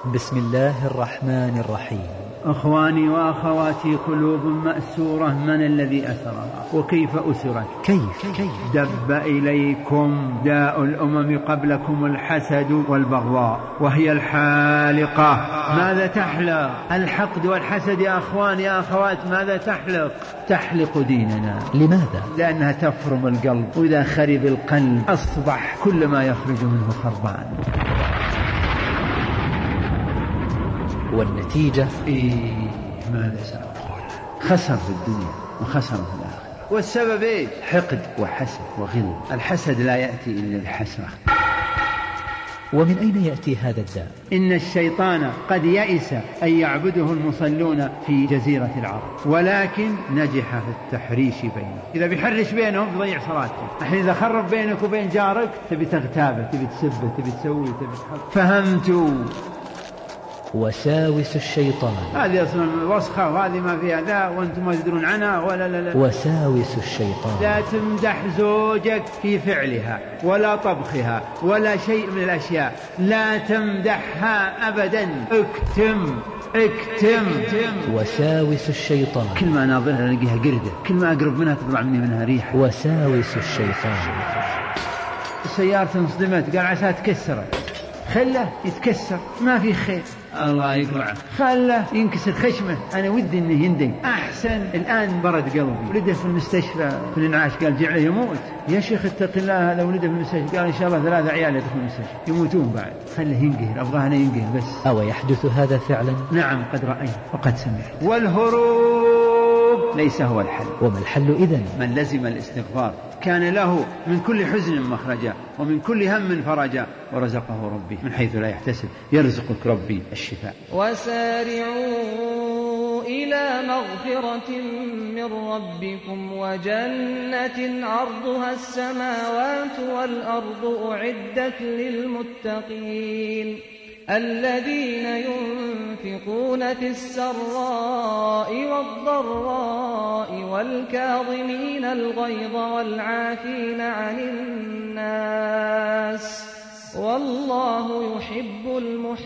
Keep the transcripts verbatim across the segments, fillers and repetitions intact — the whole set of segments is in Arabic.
بسم الله الرحمن الرحيم. أخواني وأخواتي، قلوب مأسورة، من الذي أسرها وكيف أسرت؟ كيف؟ كيف؟ دب إليكم داء الأمم قبلكم الحسد والبغضاء، وهي الحالقة. ماذا تحلق؟ الحقد والحسد يا أخوان يا أخوات. ماذا تحلق؟ تحلق ديننا. لماذا؟ لأنها تفرم القلب، وإذا خرب القلب أصبح كل ما يخرج منه خربان. والنتيجة إيه ماذا سأقول؟ خسر في الدنيا وخسر في الآخرة. والسبب إيه؟ حقد وحسد وغل. الحسد لا يأتي إلا الحسرة. ومن أين يأتي هذا الداء؟ إن الشيطان قد يئس أن يعبده المصلون في جزيرة العرب، ولكن نجح في التحريش بينهم. إذا بيحرش بينهم تضيع صلاتهم. الحين إذا خرب بينك وبين جارك تبي تغتابه، تبي تسبه، تبي تسوي، تبي تحط. فهمتوا؟ وساوس الشيطان. هذه أصلا وسخة وهذه ما فيها ذا وأنتم ما تدرون عنها ولا لا لا. وساوس الشيطان. لا تمدح زوجك في فعلها ولا طبخها ولا شيء من الأشياء، لا تمدحها أبدا. اكتم اكتم. وساوس الشيطان. كل ما ناظرها نلاقيها قردة، كل ما أقرب منها تطلع مني منها ريحة. وساوس الشيطان. السيارة انصدمت، قال عساها تكسرت، خله يتكسر، ما في خير، الله يقرعه، خله ينكسر خشمه. أنا ودي إنه يندق أحسن. الآن برد قلبي، ولده في المستشفى في الإنعاش، قال جعله يموت. يا شيخ اتق الله، هذا ولده في المستشفى، قال إن شاء الله ثلاثة عيال يدخلون المستشفى يموتون بعد، خله ينقهر، أبغاه أنا ينقهر بس. أو يحدث هذا فعلا؟ نعم قد رأيت وقد سمعت. والهروب ليس هو الحل. وما الحل إذن؟ من لزم الاستغفار كان له من كل حزن مخرجا ومن كل هم فرجا، ورزقه ربي من حيث لا يحتسب. يرزقك ربي الشفاء. وسارعوا إلى مغفرة من ربكم وجنة عرضها السماوات والأرض أعدت للمتقين الذين ينفقون في السراء والضراء والكاظمين الغيظ والعافين عن الناس والله يحب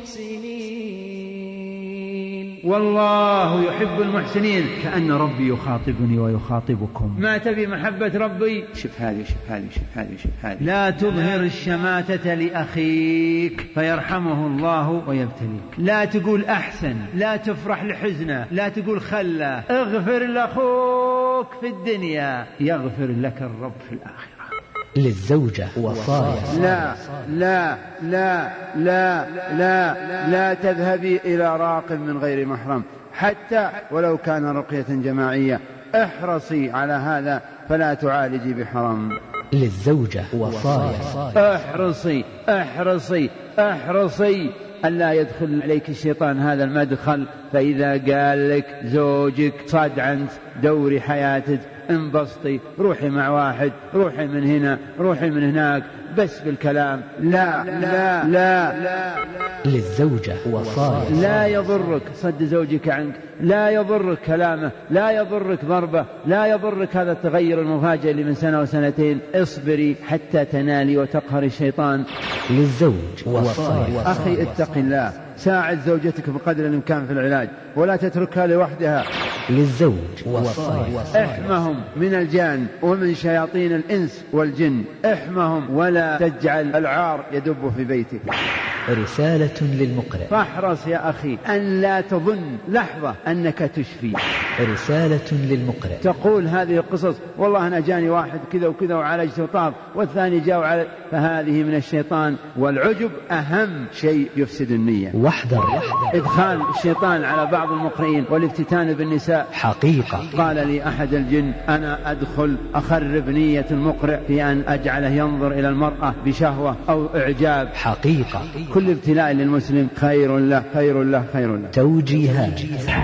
المحسنين. والله يحب المحسنين. كأن ربي يخاطبني ويخاطبكم. ما تبي محبة ربي؟ شوف هذه شوف هذه شوف هذه شوف هذه. لا تظهر الشماتة لأخيك فيرحمه الله ويبتليك. لا تقول أحسن، لا تفرح لحزنه، لا تقول خله. اغفر لأخوك في الدنيا يغفر لك الرب في الآخرة. للزوجة وصايا. لا لا لا لا لا لا تذهبي إلى راق من غير محرم، حتى ولو كان رقية جماعية. احرصي على هذا فلا تعالجي بحرام. للزوجة وصايا. احرصي احرصي احرصي ألا يدخل عليك الشيطان هذا المدخل. فإذا قال لك زوجك صاد عنك، دوري حياتك، انبسطي، روحي مع واحد، روحي من هنا، روحي من هناك، بس بالكلام. لا لا لا, لا. للزوجة وصايا. لا يضرك صد زوجك عنك، لا يضرك كلامه، لا يضرك ضربه، لا يضرك هذا التغير المفاجئ اللي من سنة وسنتين. اصبري حتى تنالي وتقهر الشيطان. للزوج وصايا. أخي اتق الله، ساعد زوجتك بقدر الإمكان في العلاج ولا تتركها لوحدها. للزوج وصايا. احمهم من الجان ومن شياطين الإنس والجن، احمهم ولا تجعل العار يدب في بيتك. رسالة للمقرئ. فاحرص يا أخي أن لا تظن لحظة أنك تشفي. رسالة للمقرئ. تقول هذه القصص والله أنا جاني واحد كذا وكذا وعالجته طاب، والثاني جاء وعالج، فهذه من الشيطان. والعجب أهم شيء يفسد النية. واحذر إدخال الشيطان على بعض المقرئين والافتتان بالنساء. حقيقة. قال لي أحد الجن أنا أدخل أخرب نية المقرئ في أن أجعله ينظر إلى المرأة بشهوة أو إعجاب. حقيقة. كل ابتلاء للمسلم خير له خير له خير له. توجيهات.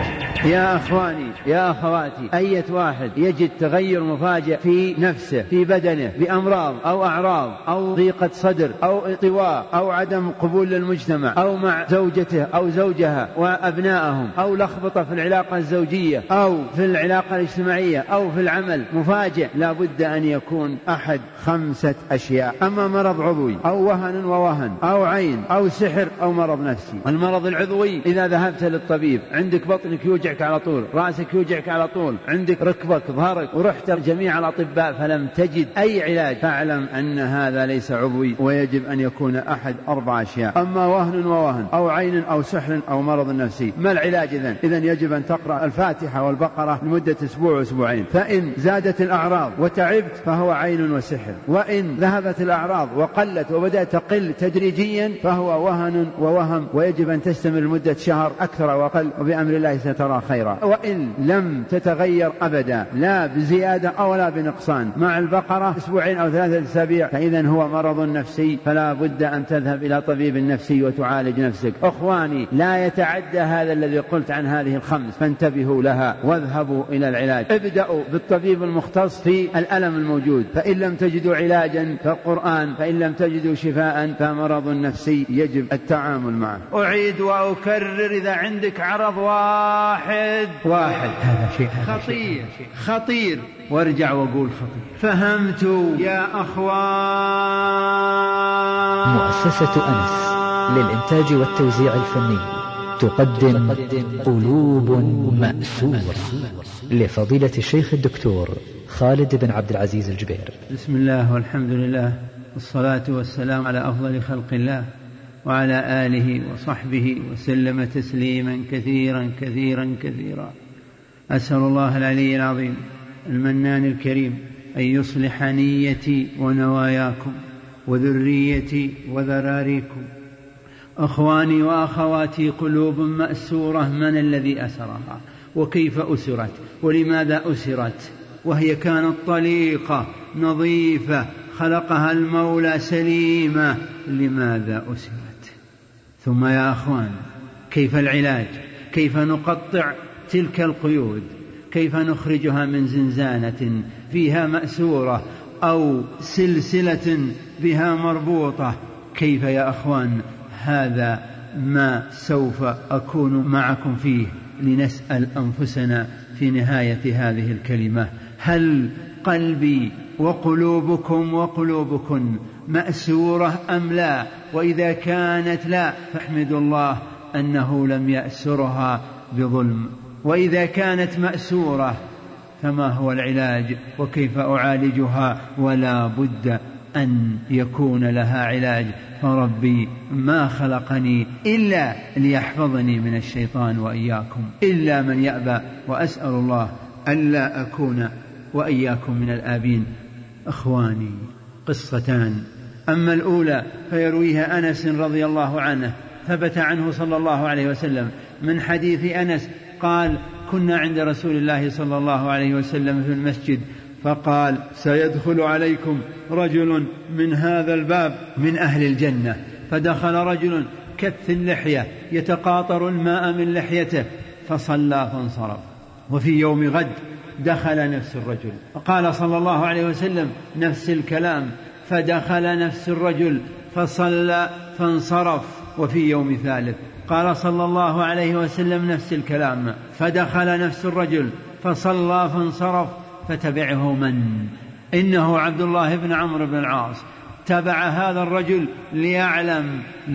يا أخواني يا أخواتي، أية واحد يجد تغير مفاجئ في نفسه في بدنه بأمراض أو أعراض أو ضيقة صدر أو انطواء أو عدم قبول للمجتمع أو مع زوجته أو زوجها وأبنائهم أو لخبطة في العلاقة الزوجية أو في العلاقة الاجتماعية أو في العمل مفاجئ، لا بد أن يكون أحد خمسة أشياء: أما مرض عضوي أو وهن ووهن أو عين أو سحر أو مرض نفسي. المرض العضوي إذا ذهبت للطبيب عندك بطنك يوجعك على طول، رأسك يوجعك على طول، عندك ركبك ظهرك، ورحت جميع الأطباء فلم تجد أي علاج، فاعلم أن هذا ليس عضوي ويجب أن يكون أحد أربع أشياء: أما وهن ووهن أو عين أو سحر أو مرض نفسي. ما العلاج إذن؟ إذن يجب أن تقرأ الفاتحة والبقرة لمدة أسبوع وأسبوعين، فإن زادت الأعراض وتعبت فهو عين وسحر، وإن ذهبت الأعراض وقلت وبدأت تقل تدريجيا فهو وهن ووهم، ويجب أن تستمر لمدة شهر أكثر وأقل، وبأمر الله سترى خيرا. وإن لم تتغير أبدا لا بزيادة أو لا بنقصان مع البقرة أسبوعين أو ثلاثة أسابيع فإذن هو مرض نفسي، فلا بد أن تذهب إلى طبيب نفسي وتعالج نفسك. أخواني، لا يتعدى هذا الذي قلت عن هذه الخمس، فانتبهوا لها واذهبوا إلى العلاج. ابدأوا بالطبيب المختص في الألم الموجود، فإن لم تجدوا علاجا فالقرآن، فإن لم تجدوا شفاء فمرض نفسي يجب التعامل معه. أعيد وأكرر: إذا عندك عرض واحد واحد هذا شيء خطير خطير، وارجع وقول خطير. فهمت يا أخوان؟ مؤسسة أنس للإنتاج والتوزيع الفني تقدم قلوب مأسورة لفضيلة الشيخ الدكتور خالد بن عبد العزيز الجبير. بسم الله والحمد لله والصلاة والسلام على أفضل خلق الله وعلى آله وصحبه وسلم تسليما كثيرا كثيرا كثيرا. أسأل الله العلي العظيم المنان الكريم أن يصلح نيتي ونواياكم وذريتي وذراريكم. أخواني وأخواتي، قلوب مأسورة، من الذي أسرها وكيف أسرت ولماذا أسرت؟ وهي كانت طليقة نظيفة خلقها المولى سليمة، لماذا أسرت؟ ثم يا أخوان، كيف العلاج؟ كيف نقطع تلك القيود؟ كيف نخرجها من زنزانة فيها مأسورة أو سلسلة بها مربوطة؟ كيف يا أخوان؟ هذا ما سوف أكون معكم فيه، لنسأل أنفسنا في نهاية هذه الكلمة: هل قلبي وقلوبكم وقلوبكن مأسورة أم لا؟ وإذا كانت لا، فاحمدوا الله أنه لم يأسرها بظلم. وإذا كانت مأسورة، فما هو العلاج وكيف أعالجها؟ ولا بد أن يكون لها علاج، فربي ما خلقني إلا ليحفظني من الشيطان وإياكم، إلا من يأبى، وأسأل الله ألا أكون وإياكم من الآبين. أخواني، قصتان: أما الأولى فيرويها أنس رضي الله عنه، ثبت عنه صلى الله عليه وسلم من حديث أنس قال: كنا عند رسول الله صلى الله عليه وسلم في المسجد، فقال: سيدخل عليكم رجل من هذا الباب من أهل الجنة. فدخل رجل كث اللحية يتقاطر الماء من لحيته، فصلى فانصرف. وفي يوم غد دخل نفس الرجل، فقال صلى الله عليه وسلم نفس الكلام، فدخل نفس الرجل فصلى فانصرف. وفي يوم ثالث قال صلى الله عليه وسلم نفس الكلام، فدخل نفس الرجل فصلى فانصرف. فتبعه من؟ إنه عبد الله بن عمرو بن العاص. تبع هذا الرجل ليعلم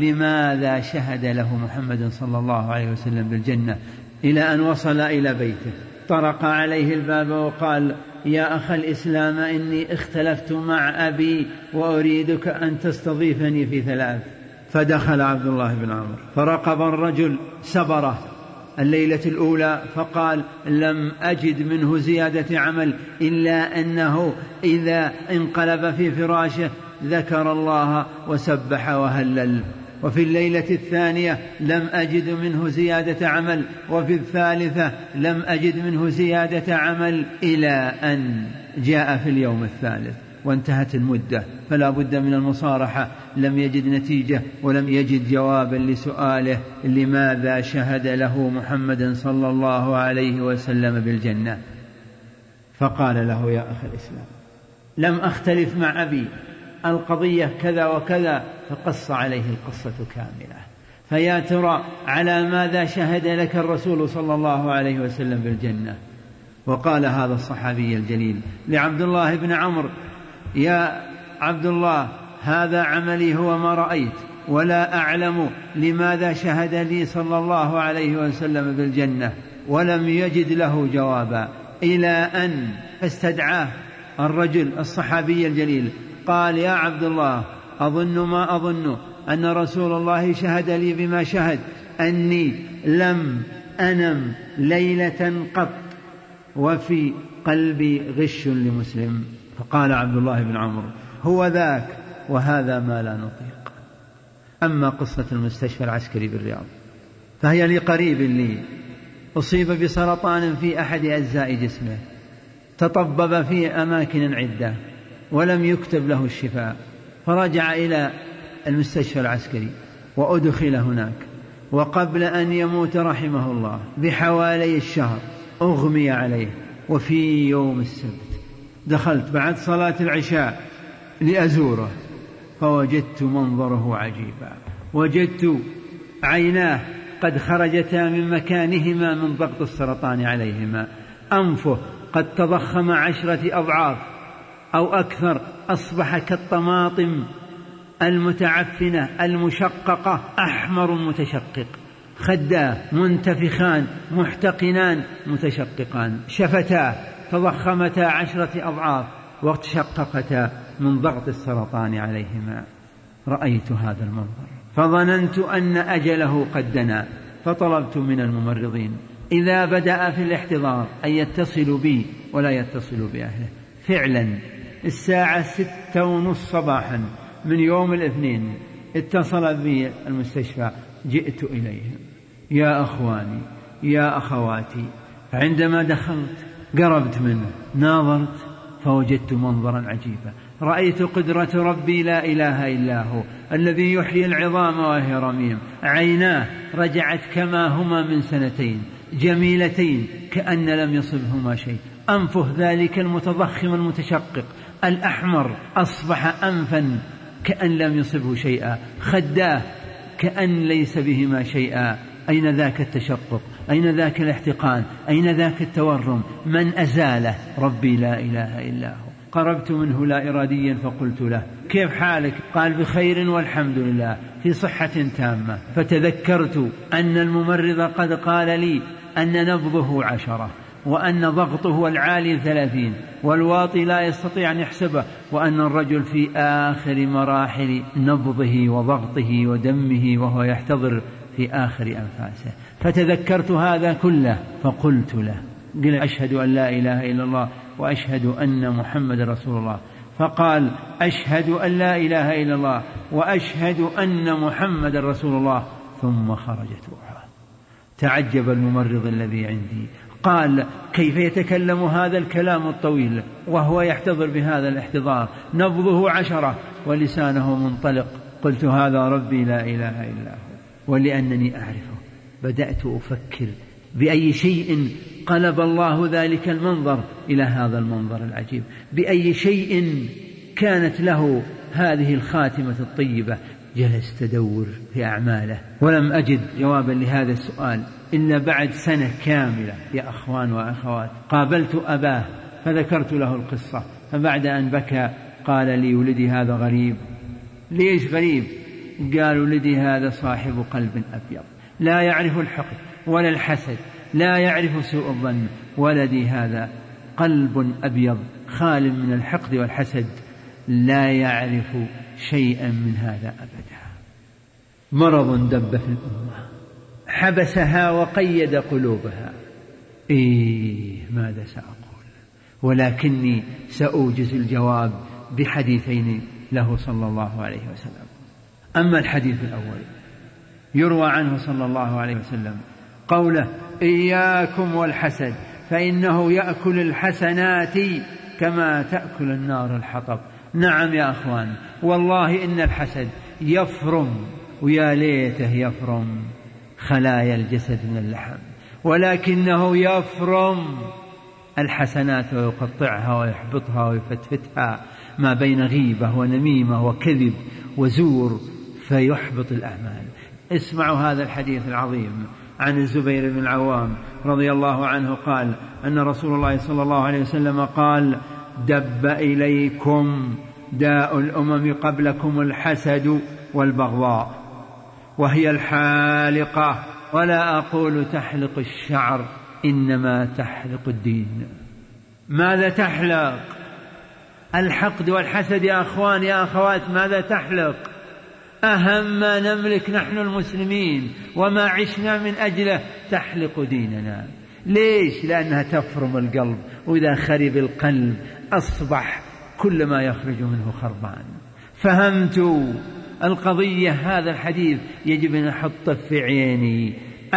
لماذا شهد له محمد صلى الله عليه وسلم بالجنة، إلى أن وصل إلى بيته، طرق عليه الباب وقال: يا أخ الإسلام، إني اختلفت مع أبي وأريدك أن تستضيفني في ثلاث. فدخل عبد الله بن عمرو فرقب الرجل سبره الليلة الأولى، فقال: لم أجد منه زيادة عمل إلا أنه إذا انقلب في فراشه ذكر الله وسبح وهلل. وفي الليلة الثانية لم أجد منه زيادة عمل، وفي الثالثة لم أجد منه زيادة عمل، إلى أن جاء في اليوم الثالث وانتهت المدة فلا بد من المصارحة. لم يجد نتيجة ولم يجد جوابا لسؤاله لماذا شهد له محمد صلى الله عليه وسلم بالجنة، فقال له يا أخي الإسلام لم أختلف مع أبي، القضية كذا وكذا، فقص عليه القصة كاملة. فيا ترى على ماذا شهد لك الرسول صلى الله عليه وسلم بالجنة؟ وقال هذا الصحابي الجليل لعبد الله بن عمرو يا عبد الله هذا عملي هو ما رأيت، ولا أعلم لماذا شهد لي صلى الله عليه وسلم بالجنة. ولم يجد له جوابا إلى أن استدعاه الرجل الصحابي الجليل قال يا عبد الله أظن ما أظن أن رسول الله شهد لي بما شهد، أني لم أنم ليلة قط وفي قلبي غش لمسلم. فقال عبد الله بن عمرو هو ذاك وهذا ما لا نطيق. أما قصة المستشفى العسكري بالرياض فهي لقريب لي أصيب بسرطان في أحد أجزاء جسمه، تطبب في أماكن عدة ولم يكتب له الشفاء، فرجع إلى المستشفى العسكري وأدخل هناك، وقبل أن يموت رحمه الله بحوالي الشهر أغمي عليه. وفي يوم السبت دخلت بعد صلاة العشاء لأزوره فوجدت منظره عجيبا، وجدت عيناه قد خرجتا من مكانهما من ضغط السرطان عليهما، أنفه قد تضخم عشرة أضعاف أو أكثر، أصبح كالطماطم المتعفنة المشققة أحمر متشقق، خداه منتفخان محتقنان متشققان، شفتاه تضخمتا عشرة أضعاف وتشققتا من ضغط السرطان عليهما. رأيت هذا المنظر فظننت أن أجله قد دنا، فطلبت من الممرضين إذا بدأ في الاحتضار أن يتصلوا بي ولا يتصلوا بأهله. فعلا الساعة ستة ونصف صباحا من يوم الاثنين اتصل بي المستشفى، جئت إليهم يا أخواني يا أخواتي. عندما دخلت قربت منه ناظرت فوجدت منظرا عجيبا، رأيت قدرة ربي لا إله إلا هو الذي يحيي العظام وهي رميم. عيناه رجعت كما هما من سنتين جميلتين كأن لم يصبهما شيء، أنفه ذلك المتضخم المتشقق الأحمر أصبح أنفا كأن لم يصبه شيئا، خداه كأن ليس بهما شيئا. أين ذاك التشقق؟ أين ذاك الاحتقان؟ أين ذاك التورم؟ من أزاله؟ ربي لا إله إلا هو. قربت منه لا إراديا فقلت له كيف حالك؟ قال بخير والحمد لله في صحة تامة. فتذكرت أن الممرض قد قال لي أن نبضه عشرة، وأن ضغطه العالي ثلاثين، والواطي لا يستطيع أن يحسبه، وأن الرجل في آخر مراحل نبضه وضغطه ودمه وهو يحتضر في آخر أنفاسه. فتذكرت هذا كله فقلت له قل أشهد أن لا إله إلا الله وأشهد أن محمد رسول الله. فقال أشهد أن لا إله إلا الله وأشهد أن محمد رسول الله، ثم خرجت روحه. تعجب الممرض الذي عندي، قال كيف يتكلم هذا الكلام الطويل وهو يحتضر بهذا الاحتضار، نبضه عشرة ولسانه منطلق. قلت هذا ربي لا إله إلا هو. ولأنني أعرفه بدأت أفكر بأي شيء قلب الله ذلك المنظر إلى هذا المنظر العجيب، بأي شيء كانت له هذه الخاتمة الطيبة. جلست أدور في أعماله ولم أجد جوابا لهذا السؤال إلا بعد سنة كاملة. يا أخوان وأخوات، قابلت أباه فذكرت له القصة، فبعد أن بكى قال لي ولدي هذا غريب. ليش غريب؟ قال ولدي هذا صاحب قلب أبيض لا يعرف الحقد ولا الحسد، لا يعرف سوء الظن. ولدي هذا قلب أبيض خال من الحقد والحسد، لا يعرف شيئا من هذا أبدا. مرض دب في الأمة حبسها وقيد قلوبها. إيه ماذا سأقول؟ ولكني سأوجز الجواب بحديثين له صلى الله عليه وسلم. أما الحديث الأول يروى عنه صلى الله عليه وسلم قوله إياكم والحسد فإنه يأكل الحسنات كما تأكل النار الحطب. نعم يا أخوان، والله إن الحسد يفرم، ويا ليته يفرم خلايا الجسد من اللحم، ولكنه يفرم الحسنات ويقطعها ويحبطها ويفتفتها ما بين غيبة ونميمة وكذب وزور، فيحبط الأعمال. اسمعوا هذا الحديث العظيم عن الزبير بن العوام رضي الله عنه قال أن رسول الله صلى الله عليه وسلم قال: دب إليكم داء الأمم قبلكم الحسد والبغضاء، وهي الحالقة، ولا أقول تحلق الشعر، إنما تحلق الدين. ماذا تحلق؟ الحقد والحسد يا أخوان يا أخوات. ماذا تحلق؟ أهم ما نملك نحن المسلمين وما عشنا من أجله تحلق ديننا. ليش؟ لأنها تفرم القلب، وإذا خرب القلب أصبح كل ما يخرج منه خربان. فهمت القضية؟ هذا الحديث يجب أن أحطه في عيني.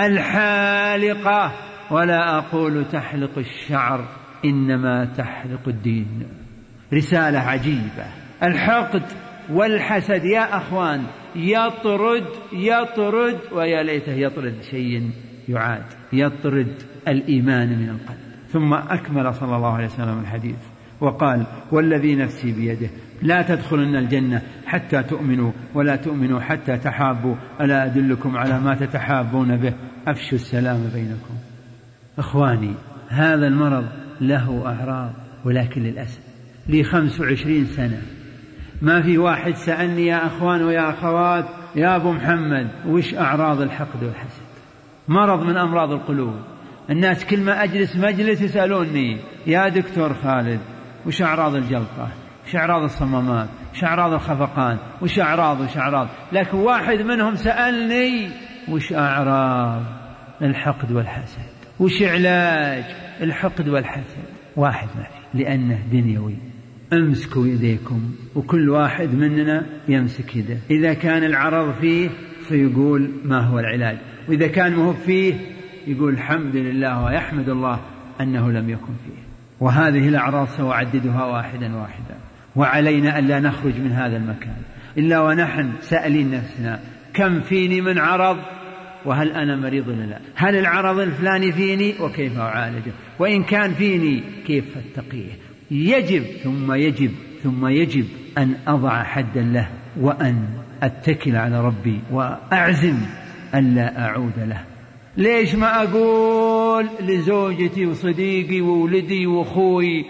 الحالقة، ولا أقول تحلق الشعر، إنما تحلق الدين. رسالة عجيبة. الحقد والحسد يا أخوان يطرد يطرد ويا ليته يطرد شيء يعاد، يطرد الإيمان من القلب. ثم أكمل صلى الله عليه وسلم الحديث وقال: والذي نفسي بيده لا تدخلن الجنة حتى تؤمنوا، ولا تؤمنوا حتى تحابوا، ألا أدلكم على ما تتحابون به؟ أفشوا السلام بينكم. أخواني، هذا المرض له أعراض، ولكن للأسف لي خمس وعشرين سنة ما في واحد سألني يا أخوان ويا أخوات يا أبو محمد وش أعراض الحقد والحسد؟ مرض من أمراض القلوب. الناس كل ما أجلس مجلس يسألوني: يا دكتور خالد وش أعراض الجلطة؟ وش أعراض الصمامات؟ وش أعراض الخفقان؟ وش أعراض وش أعراض؟ لكن واحد منهم سألني: وش أعراض الحقد والحسد؟ وش علاج الحقد والحسد؟ واحد ما في، لأنه دنيوي. امسكوا يديكم، وكل واحد مننا يمسك يده. إذا كان العرض فيه فيقول ما هو العلاج، وإذا كان مهب فيه يقول الحمد لله ويحمد الله أنه لم يكن فيه. وهذه الأعراض سأعددها واحدا واحدا، وعلينا أن لا نخرج من هذا المكان إلا ونحن سائلين نفسنا: كم فيني من عرض؟ وهل أنا مريض ولا لا؟ هل العرض الفلاني فيني؟ وكيف أعالجه؟ وإن كان فيني كيف أتقيه؟ يجب ثم يجب ثم يجب أن أضع حدا له، وأن أتكل على ربي، وأعزم أن لا أعود له. ليش ما أقول لزوجتي وصديقي وولدي وأخوي: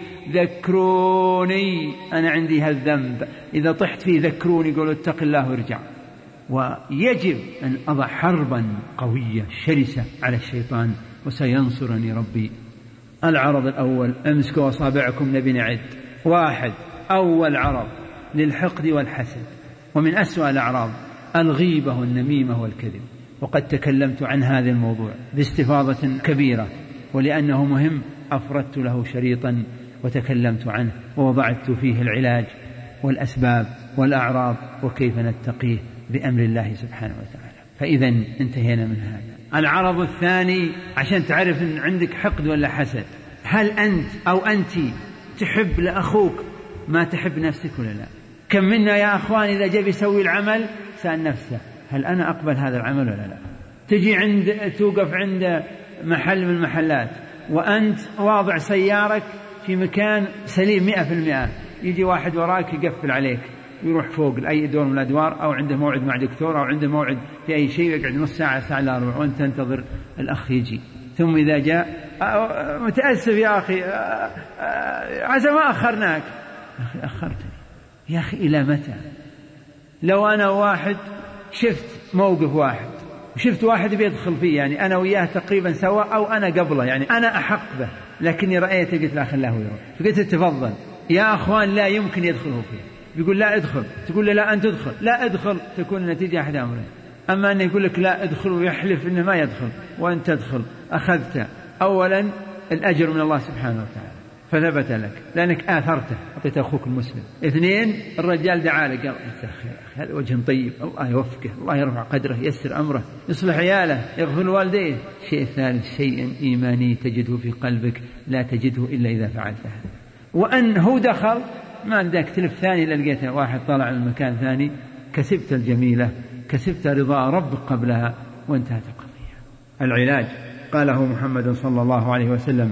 ذكروني أنا عندي هالذنب، إذا طحت فيه ذكروني، قولوا اتق الله وارجع. ويجب أن أضع حربا قوية شرسة على الشيطان، وسينصرني ربي. العرض الأول، امسكوا أصابعكم نبي نعد. واحد، أول عرض للحقد والحسد، ومن أسوأ الأعراض الغيبة والنميمة والكذب، وقد تكلمت عن هذا الموضوع باستفاضة كبيرة، ولأنه مهم أفردت له شريطا وتكلمت عنه، ووضعت فيه العلاج والأسباب والأعراض وكيف نتقيه بأمر الله سبحانه وتعالى. فإذا انتهينا من هذا. العرض الثاني، عشان تعرف أن عندك حقد ولا حسد: هل أنت أو أنت تحب لأخوك ما تحب نفسك ولا لا؟ كم منا يا أخوان إذا جاء يسوي العمل سأل نفسه: هل أنا أقبل هذا العمل ولا لا؟ تجي عند توقف عند محل من المحلات وأنت واضع سيارك في مكان سليم مئة في المئة، يجي واحد وراك يقفل عليك، يروح فوق لأي دور من الأدوار، أو عنده موعد مع دكتور، أو عنده موعد في أي شيء، يقعد نص ساعة ساعة إلا ربع وأنت تنتظر الأخ يجي. ثم إذا جاء: متأسف يا أخي، عسى ما أخرناك. يا أخي أخرتني، يا أخي إلى متى؟ لو أنا واحد شفت موقف واحد وشفت واحد بيدخل فيه، يعني أنا وياه تقريبا سوا أو أنا قبله، يعني أنا أحق به، لكني رأيته قلت لا خلاه يروح، فقلت تفضل يا أخوان لا يمكن يدخله فيه. بيقول لا ادخل، تقول له لا أنت ادخل، لا ادخل، تكون النتيجة أحد أمرين: أما أنه يقول لك لا ادخل ويحلف إنه ما يدخل وأنت تدخل، أخذت أولا الأجر من الله سبحانه وتعالى فثبت لك لأنك آثرته، أعطيت أخوك المسلم. اثنين، الرجال دعالك قال: هذا وجه طيب، الله يوفقه، الله يرفع قدره، يسر أمره، يصلح عياله، يغفر والديه. شيء ثالث، شيء إيماني تجده في قلبك لا تجده إلا إذا فعلت هذا. وأن هو دخل ما عندك تلف ثاني إلا لقيتها واحد طلع من مكان ثاني، كسبت الجميلة، كسبت رضا ربك قبلها وانتهت القضية. العلاج قاله محمد صلى الله عليه وسلم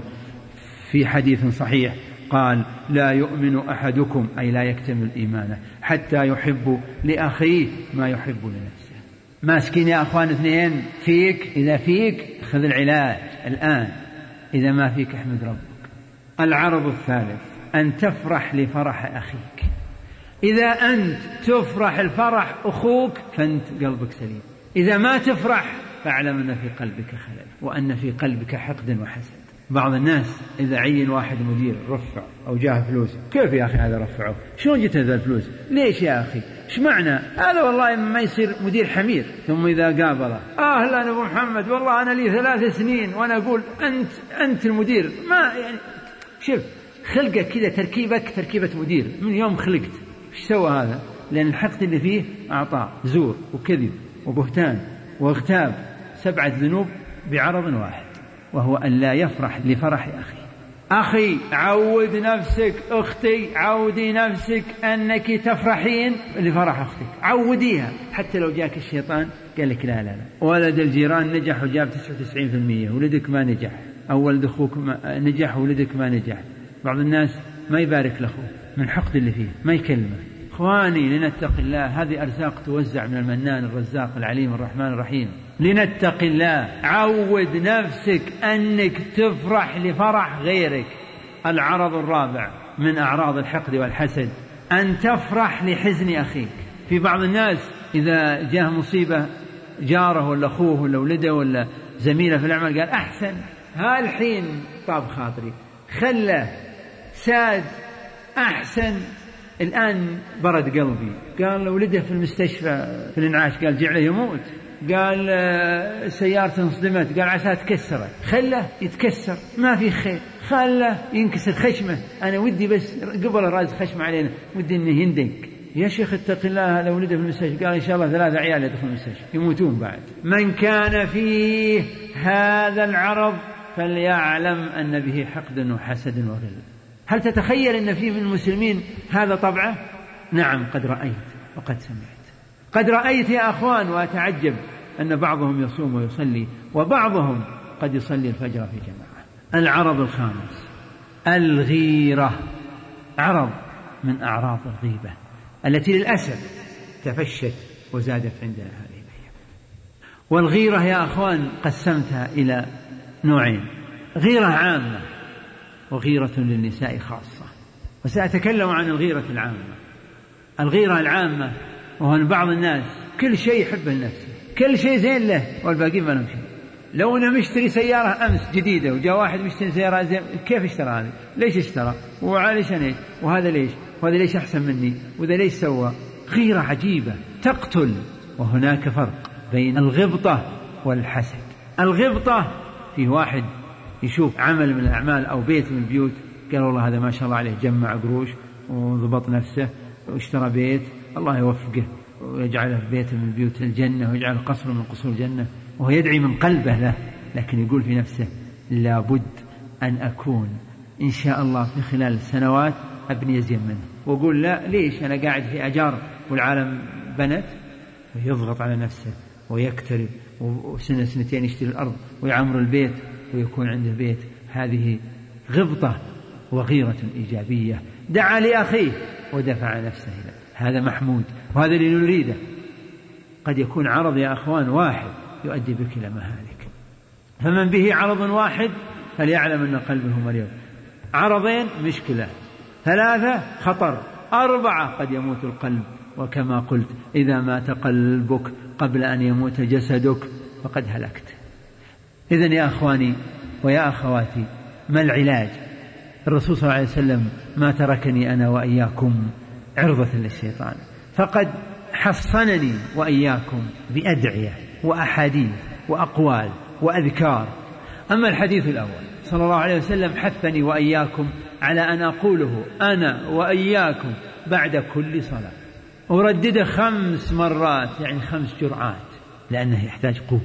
في حديث صحيح، قال: لا يؤمن أحدكم، أي لا يكتمل إيمانه، حتى يحب لأخيه ما يحب لنفسه. ماسكين يا أخوان اثنين، فيك إذا فيك خذ العلاج الآن، إذا ما فيك احمد ربك. العرض الثالث أن تفرح لفرح أخيك. إذا أنت تفرح الفرح أخوك فأنت قلبك سليم، إذا ما تفرح فاعلم أن في قلبك خلل وأن في قلبك حقد وحسد. بعض الناس إذا عين واحد مدير رفع أو جاه فلوس، كيف يا أخي هذا رفعه؟ شلون جت هذا الفلوس؟ ليش يا أخي؟ إيش معنى هذا؟ والله ما يصير مدير حمير. ثم إذا قابله: أهلا أبو محمد، والله أنا لي ثلاث سنين وأنا أقول أنت أنت المدير. ما يعني شوف خلقك كذا، تركيبك تركيبة مدير من يوم خلقت. إيش سوى هذا؟ لأن الحقد اللي فيه أعطاه زور وكذب وبهتان واغتاب، سبعة ذنوب بعرض واحد، وهو أن لا يفرح لفرح أخي. أخي عود نفسك، أختي عودي نفسك أنك تفرحين لفرح أختك، عوديها. حتى لو جاك الشيطان قال لك لا لا لا، ولد الجيران نجح وجاب تسعة وتسعين بالمئة، ولدك ما نجح، أو ولد أخوك نجح ولدك ما نجح. بعض الناس ما يبارك لأخوه من حقد اللي فيه، ما يكلمه. إخواني لنتق الله، هذه أرزاق توزع من المنان الرزاق العليم الرحمن الرحيم. لنتق الله، عود نفسك أنك تفرح لفرح غيرك. العرض الرابع من أعراض الحقد والحسد أن تفرح لحزن أخيك. في بعض الناس إذا جاه مصيبة جاره ولا أخوه ولا ولده ولا زميله في العمل قال: أحسن هالحين طاب خاطري، خله ساد، أحسن الآن برد قلبي. قال ولده في المستشفى في الإنعاش، قال جعله يموت. قال سيارته انصدمت، قال عسى تكسرت، خله يتكسر، ما في خير، خله ينكسر خشمه. أنا ودي بس قبل راز خشمه علينا، ودي إنه يندق. يا شيخ اتق الله، هذا ولده في المستشفى. قال إن شاء الله ثلاثة عيال يدخلون المستشفى يموتون بعد. من كان فيه هذا العرض فليعلم أن به حقد وحسد وغل. هل تتخيل أن فيه من المسلمين هذا طبعه؟ نعم قد رأيت وقد سمعت. قد رأيت يا أخوان وأتعجب أن بعضهم يصوم ويصلي وبعضهم قد يصلي الفجر في جماعة. العرض الخامس الغيرة، عرض من أعراض الغيبة التي للأسف تفشت وزادت عندنا هذه الأيام. والغيرة يا أخوان قسمتها إلى نوعين: غيرة عامة وغيرة للنساء خاصة. وسأتكلم عن الغيرة العامة. الغيرة العامة وهو أن بعض الناس كل شيء يحبه لنفسه، كل شيء زين له والباقي ما لهم شيء. لو أنا مشتري سيارة أمس جديدة وجاء واحد مشتري سيارة زين، كيف اشترى هذه؟ ليش اشترى؟ وعليش أنا؟ وهذا ليش؟ وهذا ليش أحسن مني؟ وذا ليش سوى؟ غيرة عجيبة تقتل. وهناك فرق بين الغبطة والحسد. الغبطة في واحد يشوف عمل من الأعمال أو بيت من البيوت، قال والله هذا ما شاء الله عليه جمع قروش وضبط نفسه واشترى بيت، الله يوفقه ويجعله بيت من بيوت الجنة ويجعله قصر من قصور الجنة، وهو يدعي من قلبه له، لكن يقول في نفسه لابد أن أكون إن شاء الله في خلال سنوات أبني أزين منه. وأقول لا، ليش أنا قاعد في أجار والعالم بنت؟ ويضغط على نفسه ويكترب، وسنة سنتين يشتري الأرض ويعمر البيت ويكون عنده بيت. هذه غبطة وغيرة إيجابية. دعا لأخيه ودفع نفسه له، هذا محمود وهذا اللي نريده. قد يكون عرض يا أخوان واحد يؤدي بك إلى مهالك، فمن به عرض واحد فليعلم أن قلبه مريض. عرضين مشكلة، ثلاثة خطر، أربعة قد يموت القلب. وكما قلت إذا مات قلبك قبل أن يموت جسدك فقد هلكت. إذن يا أخواني ويا أخواتي، ما العلاج؟ الرسول صلى الله عليه وسلم ما تركني أنا وإياكم عرضة للشيطان، فقد حصنني وإياكم بأدعية وأحاديث وأقوال وأذكار. أما الحديث الأول صلى الله عليه وسلم حثني وإياكم على أن أقوله أنا وإياكم بعد كل صلاة، أردده خمس مرات، يعني خمس جرعات، لأنه يحتاج قوة،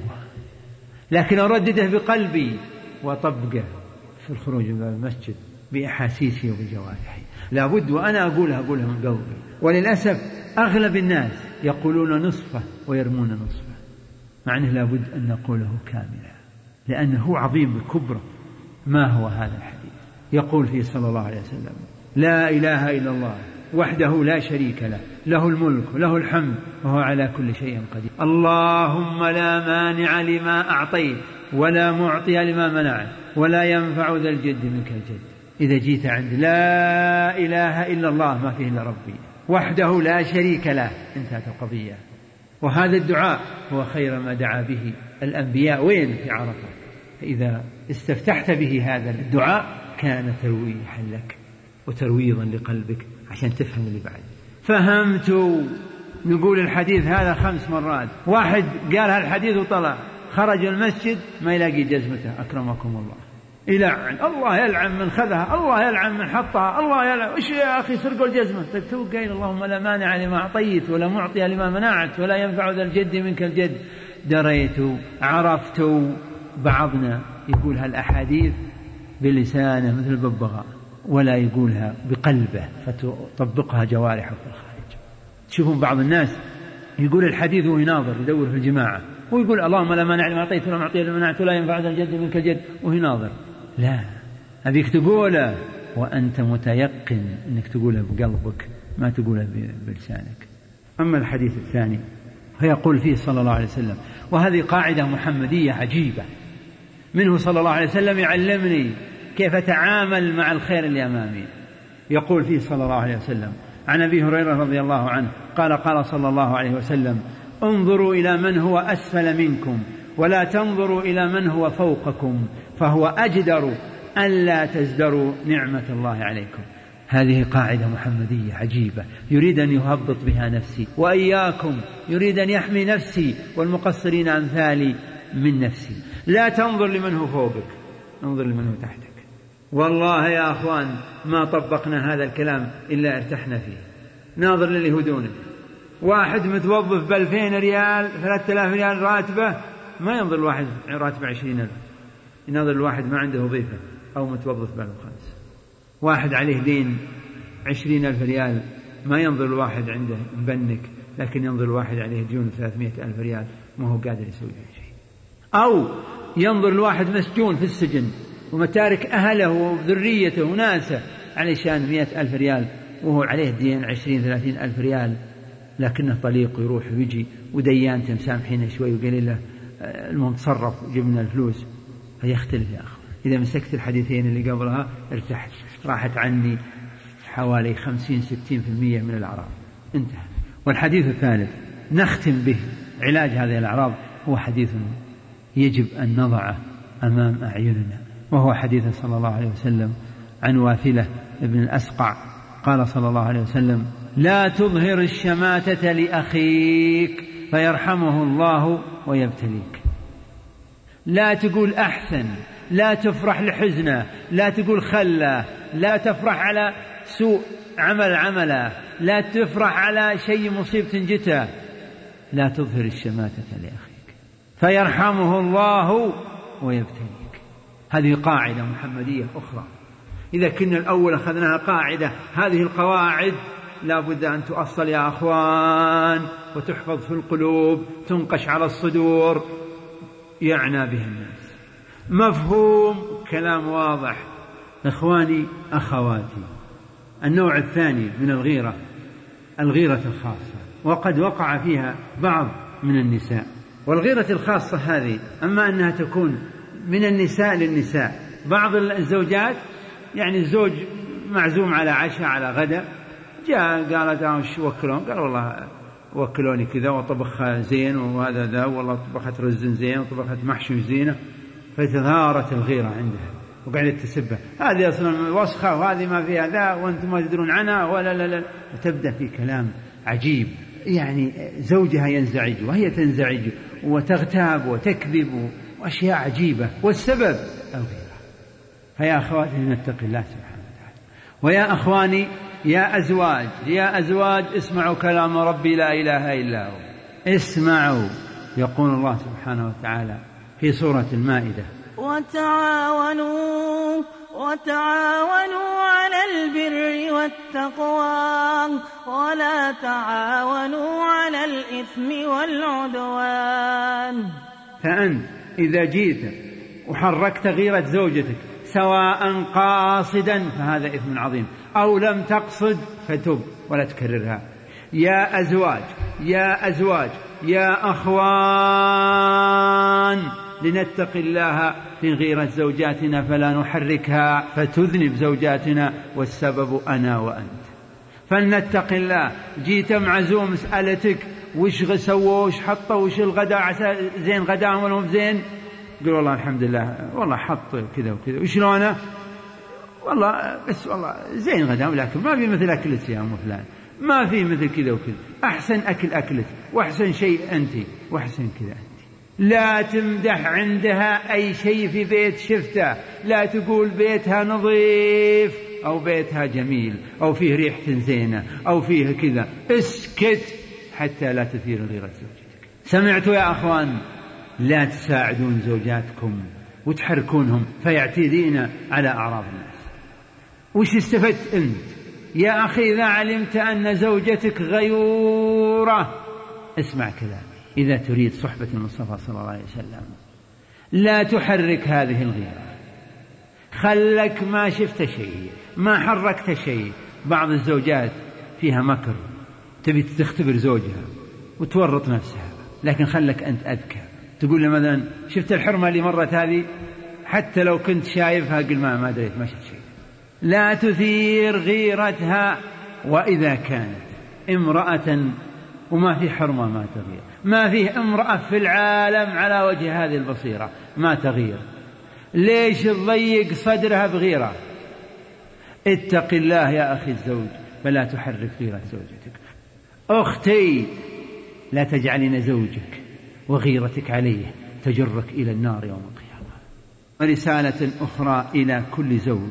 لكن أردده بقلبي وطبقه في الخروج من المسجد بأحاسيسي وبجوارحي. لابد وأنا أقولها أقولها من قلبي. وللأسف أغلب الناس يقولون نصفه ويرمون نصفه، مع أنه لابد أن نقوله كاملا، لأنه عظيم بكبره. ما هو هذا الحديث؟ يقول فيه صلى الله عليه وسلم: لا إله إلا الله وحده لا شريك له، له الملك وله الحمد وهو على كل شيء قدير. اللهم لا مانع لما أعطيت ولا معطي لما منعت ولا ينفع ذا الجد منك الجد. إذا جيت عند لا إله إلا الله ما فيه إلا ربي وحده لا شريك له، انتهت القضية. وهذا الدعاء هو خير ما دعا به الأنبياء وين في عرفة. فإذا استفتحت به هذا الدعاء كان ترويحا لك وترويضا لقلبك عشان تفهم اللي بعد. فهمت. نقول الحديث هذا خمس مرات. واحد قال هالحديث وطلع خرج المسجد ما يلاقي جزمته، أكرمكم الله، يلعن الله يلعن من خذها، الله يلعن من حطها، الله يلعن. إيش يا أخي سرقوا الجزمة؟ طيب تو قايل اللهم لا مانع لما أعطيت ولا معطي لما منعت ولا ينفع ذا الجد منك الجد. دريت عرفت. بعضنا يقول هالأحاديث بلسانه مثل الببغاء ولا يقولها بقلبه فتطبقها جوارحه في الخارج. تشوفون بعض الناس يقول الحديث وهو يناظر يدور في الجماعة ويقول اللهم لا مانع لما أعطيت ولا معطي لما منعت ولا ينفع ذا الجد منك الجد وهو يناظر. لا، هذيك تقوله وأنت متيقن أنك تقوله بقلبك ما تقوله بلسانك. أما الحديث الثاني فيقول فيه صلى الله عليه وسلم، وهذه قاعدة محمدية عجيبة منه صلى الله عليه وسلم يعلمني كيف أتعامل مع الخير اللي أمامي. يقول فيه صلى الله عليه وسلم عن أبي هريرة رضي الله عنه قال قال صلى الله عليه وسلم: انظروا إلى من هو أسفل منكم ولا تنظروا إلى من هو فوقكم فهو أجدر أن لا تزدروا نعمة الله عليكم. هذه قاعدة محمدية عجيبة يريد أن يهبط بها نفسي وإياكم، يريد أن يحمي نفسي والمقصرين أمثالي من نفسي. لا تنظر لمن هو فوقك، انظر لمن هو تحتك. والله يا أخوان ما طبقنا هذا الكلام إلا ارتحنا فيه. ناظر للي هدونه. واحد متوظف بألفين ريال ثلاثة آلاف ريال راتبه ما ينظر الواحد راتبه عشرين ألف، ينظر الواحد ما عنده وظيفة أو متوظف بألف خمس. واحد عليه دين عشرين ألف ريال ما ينظر الواحد عنده مبنك، لكن ينظر الواحد عليه ديون ثلاثمائة ألف ريال ما هو قادر يسوي شيء. أو ينظر الواحد مسجون في السجن ومتارك أهله وذريته وناسه علشان مئة ألف ريال وهو عليه دين عشرين ثلاثين ألف ريال، لكنه طليق ويروح ويجي وديانته مسامحينه شوي وقال له المهم تصرف جبنا الفلوس. فيختلف يا أخوان. إذا مسكت الحديثين اللي قبلها ارتحت، راحت عني حوالي خمسين ستين في المية من الأعراض، انتهى. والحديث الثالث نختم به علاج هذه الأعراض هو حديث يجب أن نضعه أمام أعيننا، وهو حديث صلى الله عليه وسلم عن واثلة ابن الأسقع قال صلى الله عليه وسلم: لا تظهر الشماتة لأخيك فيرحمه الله ويبتليك. لا تقول أحسن، لا تفرح لحزنه، لا تقول خله، لا تفرح على سوء عمل عمله، لا تفرح على شيء مصيبة جته. لا تظهر الشماتة لأخيك فيرحمه الله ويبتليك. هذه قاعدة محمدية أخرى. إذا كنا الأول أخذناها قاعدة، هذه القواعد لا بد أن تؤصل يا أخوان وتحفظ في القلوب، تنقش على الصدور، يعنى بها الناس. مفهوم كلام واضح. إخواني أخواتي، النوع الثاني من الغيرة الغيرة الخاصة، وقد وقع فيها بعض من النساء. والغيرة الخاصة هذه أما أنها تكون من النساء للنساء، بعض الزوجات يعني الزوج معزوم على عشاء على غدا، جاء قالت ايش وكلون، قال والله وكلوني كذا وطبخ زين وهذا ذا، والله طبخت رز زين وطبخت محشي زينه، فتظاهرت الغيرة عندها وقعدت تسبه، هذه اصلا وسخه وهذه ما فيها ذا وانتم ما تدرون عنها ولا لا لا، وتبدا في كلام عجيب. يعني زوجها ينزعج وهي تنزعج وتغتاب وتكذب واشياء عجيبه، والسبب الغيرة. فيا اخواتي نتقي الله سبحانه وتعالى. ويا اخواني يا أزواج يا أزواج اسمعوا كلام ربي لا إله إلا هو، اسمعوا. يقول الله سبحانه وتعالى في سورة المائدة: وتعاونوا وتعاونوا على البر والتقوى ولا تعاونوا على الإثم والعدوان. فأنت إذا جيت وحركت غيرة زوجتك سواء قاصدا فهذا إثم عظيم أو لم تقصد فتب ولا تكررها. يا أزواج يا أزواج يا أخوان لنتقي الله في غيرة زوجاتنا فلا نحركها فتذنب زوجاتنا والسبب أنا وأنت. فلنتق الله. جيت معزوم مسألتك وش سووا وش حطوا وش الغداء زين غداء ولا مو زين قل والله الحمد لله والله حط كذا وكذا وشلونه والله بس والله زين غداء ولكن ما في مثل أكلة يا أم فلان ما في مثل كذا وكذا أحسن أكل أكلت وأحسن شيء أنت وأحسن كذا أنت. لا تمدح عندها أي شيء في بيت شفته. لا تقول بيتها نظيف أو بيتها جميل أو فيه ريحة زينة أو فيه كذا. اسكت حتى لا تثير غيرة زوجتك. سمعتوا يا أخوان؟ لا تساعدون زوجاتكم وتحركونهم فيعتدين على أعراض الناس. وش استفدت أنت يا أخي إذا علمت أن زوجتك غيورة؟ اسمع كلام. إذا تريد صحبة المصطفى صلى الله عليه وسلم لا تحرك هذه الغيرة. خلك ما شفت شيء ما حركت شيء. بعض الزوجات فيها مكر تبي تختبر زوجها وتورط نفسها لكن خلك أنت أذكى. تقول له مثلا شفت الحرمة اللي مرت هذه حتى لو كنت شايفها قل ما ما دريت ما شفت شيء. لا تثير غيرتها. وإذا كانت امرأة وما في حرمة ما تغير. ما فيه امرأة في العالم على وجه هذه البصيرة ما تغير. ليش تضيق صدرها بغيرة؟ اتق الله يا أخي الزوج فلا تحرك غيرة زوجتك. أختي لا تجعلين زوجك وغيرتك عليه تجرك إلى النار يوم القيامة. ورسالة أخرى إلى كل زوج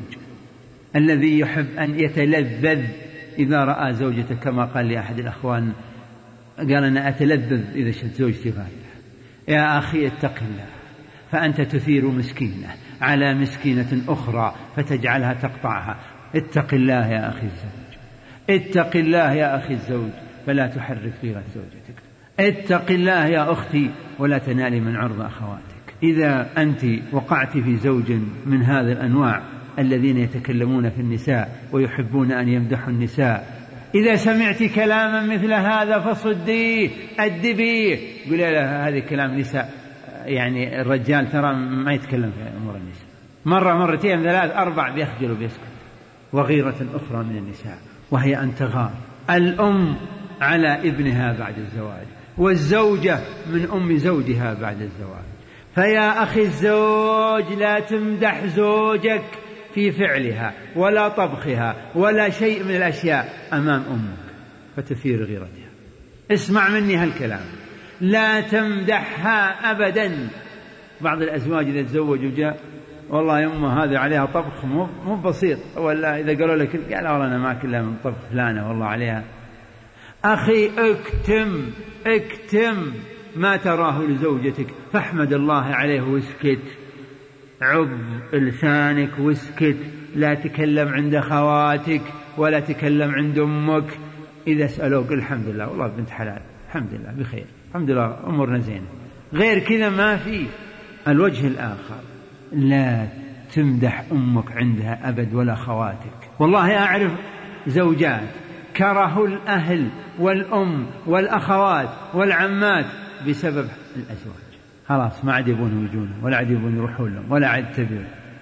الذي يحب أن يتلذذ إذا رأى زوجته كما قال لأحد الأخوان قال أنا أتلذذ إذا شفت زوجتي غائلة. يا أخي اتق الله فأنت تثير مسكينة على مسكينة أخرى فتجعلها تقطعها. اتق الله يا أخي الزوج. اتق الله يا أخي الزوج فلا تحرك غيرة زوجتك. اتق الله يا أختي ولا تنالي من عرض أخواتك. إذا أنت وقعت في زوج من هذه الأنواع الذين يتكلمون في النساء ويحبون أن يمدحوا النساء إذا سمعت كلاما مثل هذا فصديه أدبيه. قل له هذا كلام نساء يعني الرجال ترى ما يتكلم في أمور النساء. مرة مرتين ثلاث أربع بيخجل وبيسكت. وغيرة أخرى من النساء وهي أن تغار الأم على ابنها بعد الزواج والزوجة من أم زوجها بعد الزواج. فيا أخي الزوج لا تمدح زوجك في فعلها ولا طبخها ولا شيء من الأشياء أمام أمك فتثير غيرتها. اسمع مني هالكلام لا تمدحها أبدا. بعض الأزواج إذا تزوجوا جاء والله يا أمه هذا عليها طبخ مو مو بسيط ولا إذا قالوا لك قال والله أنا ما أكلها من طبخ فلانة والله عليها. أخي اكتم اكتم ما تراه لزوجتك فاحمد الله عليه واسكت. عض لسانك واسكت. لا تكلم عند خواتك ولا تكلم عند أمك. إذا سألوك الحمد لله والله بنت حلال الحمد لله بخير الحمد لله أمورنا زينة. غير كذا ما في. الوجه الآخر لا تمدح أمك عندها أبد ولا خواتك. والله أعرف زوجات كرهوا الأهل والأم والأخوات والعمات بسبب الأزواج. خلاص ما عاد يبون يجون ولا عاد يبون يروحون لهم ولا عاد تبير.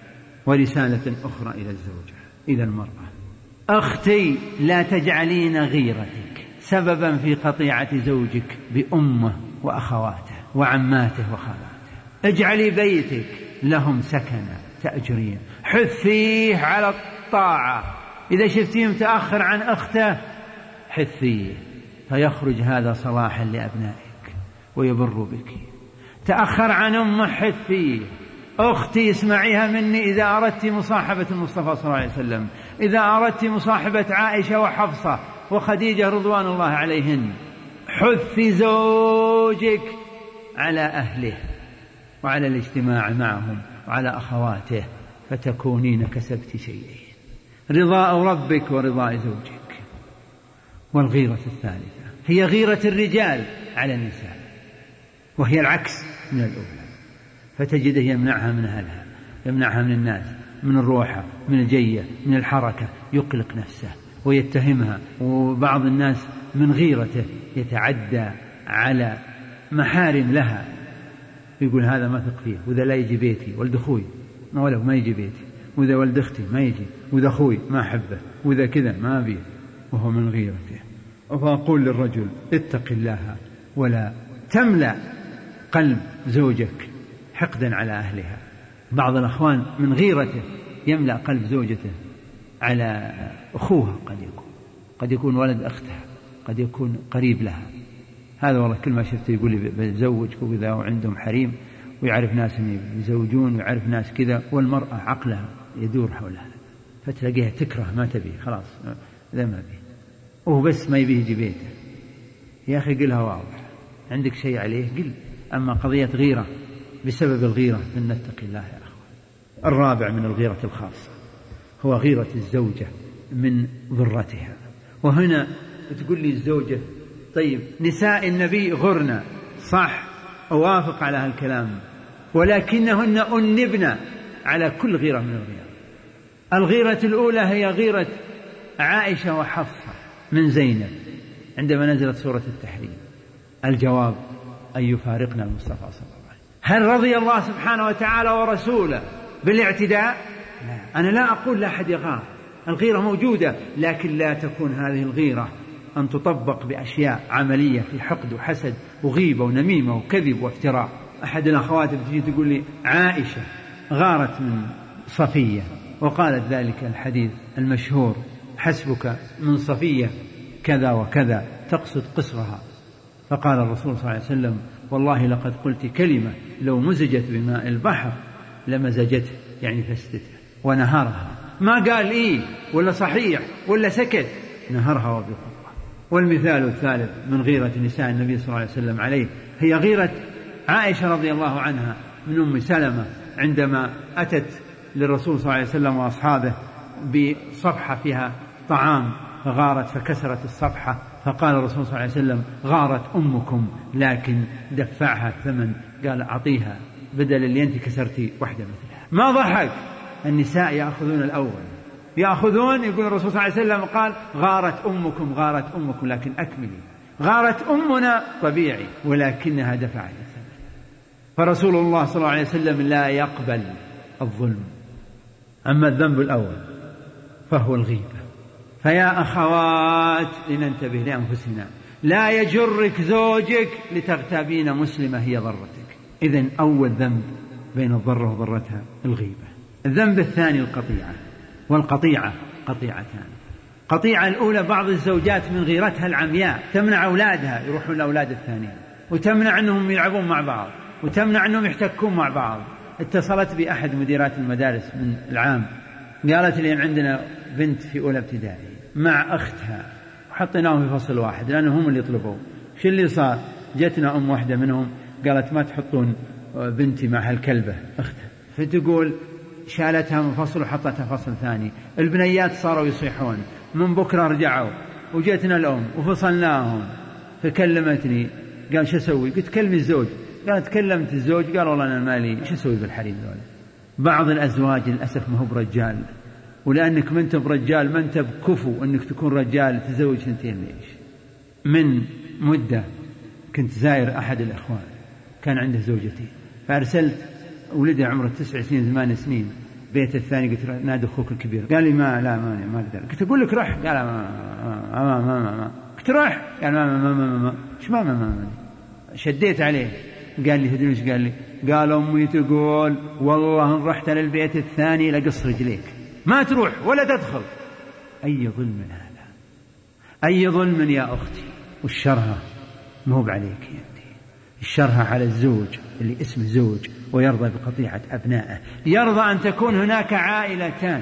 ورسالة أخرى إلى الزوجة إلى المرأة أختي لا تجعلين غيرتك سببا في قطيعة زوجك بأمه وأخواته وعماته وخالاته. اجعلي بيتك لهم سكنا تأجرين. حثيه على الطاعة. إذا شفتيه متأخر عن أخته حثيه فيخرج هذا صلاحا لأبنائك ويبر بك. تأخر عن أمه حثيه. أختي اسمعيها مني إذا أردت مصاحبة المصطفى صلى الله عليه وسلم إذا أردت مصاحبة عائشة وحفصة وخديجة رضوان الله عليهن حث زوجك على أهله وعلى الاجتماع معهم وعلى أخواته فتكونين كسبت شيئين: رضاء ربك ورضاء زوجك. والغيرة الثالثة هي غيرة الرجال على النساء، وهي العكس من الأولى، فتجده يمنعها من أهلها، يمنعها من الناس، من الروحة، من الجية، من الحركة، يقلق نفسه ويتهمها. وبعض الناس من غيرته يتعدى على محارم لها، يقول هذا ما ثق فيه، وإذا لا يجي بيتي، ولد أخوي ما ولو ما يجي بيتي، وإذا ولد أختي ما يجي، وإذا أخوي ما أحبه، وإذا كذا ما أبيه، وهو من غيرته. فأقول للرجل: اتق الله ولا تملأ قلب زوجك حقدا على أهلها. بعض الأخوان من غيرته يملأ قلب زوجته على أخوها، قد يكون قد يكون ولد أختها، قد يكون قريب لها. هذا والله كل ما شفته يقول لي بزوجك، وإذا وعندهم حريم ويعرف ناس يزوجون ويعرف ناس كذا، والمرأة عقلها يدور حول هذا، فتلاقيها تكره ما تبيه، خلاص لا ما بيه، وهو بس ما يبيه يجي بيته. يا أخي قلها واضح، عندك شيء عليه قل. أما قضية غيرة بسبب الغيرة فلنتق الله يا أخوان. الرابع من الغيرة الخاصة هو غيرة الزوجة من ضرتها. وهنا تقول لي الزوجة: طيب نساء النبي غرنا، صح، أوافق على هالكلام، ولكنهن أنبنا على كل غيرة من الغيرة. الغيرة الأولى هي غيرة عائشة وحفصة من زينب عندما نزلت سورة التحريم. الجواب: أن يفارقنا المصطفى صلى الله عليه وسلم. هل رضي الله سبحانه وتعالى ورسوله بالاعتداء؟ لا. أنا لا أقول لا أحد يغار، الغيرة موجودة، لكن لا تكون هذه الغيرة أن تطبق بأشياء عملية في حقد وحسد وغيبة ونميمة وكذب وافتراء. أحد الأخوات بتجي تقول لي: عائشة غارت من صفية، وقالت ذلك الحديث المشهور: حسبك من صفية كذا وكذا، تقصد قصرها. فقال الرسول صلى الله عليه وسلم: والله لقد قلت كلمة لو مزجت بماء البحر لمزجته، يعني فستته، ونهرها. ما قال إيه ولا صحيح ولا سكت، نهرها وبقوة. والمثال الثالث من غيرة نساء النبي صلى الله عليه وسلم عليه هي غيرة عائشة رضي الله عنها من أم سلمة عندما أتت للرسول صلى الله عليه وسلم وأصحابه بصفحة فيها طعام، فغارت فكسرت الصفحة، فقال الرسول صلى الله عليه وسلم: غارت أمكم لكن دفعها الثمن، قال أعطيها بدل اللي أنت كسرتي واحدة مثلها. ما ضحك. النساء يأخذون الأول، يأخذون، يقول الرسول صلى الله عليه وسلم قال: غارت أمكم غارت أمكم، لكن أكملي. غارت أمنا طبيعي، ولكنها دفعت الثمن. فرسول الله صلى الله عليه وسلم لا يقبل الظلم. أما الذنب الأول فهو الغيبة. فيا أخوات لننتبه لأنفسنا، لا يجرك زوجك لتغتابين مسلمة هي ضرتك. إذن أول ذنب بين الضرة وضرتها الغيبة. الذنب الثاني القطيعة، والقطيعة قطيعتان. قطيعة الأولى بعض الزوجات من غيرتها العمياء تمنع أولادها يروحون لأولاد الثانيين، وتمنع أنهم يلعبون مع بعض، وتمنع أنهم يحتكون مع بعض. اتصلت بأحد مديرات المدارس من العام، قالت لي: عندنا بنت في أولى ابتدائي مع أختها، وحطيناهم في فصل واحد لأنهم هم اللي يطلبوا. شو اللي صار؟ جتنا أم واحدة منهم قالت: ما تحطون بنتي مع هالكلبة أختها. فتقول شالتها من فصل وحطتها فصل ثاني. البنيات صاروا يصيحون، من بكرة رجعوا، وجتنا الأم وفصلناهم. فكلمتني، قال: شو أسوي؟ قلت: كلمي الزوج. قالت: كلمت الزوج، قال: والله أنا مالي، شو أسوي بالحريم ذولا؟ بعض الأزواج للأسف ما هو برجال، ولأنك ما أنت برجال ما أنت بكفو أنك تكون رجال تزوج سنتين. ليش؟ من مدة كنت زاير أحد الأخوان كان عنده زوجتين، فأرسلت ولده عمره تسع سنين ثمان سنين بيت الثاني، قلت: نادي أخوك الكبير. قال لي: ما لا ما ما أقدر. قلت: أقول لك روح. قال: ما ما ما ما, ما. قلت: روح. قال: ما ما ما ما ما إيش ما ما ما شديت عليه. قال لي: تدري إيش قال لي؟ قال: أمي تقول والله إن رحت للبيت الثاني لقص رجليك، ما تروح ولا تدخل. أي ظلم هذا، أي ظلم يا أختي. والشرها مهوب عليك يا أختي، الشرها على الزوج اللي اسمه زوج ويرضى بقطيعة أبنائه، يرضى أن تكون هناك عائلتان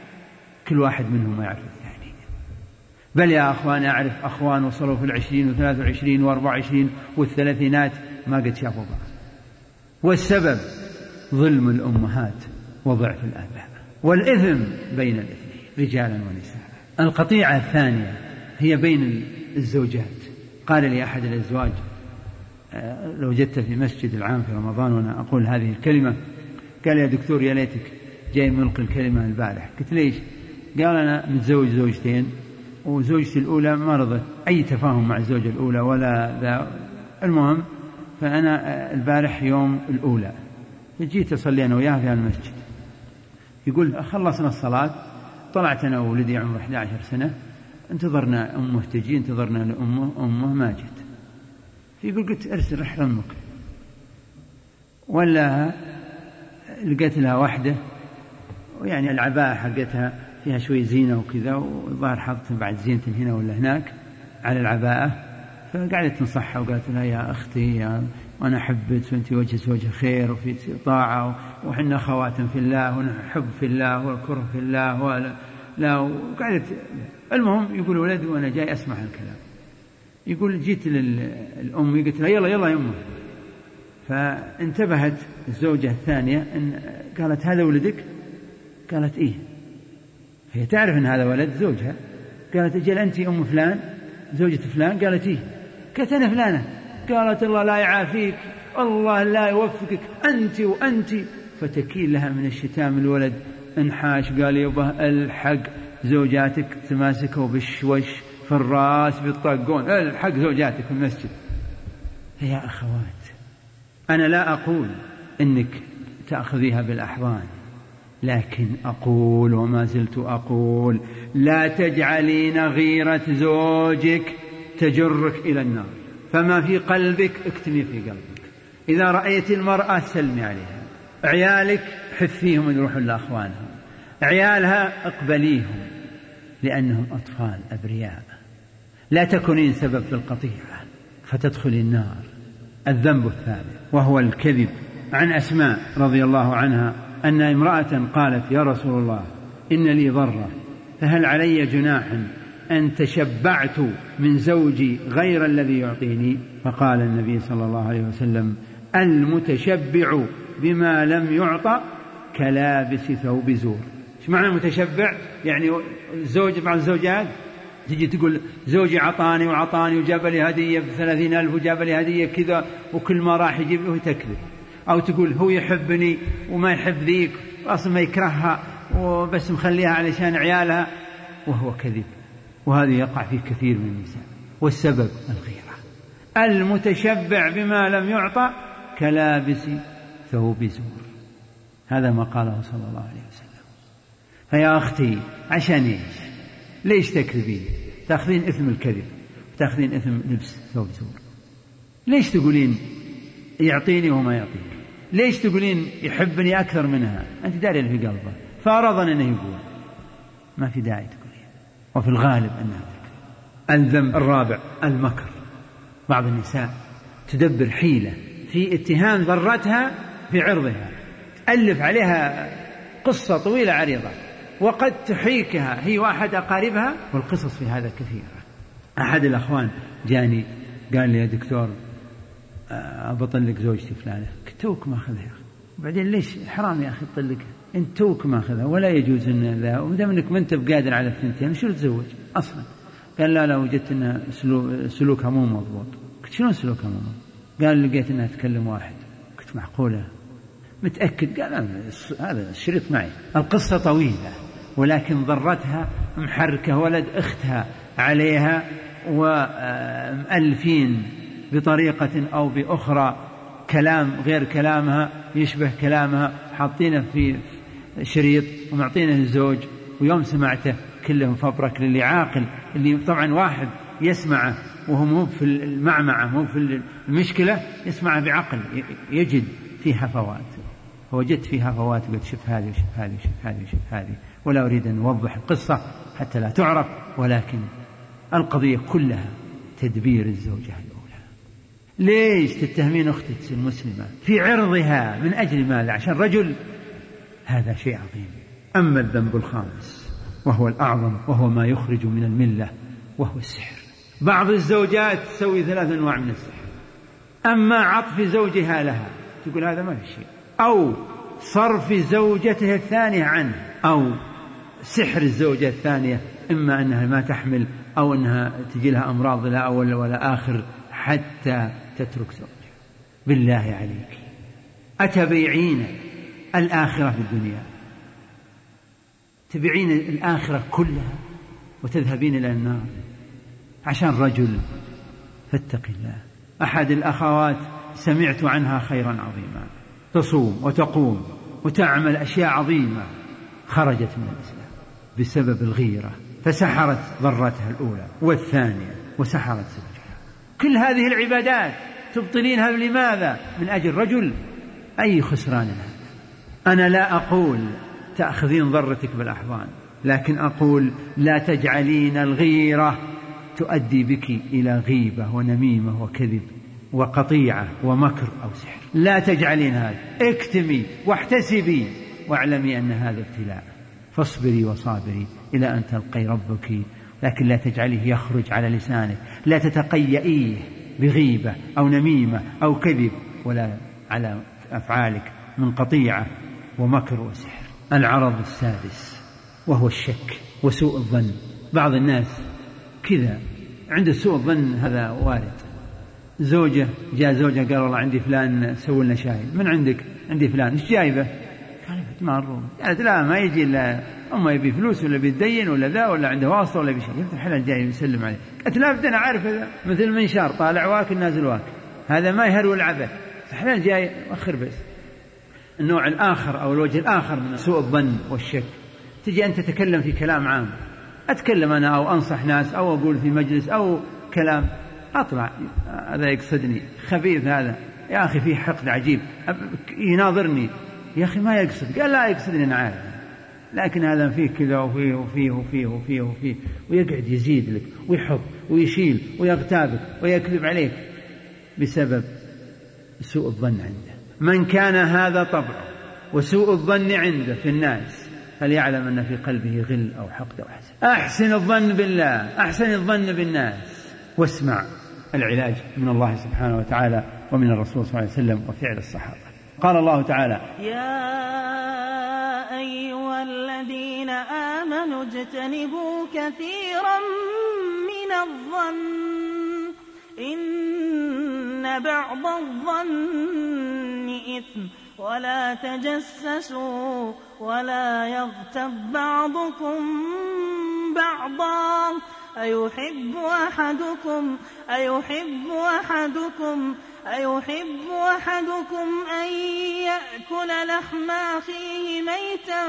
كل واحد منهم يعرف الثاني. بل يا أخوان أعرف أخوان وصلوا في العشرين وثلاث وعشرين وأربع وعشرين والثلاثينات ما قد شافوا بعض، والسبب ظلم الأمهات وضعف الآباء، والإثم بين الاثنين رجالا ونساء. القطيعة الثانية هي بين الزوجات. قال لي أحد الأزواج لو وجدت في مسجد العام في رمضان وأنا أقول هذه الكلمة، قال يا دكتور يا ليتك جاي ملقي الكلمة البارح. قلت ليش؟ قال أنا متزوج زوجتين وزوجتي الأولى ما رضت أي تفاهم مع الزوجة الأولى ولا ذا. المهم فأنا البارح يوم الأولى جيت أصلي أنا وياها في المسجد، يقول خلصنا الصلاة طلعت أنا وولدي عمره إحدى عشرة سنة، انتظرنا أمه تجي، انتظرنا لأمه أمه ما جت. يقول قلت أرسل رحل أمك، ولا لقيت لها واحدة ويعني العباءة حقتها فيها شوي زينة وكذا، والظاهر حاطة بعد زينة هنا ولا هناك على العباءة، فقعدت تنصحها وقالت لها يا أختي يا وأنا أحبك وأنت وجهك وجه خير وفي طاعة وحنا أخوات في الله ونحب في الله والكره في الله ولا لا. وقعدت المهم يقول ولدي وأنا جاي أسمع الكلام، يقول جيت للأم قلت لها يلا يلا يا أمه، فانتبهت الزوجة الثانية إن قالت هذا ولدك؟ قالت إيه، هي تعرف أن هذا ولد زوجها. قالت أجل أنت أم فلان زوجة فلان؟ قالت إيه. قالت أنا فلانة. قالت الله لا يعافيك، الله لا يوفقك أنت وأنت. فتكيل لها من الشتام الولد انحاش، قال يبه الحق زوجاتك تماسكوا بالشوش في الراس بالطقون، الحق زوجاتك في المسجد. يا أخوات أنا لا أقول إنك تأخذيها بالأحضان، لكن أقول وما زلت أقول لا تجعلين غيرة زوجك تجرك إلى النار، فما في قلبك اكتمي في قلبك. إذا رأيت المرأة سلمي عليها، عيالك حثيهم يروحوا لأخوانهم، عيالها اقبليهم لأنهم أطفال أبرياء. لا تكونين سبب في القطيعة فتدخل النار. الذنب الثالث وهو الكذب. عن أسماء رضي الله عنها أن امرأة قالت يا رسول الله إن لي ضرة فهل علي جناح أن تشبعت من زوجي غير الذي يعطيني؟ فقال النبي صلى الله عليه وسلم المتشبع بما لم يعطى كلابس ثوب زور. ايش معنى متشبع؟ يعني زوج بعض الزوجات تجي تقول زوجي عطاني وعطاني وجاب لي هدية بثلاثين ألف وجاب لي هدية كذا وكل ما راح يجيب له تكذب، أو تقول هو يحبني وما يحب ذيك أصلا ما يكرهها وبس مخليها علشان عيالها، وهو كذب. وهذا يقع في كثير من النساء. والسبب الغيرة. المتشبع بما لم يعطى كلابس ثوب زور، هذا ما قاله صلى الله عليه وسلم. فيا أختي عشان إيش؟ ليش تكذبين؟ تأخذين إثم الكذب وتأخذين إثم لبس ثوب زور. ليش تقولين يعطيني وما يعطيني؟ ليش تقولين يحبني أكثر منها؟ أنت داري اللي في قلبه، فأرضا أنه يقول، ما في داعي تقولين. وفي الغالب أنها تكذب. الذنب الرابع المكر. بعض النساء تدبر حيلة في اتهام ذرتها في عرضها، تألف عليها قصة طويلة عريضة وقد تحيكها هي واحد أقاربها، والقصص في هذا كثيرة. أحد الأخوان جاني قال لي يا دكتور أبطلق زوجتي فلانة. توك ما أخذها، وبعدين ليش حرام يا أخي تطلقها؟ أنت توك ما أخذها ولا يجوز أن ذا، ومدام أنك ما أنت بقادر على الثنتين شو تزوج أصلا؟ قال لا لا وجدت أن سلوكها مو مضبوط. قلت شلون سلوكها مو مضبوط؟ قال لقيت أنها تكلم واحد. قلت معقولة؟ متأكد؟ قال هذا الشريط معي. القصة طويلة ولكن ضرتها محركة ولد أختها عليها ومؤلفين بطريقة أو بأخرى كلام غير كلامها يشبه كلامها، حاطينه في شريط ومعطينه الزوج، ويوم سمعته كلهم فبرك للي عاقل، اللي طبعا واحد يسمعه وهو مو في المعمعة مو في المشكلة، يسمعه بعقل يجد فيها فوات. فوجدت فيها فوات قلت شوف هذه وشوف هذه وشوف هذه وشوف هذه، ولا أريد أن أوضح القصة حتى لا تعرف، ولكن القضية كلها تدبير الزوجة الأولى. ليش تتهمين أختك المسلمة في عرضها من أجل ماذا؟ عشان رجل؟ هذا شيء عظيم. أما الذنب الخامس وهو الأعظم وهو ما يخرج من الملة وهو السحر. بعض الزوجات تسوي ثلاث أنواع من السحر. أما عطف زوجها لها تقول هذا ما في شيء، أو صرف زوجته الثانية عنه أو سحر الزوجة الثانية، إما أنها ما تحمل أو أنها تجي لها أمراض لا أول ولا آخر حتى تترك زوجها. بالله عليك أتبيعين الآخرة في الدنيا، تبيعين الآخرة كلها وتذهبين إلى النار عشان رجل؟ فاتق الله. أحد الأخوات سمعت عنها خيرا عظيما، تصوم وتقوم وتعمل أشياء عظيمة، خرجت من الإسلام بسبب الغيرة، فسحرت ضرتها الأولى والثانية وسحرت زوجها. كل هذه العبادات تبطلينها لماذا؟ من أجل رجل؟ أي خسران هذا. أنا لا أقول تأخذين ضرتك بالأحضان، لكن أقول لا تجعلين الغيرة تؤدي بك إلى غيبة ونميمة وكذب وقطيعة ومكر أو سحر. لا تجعلين هذا، اكتمي واحتسبي واعلمي أن هذا ابتلاء، فاصبري وصابري إلى أن تلقي ربك، لكن لا تجعليه يخرج على لسانك، لا تتقيئيه بغيبة أو نميمة أو كذب، ولا على أفعالك من قطيعة ومكر وسحر. العرض السادس وهو الشك وسوء الظن. بعض الناس كذا عنده سوء الظن، هذا وارد. زوجة جاء زوجة قال والله عندي فلان سوي لنا شاي. من عندك؟ عندي فلان. ايش جايبه؟ قال بتمر. قالت لا ما يجي إلا أما يبي فلوس ولا بيتدين ولا ذا ولا عنده واسطة ولا بشيء. قلت الحلال جاي يسلم عليه. قالت لا بدنا عارف هذا مثل منشار طالع واكل نازل واكل، هذا ما يهرول العبث. الحلال جاي أخر بس. النوع الآخر أو الوجه الآخر من سوء الظن والشك، تجي أنت تتكلم في كلام عام، أتكلم أنا أو أنصح ناس أو أقول في مجلس أو كلام، أطلع هذا يقصدني، خبيث هذا يا أخي فيه حقد عجيب، يناظرني يا أخي ما يقصد. قال لا يقصدني أنا عارف، لكن هذا فيه كذا وفيه وفيه وفيه وفيه وفيه، ويقعد يزيد لك ويحط ويشيل ويغتابك ويكذب عليك بسبب سوء الظن عنده. من كان هذا طبعه وسوء الظن عنده في الناس فليعلم أن في قلبه غل أو حقد أو حسد. أحسن الظن بالله، أحسن الظن بالناس، واسمع العلاج من الله سبحانه وتعالى ومن الرسول صلى الله عليه وسلم وفعل الصحابة. قال الله تعالى: يا أيها الذين آمنوا اجتنبوا كثيرا من الظن إن بعض الظن إثم ولا تجسسوا ولا يغتب بعضكم بعضا أيحب أحدكم أيحب أحدكم أيحب أحدكم أن يأكل لحم أخيه ميتا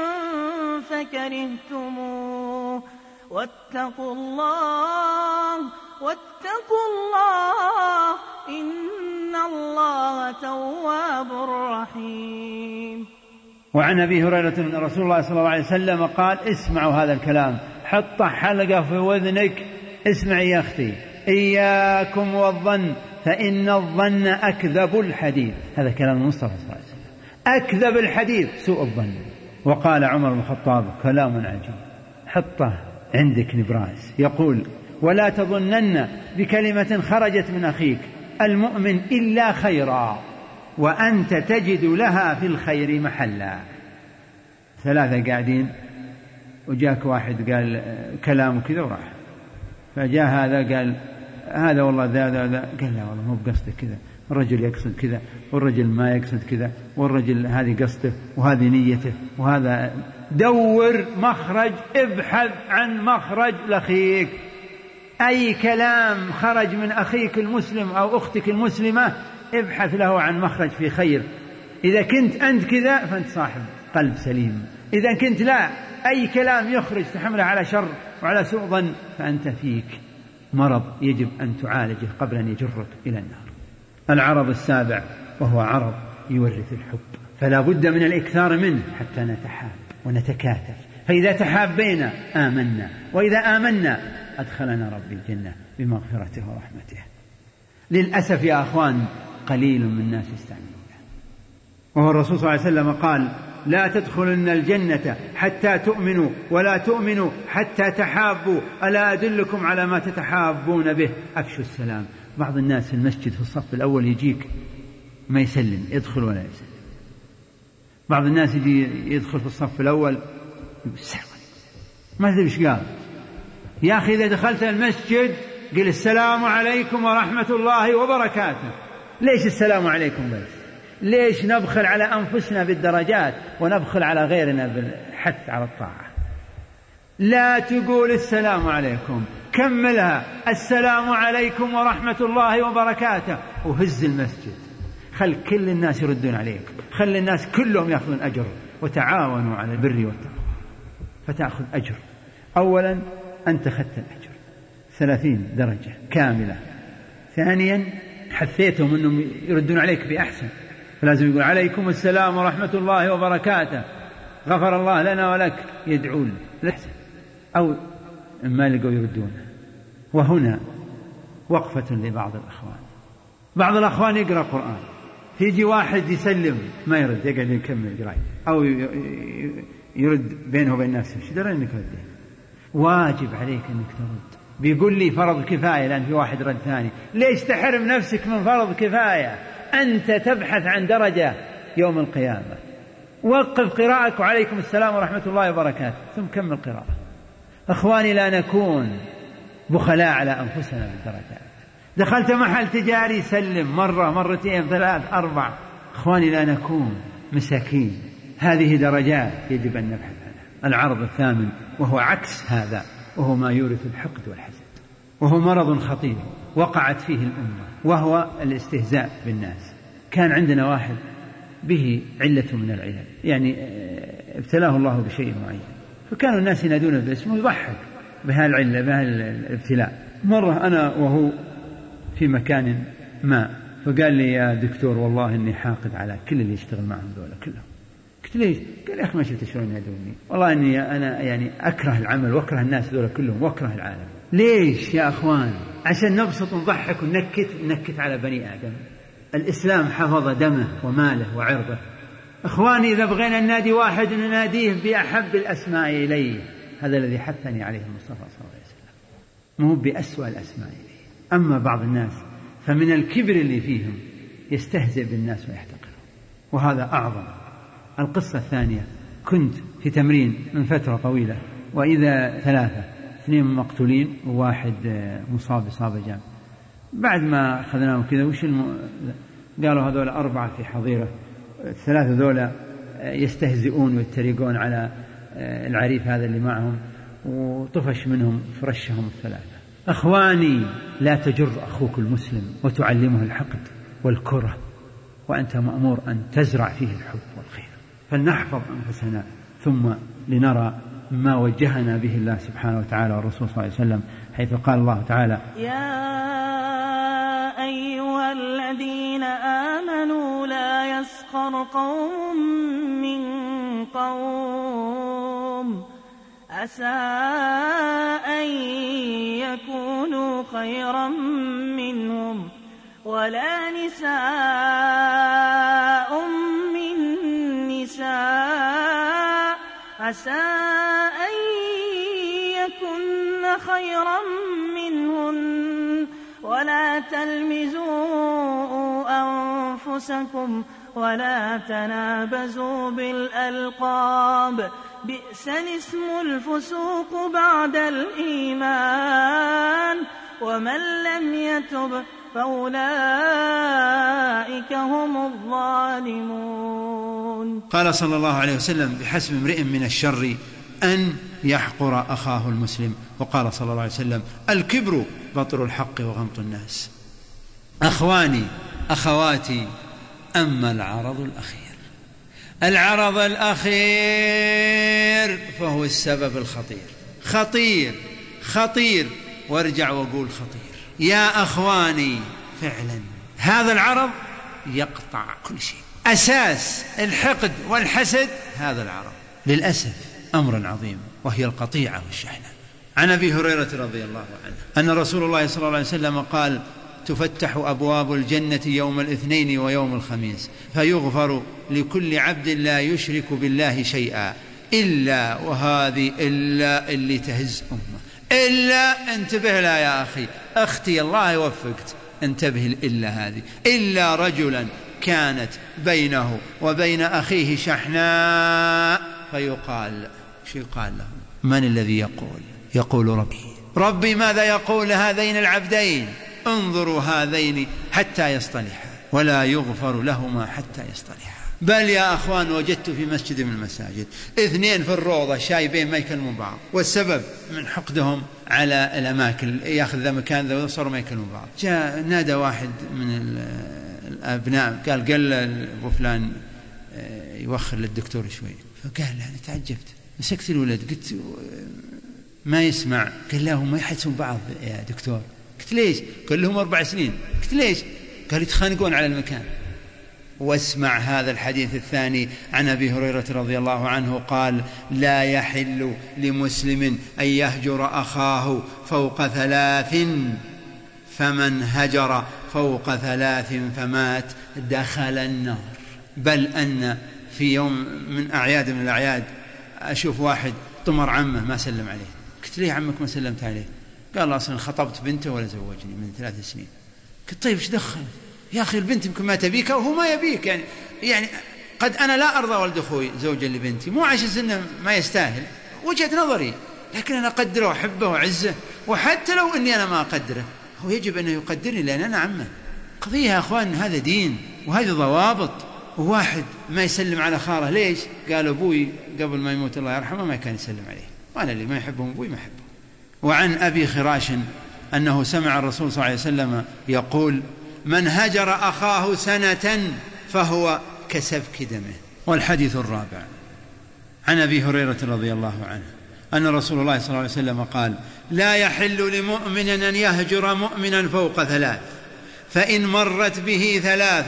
فكرهتموه واتقوا الله واتقوا الله إن الله تواب رحيم. وعن أبي هريرة أن رسول الله صلى الله عليه وسلم قال: اسمعوا هذا الكلام، حط حلقة في وذنك، اسمعي يا أختي، إياكم والظن فإن الظن أكذب الحديث. هذا كلام المصطفى صلى الله عليه وسلم، أكذب الحديث سوء الظن. وقال عمر بن الخطاب كلام عجيب، حطه عندك نبراس، يقول: ولا تظنن بكلمة خرجت من أخيك المؤمن إلا خيرا وأنت تجد لها في الخير محلا. ثلاثة قاعدين وجاك واحد قال كلام كذا وراح، فجاء هذا قال هذا والله ذا ذا ذا، قال لا والله مو بقصده كذا، الرجل يقصد كذا والرجل ما يقصد كذا، والرجل هذه قصده وهذه نيته وهذا. دور مخرج، ابحث عن مخرج لأخيك. أي كلام خرج من أخيك المسلم أو أختك المسلمة ابحث له عن مخرج في خير. إذا كنت أنت كذا فأنت صاحب قلب سليم، إذا كنت لا، أي كلام يخرج تحمله على شر وعلى سوء ظن فأنت فيك مرض يجب أن تعالجه قبل أن يجرك إلى النار. العرض السابع وهو عرض يورث الحب، فلا بد من الإكثار منه حتى نتحاب ونتكاتف، فإذا تحابينا آمنا، وإذا آمنا أدخلنا ربي الجنة بمغفرته ورحمته. للأسف يا أخوان قليل من الناس يستعملونه، وهو الرسول صلى الله عليه وسلم قال: لا تدخلن الجنة حتى تؤمنوا ولا تؤمنوا حتى تحابوا، ألا أدلكم على ما تتحابون به؟ أفشوا السلام. بعض الناس في المسجد في الصف الأول يجيك ما يسلم، يدخل ولا يسلم، بعض الناس يجي يدخل في الصف الأول السلام ما تدري ايش قال. يا أخي إذا دخلت المسجد قل السلام عليكم ورحمة الله وبركاته. ليش السلام عليكم بس؟ ليش نبخل على أنفسنا بالدرجات ونبخل على غيرنا بالحث على الطاعة؟ لا تقول السلام عليكم، كملها السلام عليكم ورحمة الله وبركاته، وهز المسجد، خل كل الناس يردون عليك، خل الناس كلهم يأخذون أجر، وتعاونوا على البر والتقوى فتأخذ أجر. أولا أنت خدت الأجر ثلاثين درجة كاملة. ثانيا حثيتهم أنهم يردون عليك بأحسن، فلازم يقول عليكم السلام ورحمة الله وبركاته، غفر الله لنا ولك، يدعون الأحسن، أو ما لقوا يردون. وهنا وقفة لبعض الأخوان. بعض الأخوان يقرأ قرآن، يجي واحد يسلم ما يرد، يقعد يكمل قراءة أو يرد بينه وبين نفسه. ايش درى انك رديت؟ واجب عليك انك ترد. بيقول لي فرض كفاية لأن في واحد رد ثاني. ليش تحرم نفسك من فرض كفاية؟ أنت تبحث عن درجة يوم القيامة. وقف قراءتك وعليكم السلام ورحمة الله وبركاته ثم كمل قراءة. أخواني لا نكون بخلاء على أنفسنا بالدرجات. دخلت محل تجاري سلم مرة مرتين ثلاث أربع. أخواني لا نكون مساكين، هذه درجات يجب أن نبحث عنها. العرض الثامن وهو عكس هذا، وهو ما يورث الحقد والحسد، وهو مرض خطير وقعت فيه الأمة، وهو الاستهزاء بالناس. كان عندنا واحد به علة من العلل، يعني ابتلاه الله بشيء معين، فكانوا الناس ينادونه باسمه يضحك بهالعلة بهالابتلاء. مرة أنا وهو في مكان ما فقال لي يا دكتور والله إني حاقد على كل اللي يشتغل معهم دولة كلهم. قلت ليش؟ قال يا أخي ما شفت شلون ينادوني، والله إني أنا يعني أكره العمل وأكره الناس دولة كلهم وأكره العالم. ليش يا أخوان؟ عشان نبسط ونضحك وننكت ننكت على بني آدم. الإسلام حفظ دمه وماله وعرضه. أخواني إذا بغينا ننادي واحد نناديه بأحب الأسماء إليه، هذا الذي حثني عليه المصطفى صلى الله عليه وسلم، مو بأسوأ الأسماء إليه. أما بعض الناس فمن الكبر اللي فيهم يستهزئ بالناس ويحتقرهم، وهذا أعظم. القصة الثانية، كنت في تمرين من فترة طويلة، وإذا ثلاثة اثنين مقتولين وواحد مصاب إصابة جامة. بعد ما أخذناهم كذا وش الم... قالوا هذول أربعة في حظيرة، الثلاثة ذولا يستهزئون ويتريقون على العريف هذا اللي معهم، وطفش منهم فرشهم الثلاثة. أخواني لا تجر أخوك المسلم وتعلمه الحقد والكره، وأنت مأمور أن تزرع فيه الحب والخير. فلنحفظ أنفسنا ثم لنرى ما وجهنا به الله سبحانه وتعالى والرسول صلى الله عليه وسلم، حيث قال الله تعالى يا أيها الذين آمنوا لا يسخر قوم من قوم عسى أن يكونوا خيرا منهم ولا نساء من نساء عسى أن يكن خيرا منهن ولا تلمزوا أنفسكم ولا تنابزوا بالألقاب بئس الاسم الفسوق بعد الإيمان ومن لم يتب فأولئك هم الظالمون. قال صلى الله عليه وسلم بحسب امرئ من الشر أن يحقر أخاه المسلم، وقال صلى الله عليه وسلم الكبر بطر الحق وغمط الناس. أخواني أخواتي، أما العرض الأخير العرض الأخير فهو السبب الخطير، خطير خطير وارجع وقول خطير. يا أخواني فعلا هذا العرض يقطع كل شيء. أساس الحقد والحسد هذا العرض، للأسف أمر عظيم، وهي القطيعة والشحنة. عن أبي هريرة رضي الله عنه أن رسول الله صلى الله عليه وسلم قال تفتح أبواب الجنة يوم الاثنين ويوم الخميس فيغفر لكل عبد لا يشرك بالله شيئا إلا، وهذه إلا اللي تهز أمه، إلا انتبه لا يا أخي أختي الله يوفقت، انتبه إلا هذه، إلا رجلا كانت بينه وبين أخيه شحناء فيقال، شو يقال له؟ من الذي يقول؟ يقول ربي. ربي ماذا يقول هذين العبدين؟ انظروا هذين حتى يصطلحا ولا يغفر لهما حتى يصطلحا. بل يا أخوان وجدت في مسجد من المساجد اثنين في الروضة شايبين ما يكلموا بعض، والسبب من حقدهم على الأماكن، يأخذ ذا مكان ذا وصاروا ما يكلموا بعض. جاء نادى واحد من الأبناء قال قال أبو فلان يوخر للدكتور شوي، فقال أنا تعجبت مسكت الولد قلت ما يسمع، قال لا هم ما يحسون بعض يا دكتور. قلت ليش؟ قال لهم أربع سنين. قلت ليش؟ قال يتخانقون على المكان. واسمع هذا الحديث الثاني عن أبي هريرة رضي الله عنه قال لا يحل لمسلم أن يهجر أخاه فوق ثلاث فمن هجر فوق ثلاث فمات دخل النار. بل أن في يوم من أعياد من الأعياد أشوف واحد طمر عمه ما سلم عليه. قلت ليه عمك ما سلمت عليه؟ قال أصلا خطبت بنته ولا زوجني من ثلاث سنين. قلت طيب ايش دخل يا أخي؟ البنت يمكن ما تبيك وهو ما يبيك، يعني يعني قد أنا لا أرضى ولد أخوي زوجا لبنتي، مو عشان سنه ما يستاهل، وجهة نظري، لكن أنا أقدره وأحبه وأعزه، وحتى لو أني أنا ما أقدره هو يجب أن يقدرني لأن أنا عمه. قضية يا أخوان هذا دين وهذه ضوابط. وواحد ما يسلم على خاله ليش؟ قال أبوي قبل ما يموت الله يرحمه ما كان يسلم عليه، وأنا اللي ما يحبهم أبوي ما أحبه. وعن أبي خراش أنه سمع الرسول صلى الله عليه وسلم يقول من هجر أخاه سنة فهو كسفك دمه. والحديث الرابع عن أبي هريرة رضي الله عنه أن رسول الله صلى الله عليه وسلم قال لا يحل لمؤمن أن يهجر مؤمنا فوق ثلاث فإن مرت به ثلاث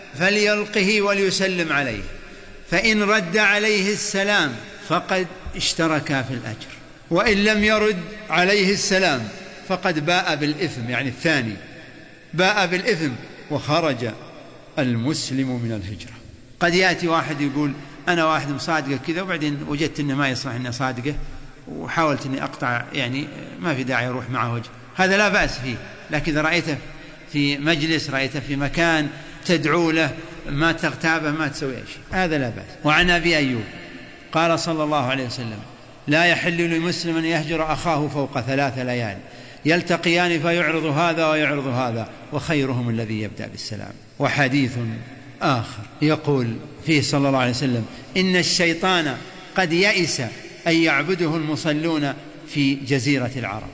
فليلقه وليسلم عليه فإن رد عليه السلام فقد اشتركا في الأجر وإن لم يرد عليه السلام فقد باء بالإثم، يعني الثاني باء بالإثم وخرج المسلم من الهجرة. قد يأتي واحد يقول أنا واحد مصادقة كذا وبعدين وجدت أنه ما يصلح أني صادقة وحاولت أني أقطع، يعني ما في داعي أروح معه وجه، هذا لا بأس فيه. لكن إذا رأيته في مجلس رأيته في مكان تدعو له ما تغتابه ما تسوي شيء هذا لا بأس. وعن أبي أيوب قال صلى الله عليه وسلم لا يحل لمسلم أن يهجر أخاه فوق ثلاث ليال يلتقيان فيعرض هذا ويعرض هذا وخيرهم الذي يبدأ بالسلام. وحديث آخر يقول فيه صلى الله عليه وسلم إن الشيطان قد يئس أن يعبده المصلون في جزيرة العرب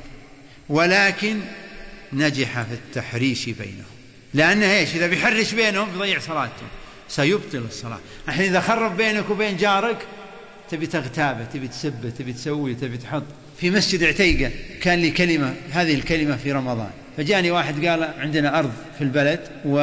ولكن نجح في التحريش بينهم، لأنه إيش إذا بيحرش بينهم بيضيع صلاتهم سيبطل الصلاة. الحين إذا خرب بينك وبين جارك تبي تغتابه تبي تسبه تبي تسوي تبي تحط. في مسجد عتيقة كان لي كلمة، هذه الكلمة في رمضان، فجاني واحد قال عندنا أرض في البلد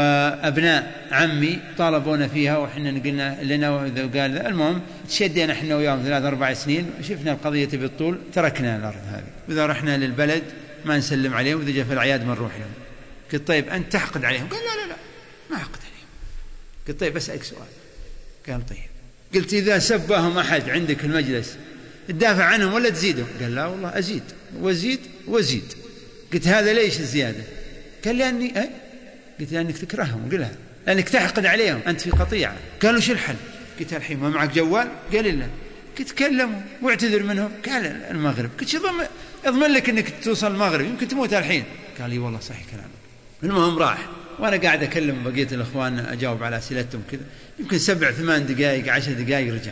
وأبناء عمي طالبونا فيها وحنا قلنا لنا وقال المهم تشدينا احنا وياهم ثلاث أربع سنين شفنا القضية بالطول تركنا الأرض هذه، وإذا رحنا للبلد ما نسلم عليهم وإذا جاء في الأعياد ما نروح لهم. قلت طيب أنت تحقد عليهم؟ قال لا لا لا ما أحقد عليهم. قلت طيب بسألك سؤال. قال طيب. قلت إذا سبهم أحد عندك في المجلس تدافع عنهم ولا تزيدهم؟ قال لا والله أزيد وزيد وزيد. قلت هذا ليش الزيادة؟ قال لأني أه؟ قلت لأنك تكرههم، قلها لأنك تحقد عليهم أنت في قطيعة. قالوا شو الحل؟ قلت الحين ما معك جوال؟ قال لا. قلت تكلموا واعتذر منهم. قال المغرب. قلت شو اضمن لك أنك توصل المغرب يمكن تموت الحين. قال لي والله صحيح كلامك. المهم راح وأنا قاعد أكلم بقية الأخوان أجاوب على أسئلتهم كذا يمكن سبع ثمان دقائق عشر دقائق رجع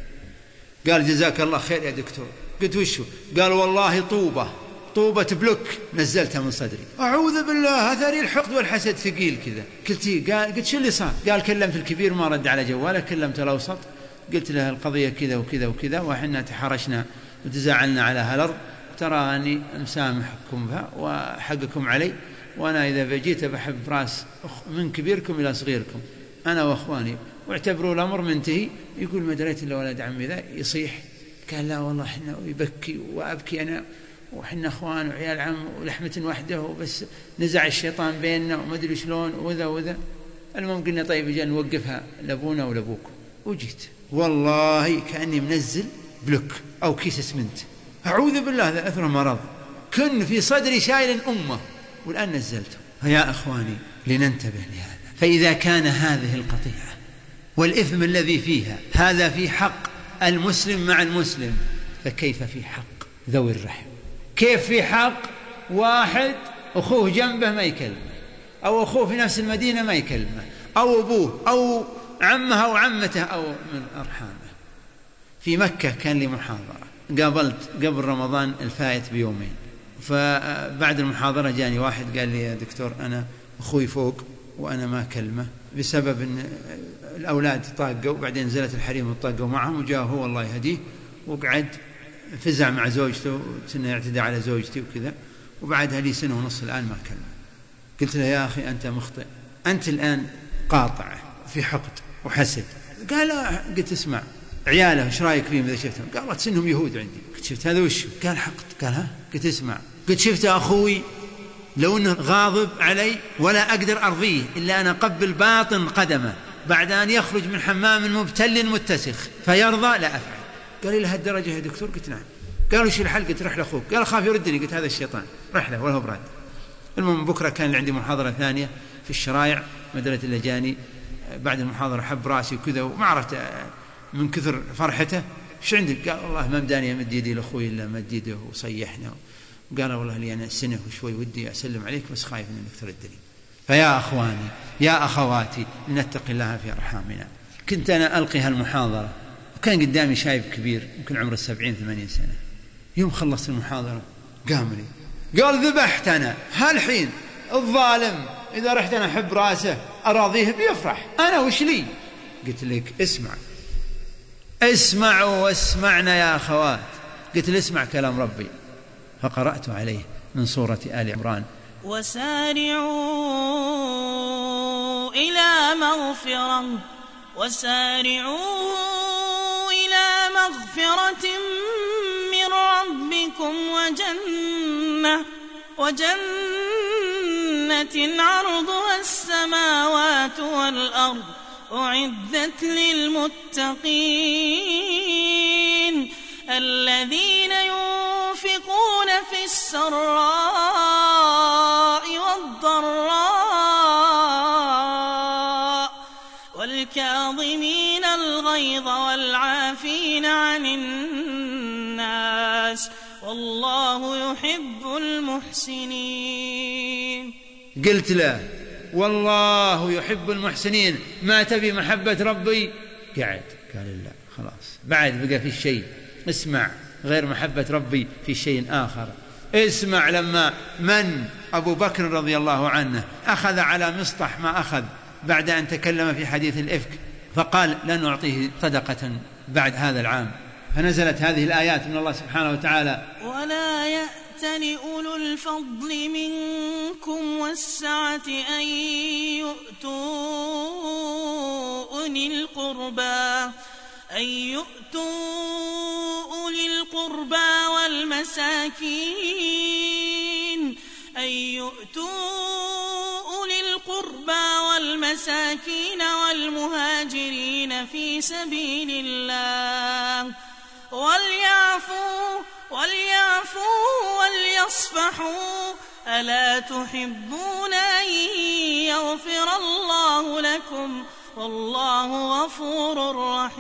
لي قال جزاك الله خير يا دكتور. قلت وشو؟ قال والله طوبة طوبة بلوك نزلتها من صدري أعوذ بالله أثري الحقد والحسد ثقيل كذا. قلت قال قلت شو اللي صار؟ قال كلمت الكبير ما رد على جواله كلمت الأوسط قلت له القضية كذا وكذا وكذا وحنا تحرشنا وتزاعلنا على هالأرض ترى أني مسامحكم بها وحقكم علي وأنا إذا بجيت بحب راس من كبيركم إلى صغيركم أنا وأخواني واعتبروا الأمر منتهي. يقول ما دريت إلا ولد عمي ذا يصيح. قال لا والله إحنا يبكي وأبكي أنا وإحنا أخوان وعيال عم ولحمة واحدة وبس نزع الشيطان بيننا وما أدري شلون وذا وذا. المهم قلنا طيب جاء نوقفها لأبونا ولأبوكم وجيت والله كأني منزل بلوك أو كيس اسمنت أعوذ بالله هذا أثر مرض كن في صدري شايل أمه والآن نزلته. فيا أخواني لننتبه لهذا فإذا كان هذه القطيعة والإثم الذي فيها هذا في حق المسلم مع المسلم، فكيف في حق ذوي الرحم؟ كيف في حق واحد أخوه جنبه ما يكلمه، أو أخوه في نفس المدينة ما يكلمه، أو أبوه أو عمه أو عمته أو من أرحامه؟ في مكة كان لي محاضرة، قابلت قبل رمضان الفائت بيومين، فبعد المحاضرة جاني واحد قال لي يا دكتور أنا أخوي فوق وأنا ما أكلمه بسبب أن الأولاد طاقوا، وبعدين نزلت الحريم وطاقوا معهم، وجاء هو الله يهديه وقعد فزع مع زوجته سنة يعتدى على زوجتي وكذا، وبعدها لي سنة ونص الآن ما أكلمه. قلت له يا أخي أنت مخطئ، أنت الآن قاطع في حقد وحسد. قال قلت اسمع عياله ايش رايك فيهم اذا شفتهم؟ قال والله تسنهم يهود عندي. قلت شفت هذا وش؟ قال حقد. قال ها؟ قلت اسمع، قلت شفت اخوي لو انه غاضب علي ولا اقدر ارضيه الا ان اقبل باطن قدمه بعد ان يخرج من حمام مبتل متسخ فيرضى لا افعل. قال لي لهالدرجه يا دكتور؟ قلت نعم. قالوا شيل الحل. قلت رح لاخوك. قال اخاف يردني. قلت هذا الشيطان رحله ولا هو براد. المهم بكره كان عندي محاضره ثانيه في الشرايع مدرسه اللجاني، بعد المحاضره حب راسي وكذا وما عرفت من كثر فرحته ايش عندك؟ قال والله ما مداني امد يدي لاخوي الا مد يده وصيحنا. قال والله لي انا سنه وشوي ودي اسلم عليك بس خايف انك تردني. فيا اخواني يا اخواتي نتقي الله في ارحامنا. كنت انا القي هالمحاضره وكان قدامي شايب كبير يمكن عمره السبعين ثمانين سنه. يوم خلصت المحاضره قام لي قال ذبحت انا هالحين الظالم اذا رحت انا احب راسه اراضيه بيفرح، انا وش لي؟ قلت لك اسمع اسمعوا واسمعنا يا أخوات. قلت له اسمع كلام ربي، فقرأت عليه من سورة آل عمران وسارعوا إلى مغفرة وسارعوا إلى مغفرة من ربكم وجنة وجنة عرضها السماوات والأرض أعدت للمتقين الذين ينفقون في السراء والضراء والكاظمين الغيظ والعافين عن الناس والله يحب المحسنين. قلت له والله يحب المحسنين، ما تبي محبة ربي؟ قعد قال لا خلاص بعد بقى في شيء. اسمع غير محبة ربي في شيء آخر. اسمع لما من أبو بكر رضي الله عنه أخذ على مصطح ما أخذ بعد أن تكلم في حديث الإفك فقال لن أعطيه صدقة بعد هذا العام، فنزلت هذه الآيات من الله سبحانه وتعالى ولا يأتل أولو الفضل منكم والسعة أن يؤتوا أولي القربى أن يؤتوا أولي القربى والمساكين أن يؤتوا أولي القربى والمساكين والمهاجرين في سبيل الله وليعفوا وليعفوا وليصفحوا ألا تحبون أن يغفر الله لكم والله غفور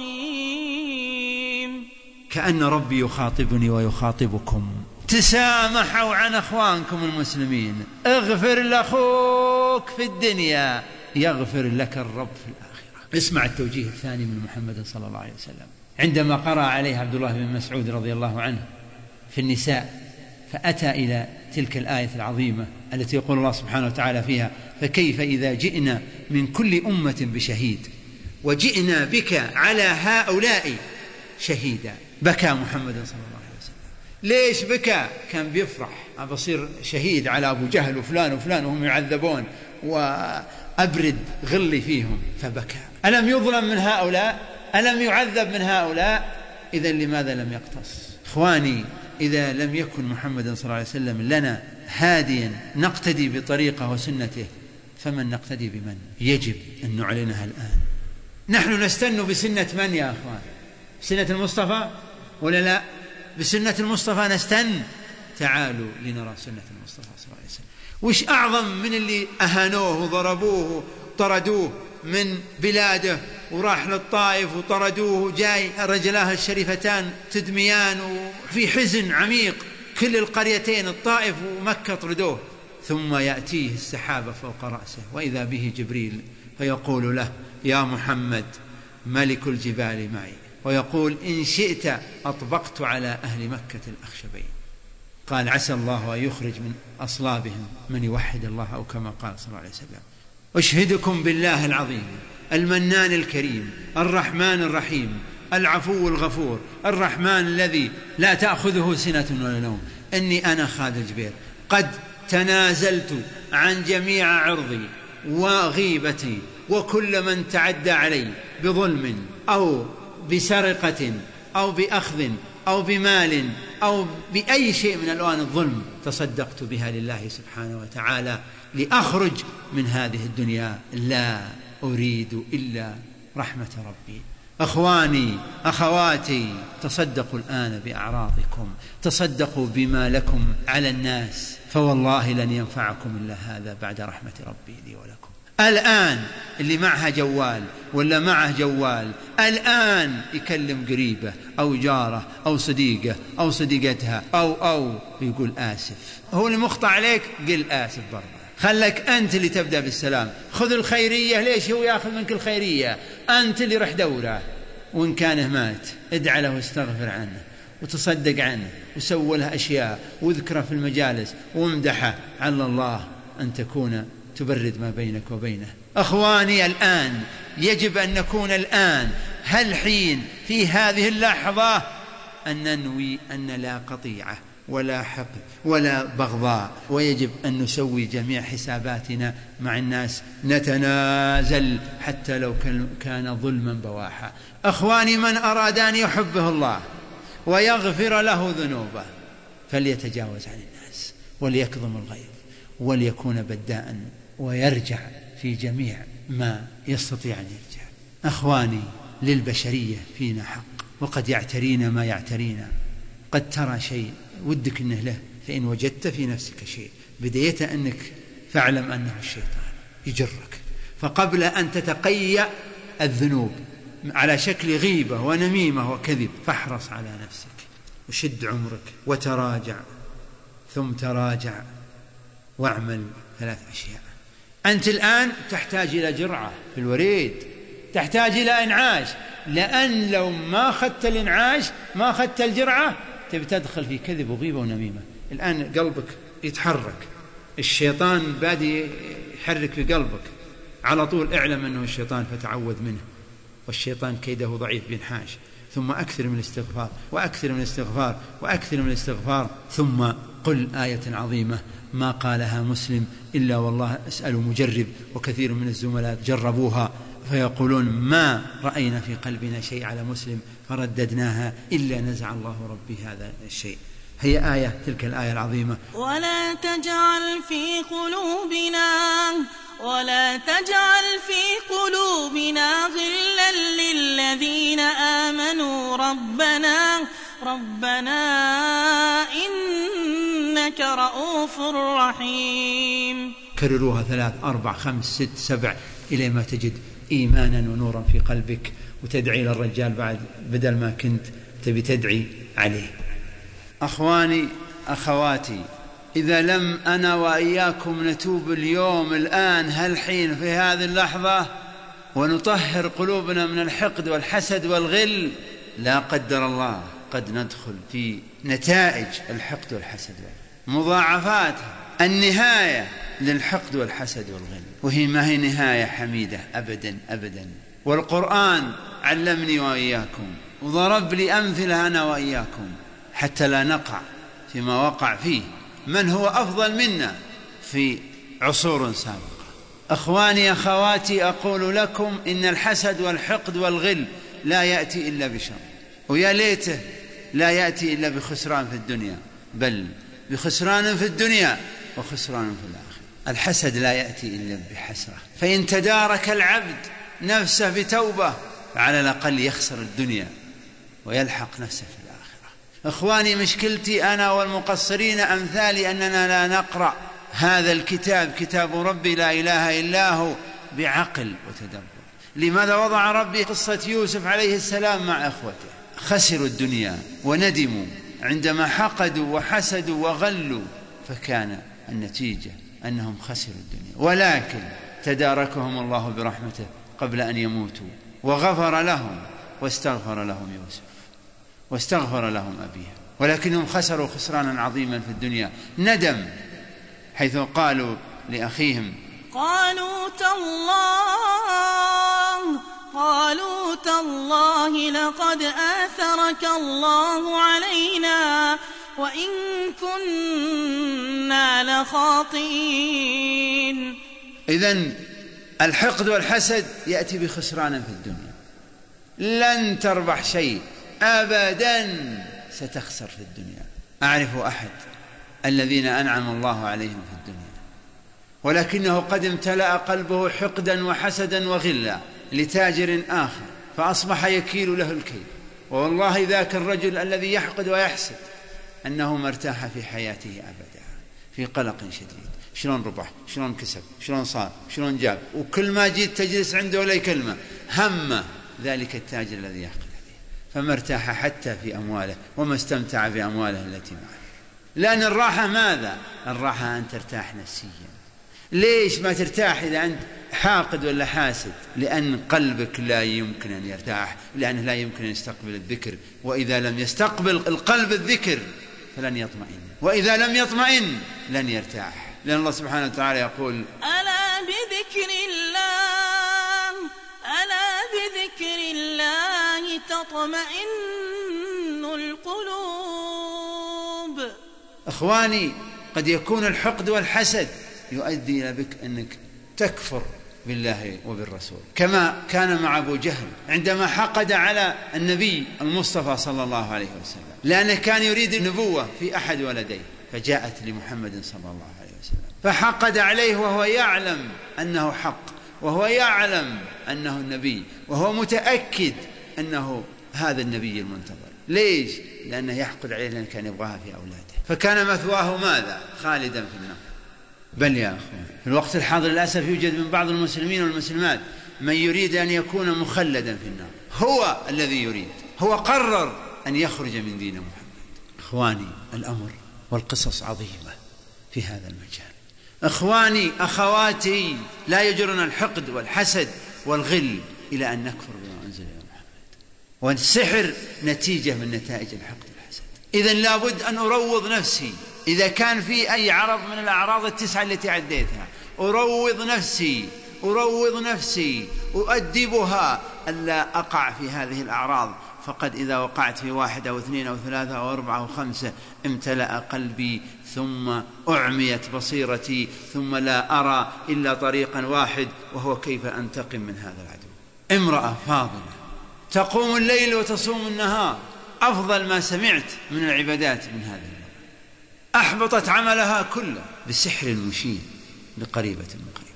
رحيم. كأن ربي يخاطبني ويخاطبكم تسامحوا عن أخوانكم المسلمين، اغفر لأخوك في الدنيا يغفر لك الرب في الآخرة. اسمع التوجيه الثاني من محمد صلى الله عليه وسلم عندما قرأ عليه عبد الله بن مسعود رضي الله عنه في النساء فأتى إلى تلك الآية العظيمة التي يقول الله سبحانه وتعالى فيها فكيف إذا جئنا من كل أمة بشهيد وجئنا بك على هؤلاء شهيدا. بكى محمد صلى الله عليه وسلم. ليش بكى؟ كان بيفرح أبصير شهيد على أبو جهل وفلان وفلان وهم يعذبون وأبرد غلي فيهم فبكى. ألم يظلم من هؤلاء؟ ألم يعذب من هؤلاء؟ إذن لماذا لم يقتص؟ إخواني إذا لم يكن محمد صلى الله عليه وسلم لنا هاديا نقتدي بطريقه وسنته فمن نقتدي بمن؟ يجب أن نعلنها الآن. نحن نستن بسنة من يا أخوان؟ سنة المصطفى ولا لا؟ بسنة المصطفى نستن. تعالوا لنرى سنة المصطفى صلى الله عليه وسلم. وش أعظم من اللي أهانوه وضربوه وطردوه من بلاده وراح للطائف وطردوه، جاي رجلاه الشريفتان تدميان وفي حزن عميق، كل القريتين الطائف ومكة طردوه، ثم يأتيه السحابة فوق رأسه وإذا به جبريل فيقول له يا محمد ملك الجبال معي، ويقول إن شئت أطبقت على أهل مكة الأخشبين. قال عسى الله أن يخرج من أصلابهم من يوحد الله، أو كما قال صلى الله عليه وسلم. أشهدكم بالله العظيم المنان الكريم الرحمن الرحيم العفو الغفور الرحمن الذي لا تأخذه سنة ولا نوم، إني أنا خالد الجبير قد تنازلت عن جميع عرضي وغيبتي وكل من تعدى علي بظلم أو بسرقة أو بأخذ أو بمال أو بأي شيء من ألوان الظلم، تصدقت بها لله سبحانه وتعالى لأخرج من هذه الدنيا لا أريد إلا رحمة ربي. أخواني أخواتي، تصدقوا الآن بأعراضكم، تصدقوا بما لكم على الناس، فوالله لن ينفعكم إلا هذا بعد رحمة ربي لي ولكم. الآن اللي معها جوال ولا معه جوال الآن يكلم قريبه أو جاره أو صديقه أو صديقتها أو أو يقول آسف، هو اللي مخطئ عليك قل آسف برضه، خلك أنت اللي تبدأ بالسلام، خذ الخيرية، ليش هو يأخذ منك الخيرية؟ أنت اللي رح دوره، وإن كانه مات ادعى له واستغفر عنه وتصدق عنه وسوى له أشياء وذكره في المجالس وامدحه، على الله أن تكون تبرد ما بينك وبينه. أخواني الآن يجب أن نكون الآن هالحين في هذه اللحظة أن ننوي أن لا قطيعة ولا حقد ولا بغضاء، ويجب أن نسوي جميع حساباتنا مع الناس، نتنازل حتى لو كان ظلما بواحا. أخواني من أراد أن يحبه الله ويغفر له ذنوبه فليتجاوز عن الناس وليكظم الغيظ وليكون بداء ويرجع في جميع ما يستطيع أن يرجع. أخواني للبشرية فينا حق، وقد يعترينا ما يعترينا، قد ترى شيء ودك أنه له، فإن وجدت في نفسك شيء بداية أنك فاعلم أنه الشيطان يجرك، فقبل أن تتقيأ الذنوب على شكل غيبة ونميمة وكذب فاحرص على نفسك وشد عمرك وتراجع، ثم تراجع واعمل ثلاث أشياء. أنت الآن تحتاج إلى جرعة في الوريد، تحتاج إلى إنعاش، لأن لو ما أخذت الإنعاش ما أخذت الجرعة تبي تدخل في كذب وغيبة ونميمة. الآن قلبك يتحرك، الشيطان بادي يحرك في قلبك، على طول اعلم أنه الشيطان فتعوذ منه، والشيطان كيده ضعيف بينحاش. ثم أكثر من الاستغفار وأكثر من الاستغفار وأكثر من الاستغفار. ثم قل آية عظيمة ما قالها مسلم إلا والله أسأل مجرب، وكثير من الزملاء جربوها فيقولون ما رأينا في قلبنا شيء على مسلم فرددناها إلا نزع الله ربي هذا الشيء. هي آية، تلك الآية العظيمة ولا تجعل في قلوبنا ولا تجعل في قلوبنا غلا للذين آمنوا ربنا ربنا إنك رؤوف رحيم. كرروها ثلاث أربع خمس ست سبع إلى ما تجد إيمانا ونورا في قلبك، وتدعي للرجال بعد بدل ما كنت تبي تدعي عليه. أخواني أخواتي، إذا لم أنا وإياكم نتوب اليوم الآن هالحين في هذه اللحظة ونطهر قلوبنا من الحقد والحسد والغل، لا قدر الله قد ندخل في نتائج الحقد والحسد مضاعفاتها. النهاية للحقد والحسد والغل وهي ما هي نهاية حميدة أبدا أبدا. والقرآن علمني وإياكم وضرب لي أمثلة أنا وإياكم حتى لا نقع فيما وقع فيه من هو أفضل منا في عصور سابقة. أخواني أخواتي، أقول لكم إن الحسد والحقد والغل لا يأتي إلا بشر، ويا ليته لا يأتي إلا بخسران في الدنيا، بل بخسران في الدنيا وخسران في الآخرة. الحسد لا يأتي إلا بحسرة، فإن تدارك العبد نفسه بتوبة على الأقل يخسر الدنيا ويلحق نفسه في الآخرة. إخواني، مشكلتي أنا والمقصرين أمثالي أننا لا نقرأ هذا الكتاب، كتاب ربي لا إله إلا هو، بعقل وتدبر. لماذا وضع ربي قصة يوسف عليه السلام مع أخوته؟ خسروا الدنيا وندموا عندما حقدوا وحسدوا وغلوا، فكان النتيجة أنهم خسروا الدنيا، ولكن تداركهم الله برحمته قبل أن يموتوا وغفر لهم واستغفر لهم يوسف واستغفر لهم أبيهم، ولكنهم خسروا خسرانا عظيما في الدنيا. ندم، حيث قالوا لأخيهم قالوا تالله قالوا تالله لقد آثرك الله علينا وإن كنا لخاطئين. إذن الحقد والحسد يأتي بخسران في الدنيا، لن تربح شيء أبدا، ستخسر في الدنيا. أعرف أحد الذين أنعم الله عليهم في الدنيا، ولكنه قد امتلأ قلبه حقدا وحسدا وغلا لتاجر آخر، فأصبح يكيل له الكيل. والله ذاك الرجل الذي يحقد ويحسد أنه ما ارتاح في حياته أبدا، في قلق شديد، شلون ربح، شلون كسب، شلون صار، شلون جاب، وكل ما جيت تجلس عنده ولا كلمة، هم ذلك التاجر الذي يحقد عليه، فما ارتاح حتى في أمواله وما استمتع بأمواله التي معه. لأن الراحة ماذا؟ الراحة أن ترتاح نفسيا. ليش ما ترتاح إذا أنت حاقد ولا حاسد؟ لأن قلبك لا يمكن أن يرتاح، لأنه لا يمكن أن يستقبل الذكر، وإذا لم يستقبل القلب الذكر فلن يطمئن، وإذا لم يطمئن لن يرتاح. لأن الله سبحانه وتعالى يقول ألا بذكر الله ألا بذكر الله تطمئن القلوب. أخواني، قد يكون الحقد والحسد يؤدي إلى بك أنك تكفر بالله وبالرسول، كما كان مع أبو جهل عندما حقد على النبي المصطفى صلى الله عليه وسلم، لأنه كان يريد النبوة في أحد ولديه، فجاءت لمحمد صلى الله عليه وسلم فحقد عليه وهو يعلم أنه حق، وهو يعلم أنه النبي، وهو متأكد أنه هذا النبي المنتظر. ليش؟ لأنه يحقد عليه لأنه كان يبغاها في أولاده، فكان مثواه ماذا؟ خالدا في النار. بل يا أخوان، في الوقت الحاضر للأسف يوجد من بعض المسلمين والمسلمات من يريد أن يكون مخلدا في النار، هو الذي يريد، هو قرر أن يخرج من دين محمد. إخواني، الأمر والقصص عظيمة في هذا المجال. إخواني أخواتي، لا يجرنا الحقد والحسد والغل إلى أن نكفر بما أنزل إلى محمد، والسحر نتيجة من نتائج الحقد والحسد. إذن لابد أن أروض نفسي، إذا كان في أي عرض من الأعراض التسعة التي عديتها، أروض نفسي أروض نفسي أؤدبها ألا أقع في هذه الأعراض، فقد إذا وقعت في واحد أو اثنين أو ثلاثة أو أربعة أو خمسة امتلأ قلبي، ثم أعميت بصيرتي، ثم لا أرى إلا طريقا واحد، وهو كيف أنتقم من هذا العدو. امرأة فاضلة تقوم الليل وتصوم النهار، أفضل ما سمعت من العبادات من هذه المرأة، أحبطت عملها كله بسحر مشين لقريبة من قريباتها.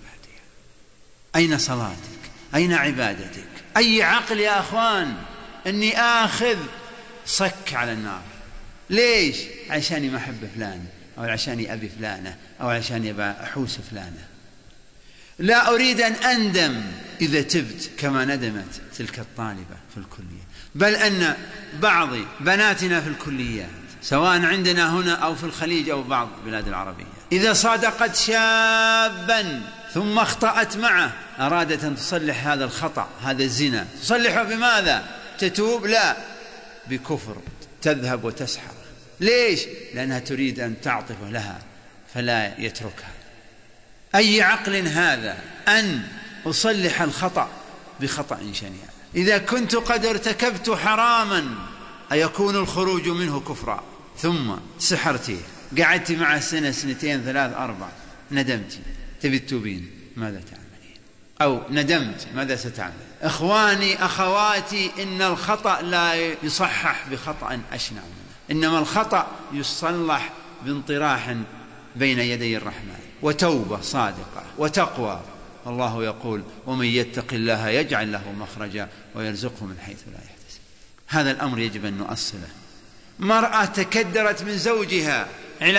أين صلاتك؟ أين عبادتك؟ أي عقل يا أخوان أني آخذ صك على النار؟ ليش؟ عشاني ما أحب فلان، أو عشاني أبي فلانة، أو عشاني أحوس فلانة. لا أريد أن أندم إذا تبت كما ندمت تلك الطالبة في الكلية، بل أن بعض بناتنا في الكليات سواء عندنا هنا أو في الخليج أو بعض البلاد العربية، إذا صادقت شابا ثم اخطأت معه، أرادت أن تصلح هذا الخطأ، هذا الزنا، تصلحه بماذا؟ تتوب؟ لا، بكفر، تذهب وتسحر. ليش؟ لأنها تريد أن تعطف لها فلا يتركها. أي عقل هذا أن أصلح الخطأ بخطأ شنيع؟ إذا كنت قد ارتكبت حراما أيكون الخروج منه كفرا؟ ثم سحرتي، قعدت مع سنة سنتين ثلاث أربع، ندمتي، تبي تتوبين، ماذا تعملين؟ أو ندمت، ماذا ستعمل؟ إخواني أخواتي، إن الخطأ لا يصحح بخطأ أشنع منه، إنما الخطأ يصلح بانطراح بين يدي الرحمن وتوبة صادقة وتقوى. الله يقول: ومن يتق الله يجعل له مخرجا ويرزقه من حيث لا يحتسب. هذا الأمر يجب أن نؤصله. مرأة تكدرت من زوجها،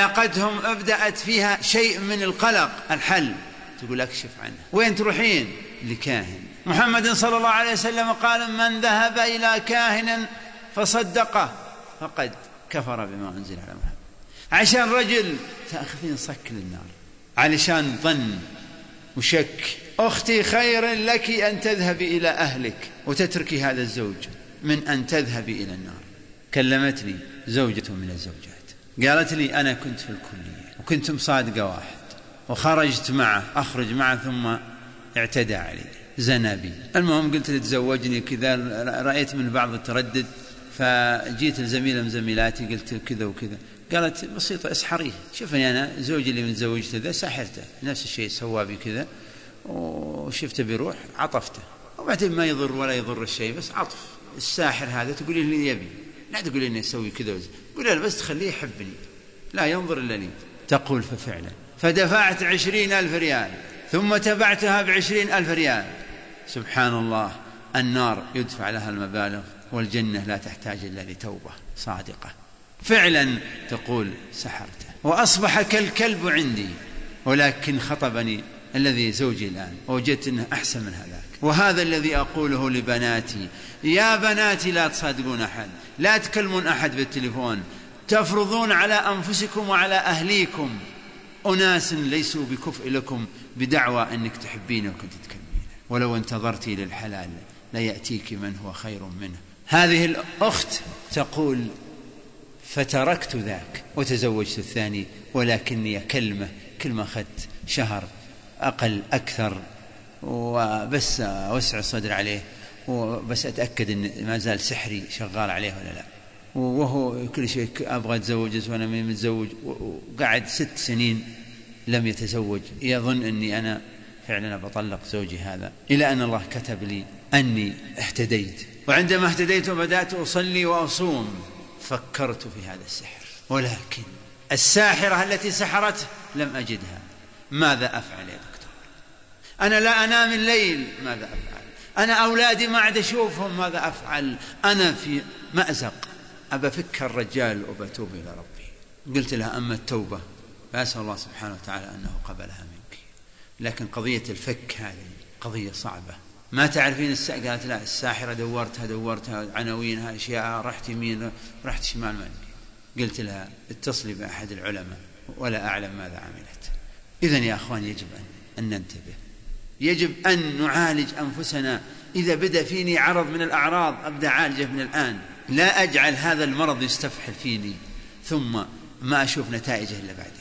علاقتهم أبدأت فيها شيء من القلق، الحل تقول: أكشف عنه. وين تروحين؟ لكاهن. محمد صلى الله عليه وسلم قال من ذهب إلى كاهن فصدقه فقد كفر بما أنزل على محمد. عشان رجل تأخذين صك للنار علشان ظن وشك. أختي خير لك أن تذهبي إلى أهلك وتتركي هذا الزوج من أن تذهبي إلى النار. كلمتني زوجة من الزوجات قالت لي أنا كنت في الكلية وكنت مصادقة واحد وخرجت معه أخرج معه ثم اعتدى علي زنى بي. المهم قلت تتزوجني كذا، رأيت من بعض التردد فجيت الزميلة من زميلاتي قلت كذا وكذا. قالت بسيطة اسحريه، شوفني أنا زوجي اللي متزوجته ذا سحرته نفس الشيء سوى بي كذا وشفته بيروح عطفته وبعدين ما يضر ولا يضر الشيء بس عطف. الساحر هذا تقولي لي يبي، لا تقولي لي أسوي كذا وزي. قولي له بس تخليه يحبني لا ينظر إلا لي. تقول ففعلا فدفعت عشرين ألف ريال ثم تبعتها بعشرين ألف ريال. سبحان الله، النار يدفع لها المبالغ والجنة لا تحتاج إلا لتوبة صادقة. فعلا تقول سحرته وأصبح كالكلب عندي، ولكن خطبني الذي زوجي الآن ووجدت أنه أحسن من هذاك. وهذا الذي أقوله لبناتي، يا بناتي لا تصادقون أحد، لا تكلمون أحد بالتليفون، تفرضون على أنفسكم وعلى أهليكم أناس ليسوا بكفء لكم بدعوى أنك تحبين وكنت تكلمين. ولو انتظرتي للحلال ليأتيك من هو خير منه. هذه الأخت تقول فتركت ذاك وتزوجت الثاني، ولكني كلمة كلمة أخذت شهر أقل أكثر وبس أوسع الصدر عليه وبس أتأكد أن ما زال سحري شغال عليه ولا لا. وهو كل شيء أبغى أتزوج وأنا متزوج، وقعد ست سنين لم يتزوج يظن أني أنا فعلا بطلق زوجي هذا، إلى أن الله كتب لي أني اهتديت. وعندما اهتديت وبدأت أصلي وأصوم فكرت في هذا السحر، ولكن الساحرة التي سحرته لم أجدها. ماذا أفعل يا دكتور؟ أنا لا أنام الليل، ماذا أفعل؟ أنا أولادي ما عاد أشوفهم، ماذا أفعل؟ أنا في مأزق، أبى فك الرجال وبتوب إلى ربي. قلت لها أما التوبة فأسأل الله سبحانه وتعالى أنه قبلها منك، لكن قضية الفك هذه قضية صعبة. ما تعرفين الس... قالت لا الساحرة دورتها دورتها عناوينها أشياء، رحت يمين رحت شمال ما أدري. قلت لها اتصلي بأحد العلماء ولا أعلم ماذا عملت. إذن يا أخوان يجب أن ننتبه، يجب أن نعالج أنفسنا. إذا بدأ فيني عرض من الأعراض أبدأ أعالجه من الآن، لا أجعل هذا المرض يستفحل فيني ثم ما أشوف نتائجه إلا بعدين.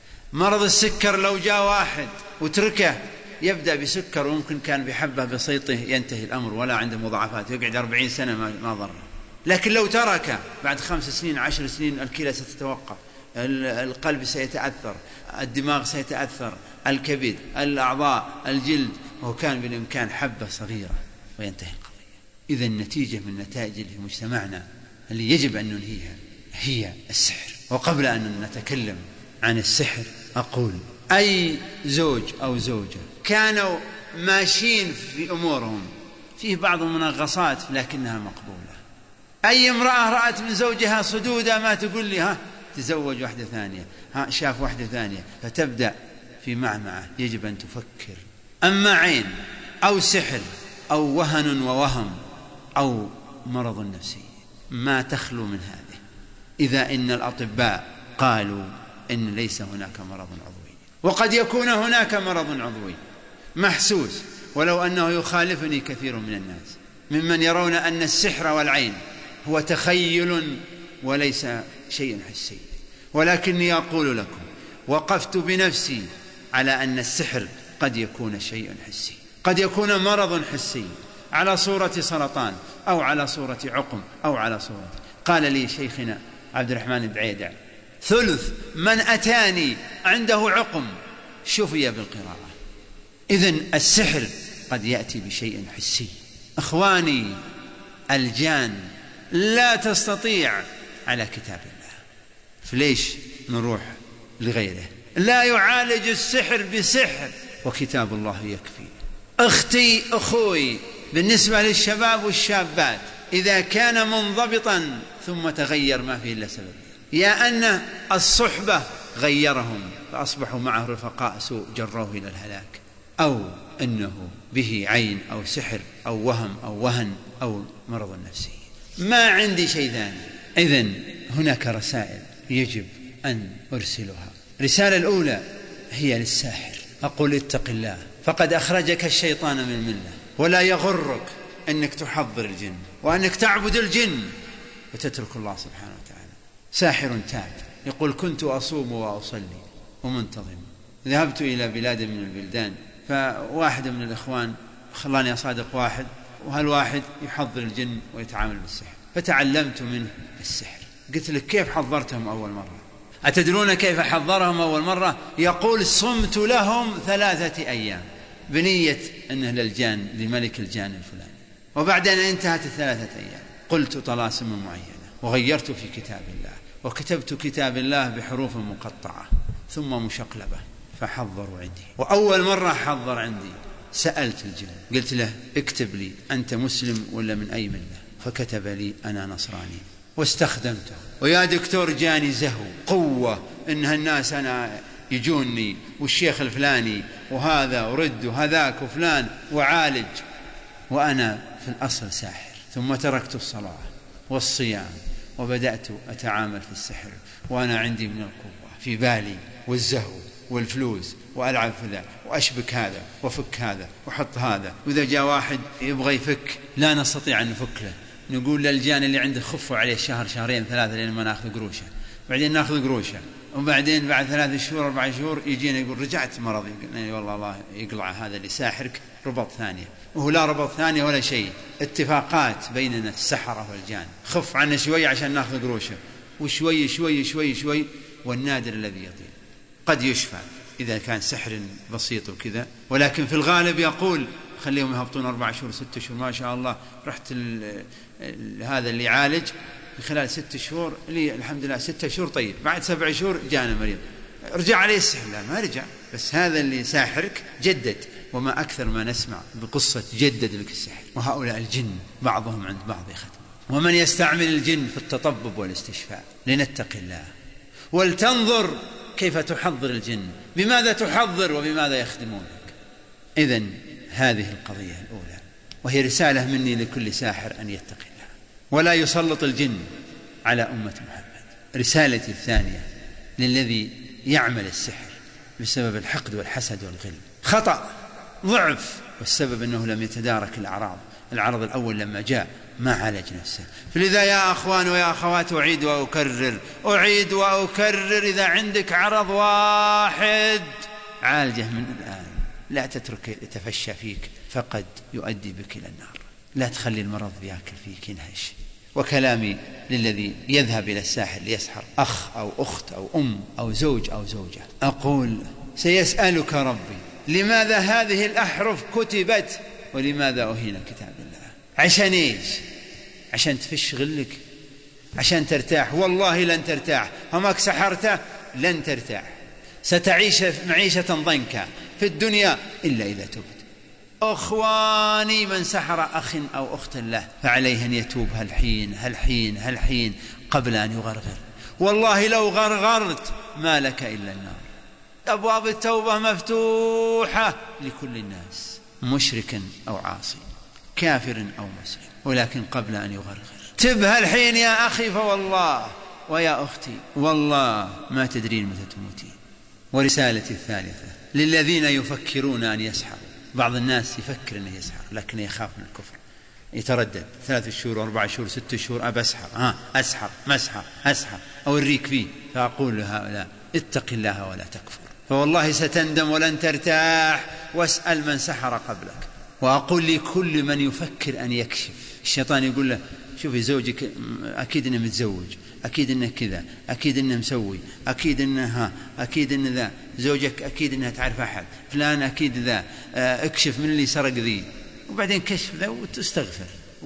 مرض السكر لو جاء واحد وتركه يبدأ بسكر وممكن كان بحبة بسيطة ينتهي الأمر ولا عنده مضاعفات، يقعد أربعين سنة ما ضره. لكن لو ترك بعد خمس سنين عشر سنين الكلى ستتوقف، القلب سيتأثر، الدماغ سيتأثر، الكبد، الأعضاء، الجلد، وكان بالإمكان حبة صغيرة وينتهي القضية. إذا النتيجة من نتائج اللي في مجتمعنا اللي يجب أن ننهيها هي السحر. وقبل أن نتكلم عن السحر أقول أي زوج أو زوجة كانوا ماشيين في أمورهم فيه بعض المنغصات لكنها مقبولة، أي امرأة رأت من زوجها صدودة ما تقول لي ها تزوج واحدة ثانية، ها شاف واحدة ثانية، فتبدأ في معمعة. يجب أن تفكر. أما عين أو سحر أو وهن ووهم أو مرض نفسي ما تخلو من هذه، إذا إن الأطباء قالوا إن ليس هناك مرض عضوي، وقد يكون هناك مرض عضوي محسوس ولو أنه يخالفني كثير من الناس ممن يرون أن السحر والعين هو تخيل وليس شيء حسي. ولكني أقول لكم وقفت بنفسي على أن السحر قد يكون شيء حسي، قد يكون مرض حسي على صورة سرطان أو على صورة عقم أو على صورة. قال لي شيخنا عبد الرحمن البعيدع ثلث من أتاني عنده عقم شفي بالقراءة. إذن السحر قد يأتي بشيء حسي. أخواني الجان لا تستطيع على كتاب الله، فليش نروح لغيره؟ لا يعالج السحر بسحر وكتاب الله يكفي. أختي أخوي بالنسبة للشباب والشابات إذا كان منضبطا ثم تغير ما فيه إلا سبب، يا أن الصحبة غيرهم فأصبحوا معه رفقاء سوء جروه إلى الهلاك، أو أنه به عين أو سحر أو وهم أو وهن أو مرض نفسي. ما عندي شيء ثاني. إذن هناك رسائل يجب أن أرسلها. الرسالة الأولى هي للساحر، أقول اتق الله فقد أخرجك الشيطان من الملة، ولا يغرك أنك تحضر الجن وأنك تعبد الجن وتترك الله سبحانه وتعالى. ساحر تاب يقول كنت أصوم وأصلي ومنتظم، ذهبت إلى بلاد من البلدان، فواحد من الإخوان خلاني أصادق واحد، وهالواحد يحضر الجن ويتعامل بالسحر، فتعلمت منه السحر. قلت لك كيف حضرتهم أول مرة؟ أتدرون كيف حضرهم أول مرة؟ يقول صمت لهم ثلاثة أيام بنية أنه للجان لملك الجان الفلاني، وبعدين انتهت الثلاثة أيام قلت طلاسم معينة وغيرت في كتاب الله وكتبت كتاب الله بحروف مقطعة ثم مشقلبة، فحضروا عندي. وأول مرة حضر عندي سألت الجن قلت له اكتب لي أنت مسلم ولا من أي ملة، فكتب لي أنا نصراني واستخدمته. ويا دكتور جاني زهو قوة إن هالناس أنا يجوني والشيخ الفلاني وهذا ورد وهذاك وفلان وعالج، وأنا في الأصل ساحر. ثم تركت الصلاة والصيام وبدأت أتعامل في السحر وأنا عندي من القوة في بالي والزهو والفلوس، وألعب في ذا وأشبك هذا وفك هذا وحط هذا، وإذا جاء واحد يبغى يفك لا نستطيع أن نفك له، نقول للجان اللي عنده خفوا عليه شهر شهرين ثلاثة لين ما ناخذ قروشه، بعدين ناخذ قروشه، وبعدين بعد ثلاث شهور أربع شهور يجينا يقول رجعت مرضي، يقول والله الله يقلع هذا اللي ساحرك ربط ثانية، وهو لا ربط ثانية ولا شيء، اتفاقات بيننا السحرة والجان، خف عنا شوي عشان ناخذ قروشه، وشوي شوي شوي شوي، والنادر الذي يطيل قد يشفى إذا كان سحر بسيط وكذا، ولكن في الغالب يقول خليهم يهبطون أربع شهور ست شهور. ما شاء الله رحت هذا اللي يعالج خلال ست شهور لي الحمد لله ستة شهور طيب، بعد سبع شهور جانا مريض رجع عليه السحر، لا ما رجع، بس هذا اللي ساحرك جدد. وما أكثر ما نسمع بقصة جدد لك السحر. وهؤلاء الجن بعضهم عند بعض يخدم. ومن يستعمل الجن في التطبب والاستشفاء لنتق الله ولتنظر كيف تحضر الجن، بماذا تحضر وبماذا يخدمونك. إذن هذه القضية الأولى، وهي رسالة مني لكل ساحر أن يتق الله ولا يسلط الجن على أمة محمد. رسالتي الثانية للذي يعمل السحر بسبب الحقد والحسد والغل، خطأ ضعف، والسبب أنه لم يتدارك الأعراض. العرض الأول لما جاء ما عالج نفسه. فلذا يا أخوان ويا أخوات أعيد وأكرر أعيد وأكرر، إذا عندك عرض واحد عالجه من الآن، لا تترك يتفشى فيك فقد يؤدي بك إلى النار. لا تخلي المرض يأكل فيك ينهش. وكلامي للذي يذهب إلى الساحر ليسحر، أخ أو أخت أو أم أو زوج أو زوجة، أقول سيسألك ربي لماذا هذه الأحرف كتبت ولماذا أهين كتاب الله؟ عشان إيش؟ عشان تفش غلك؟ عشان ترتاح؟ والله لن ترتاح. همك سحرته لن ترتاح، ستعيش معيشة ضنكا في الدنيا إلا إذا تبت. أخواني من سحر أخ أو أخت له فعليه أن يتوب هالحين هالحين هالحين قبل أن يغرغر. والله لو غرغرت ما لك إلا النار. أبواب التوبة مفتوحة لكل الناس، مشرك أو عاصي، كافر أو مسلم، ولكن قبل أن يغرغر. تب هالحين يا أخي فوالله، ويا أختي والله ما تدرين متى تموتين. ورسالتي الثالثة للذين يفكرون أن يسحروا. بعض الناس يفكر أنه يسحر لكن يخاف من الكفر، يتردد ثلاث شهور أربع شهور ست شهور أبى أسحر، ها أسحر مسحر أسحر أوريك فيه. فأقول لهؤلاء اتق الله ولا تكفر، فوالله ستندم ولن ترتاح. واسأل من سحر قبلك. وأقول لكل من يفكر أن يكشف، الشيطان يقول له شوفي زوجك أكيد أنه متزوج، أكيد أنه كذا، أكيد أنه مسوي، أكيد أنه ها، أكيد أنه ذا، زوجك أكيد أنها تعرف أحد، فلان أكيد ذا، اكشف من اللي سرق ذي، وبعدين كشف ذا وتستغفر.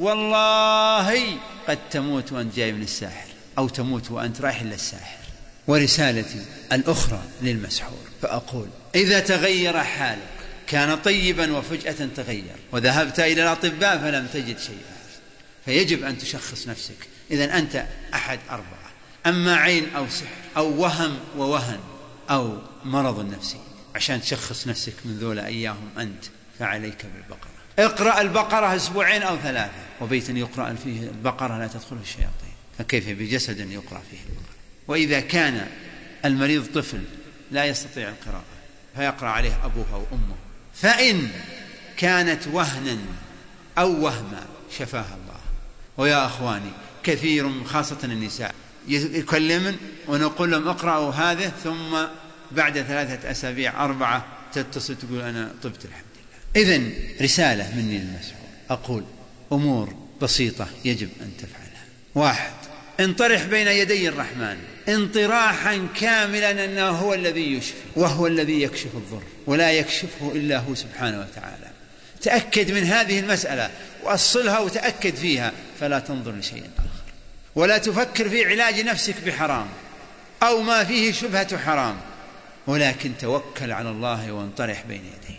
والله قد تموت وأنت جاي من الساحر، أو تموت وأنت رايح للساحر. ورسالتي الأخرى للمسحور، فأقول إذا تغير حالك كان طيبا وفجأة تغير، وذهبت إلى الأطباء فلم تجد شيئا، فيجب أن تشخص نفسك. إذن أنت أحد أربعة، أما عين أو سحر أو وهم ووهن أو مرض نفسي عشان تشخص نفسك من ذولا أياهم أنت، فعليك بالبقرة. اقرأ البقرة أسبوعين أو ثلاثة، وبيت يقرأ فيه البقرة لا تدخله الشياطين، فكيف بجسد يقرأ فيه البقرة؟ وإذا كان المريض طفل لا يستطيع القراءة فيقرأ عليه أبوه أو أمه، فإن كانت وهنا أو وهما شفاها الله. ويا أخواني كثير خاصة النساء يكلمن ونقول لهم اقرأوا هذا، ثم بعد ثلاثة أسابيع أربعة تتصل تقول أنا طبت الحمد لله. إذن رسالة مني للمسحور، أقول أمور بسيطة يجب أن تفعلها. واحد، انطرح بين يدي الرحمن انطراحا كاملا أنه هو الذي يشفي وهو الذي يكشف الضر، ولا يكشفه إلا هو سبحانه وتعالى. تأكد من هذه المسألة وأصلها وتأكد فيها، فلا تنظر لشيء آخر، ولا تفكر في علاج نفسك بحرام أو ما فيه شبهة حرام، ولكن توكل على الله وانطرح بين يديه.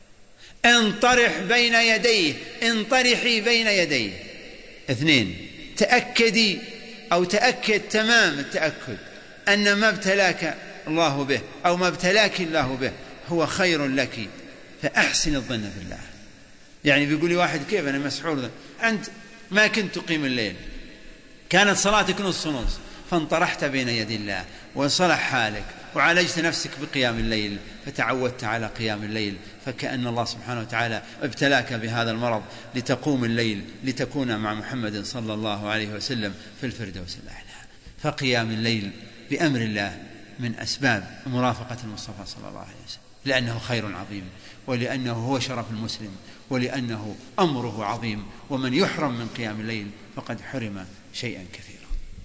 انطرح بين يديه، انطرحي بين يديه. اثنين، تأكدي أو تأكد تمام التأكد أن ما ابتلاك الله به أو ما ابتلاك الله به هو خير لك، فأحسن الظن بالله. يعني بيقول لي واحد كيف أنا مسحور ذا؟ أنت ما كنت تقيم الليل، كانت صلاتك نص نص، فانطرحت بين يدي الله وصلح حالك وعالجت نفسك بقيام الليل، فتعودت على قيام الليل، فكأن الله سبحانه وتعالى ابتلاك بهذا المرض لتقوم الليل لتكون مع محمد صلى الله عليه وسلم في الفردوس الأعلى. فقيام الليل بأمر الله من أسباب مرافقة المصطفى صلى الله عليه وسلم، لأنه خير عظيم، ولأنه هو شرف المسلم، ولأنه أمره عظيم، ومن يحرم من قيام الليل فقد حرم شيئا كثيرا.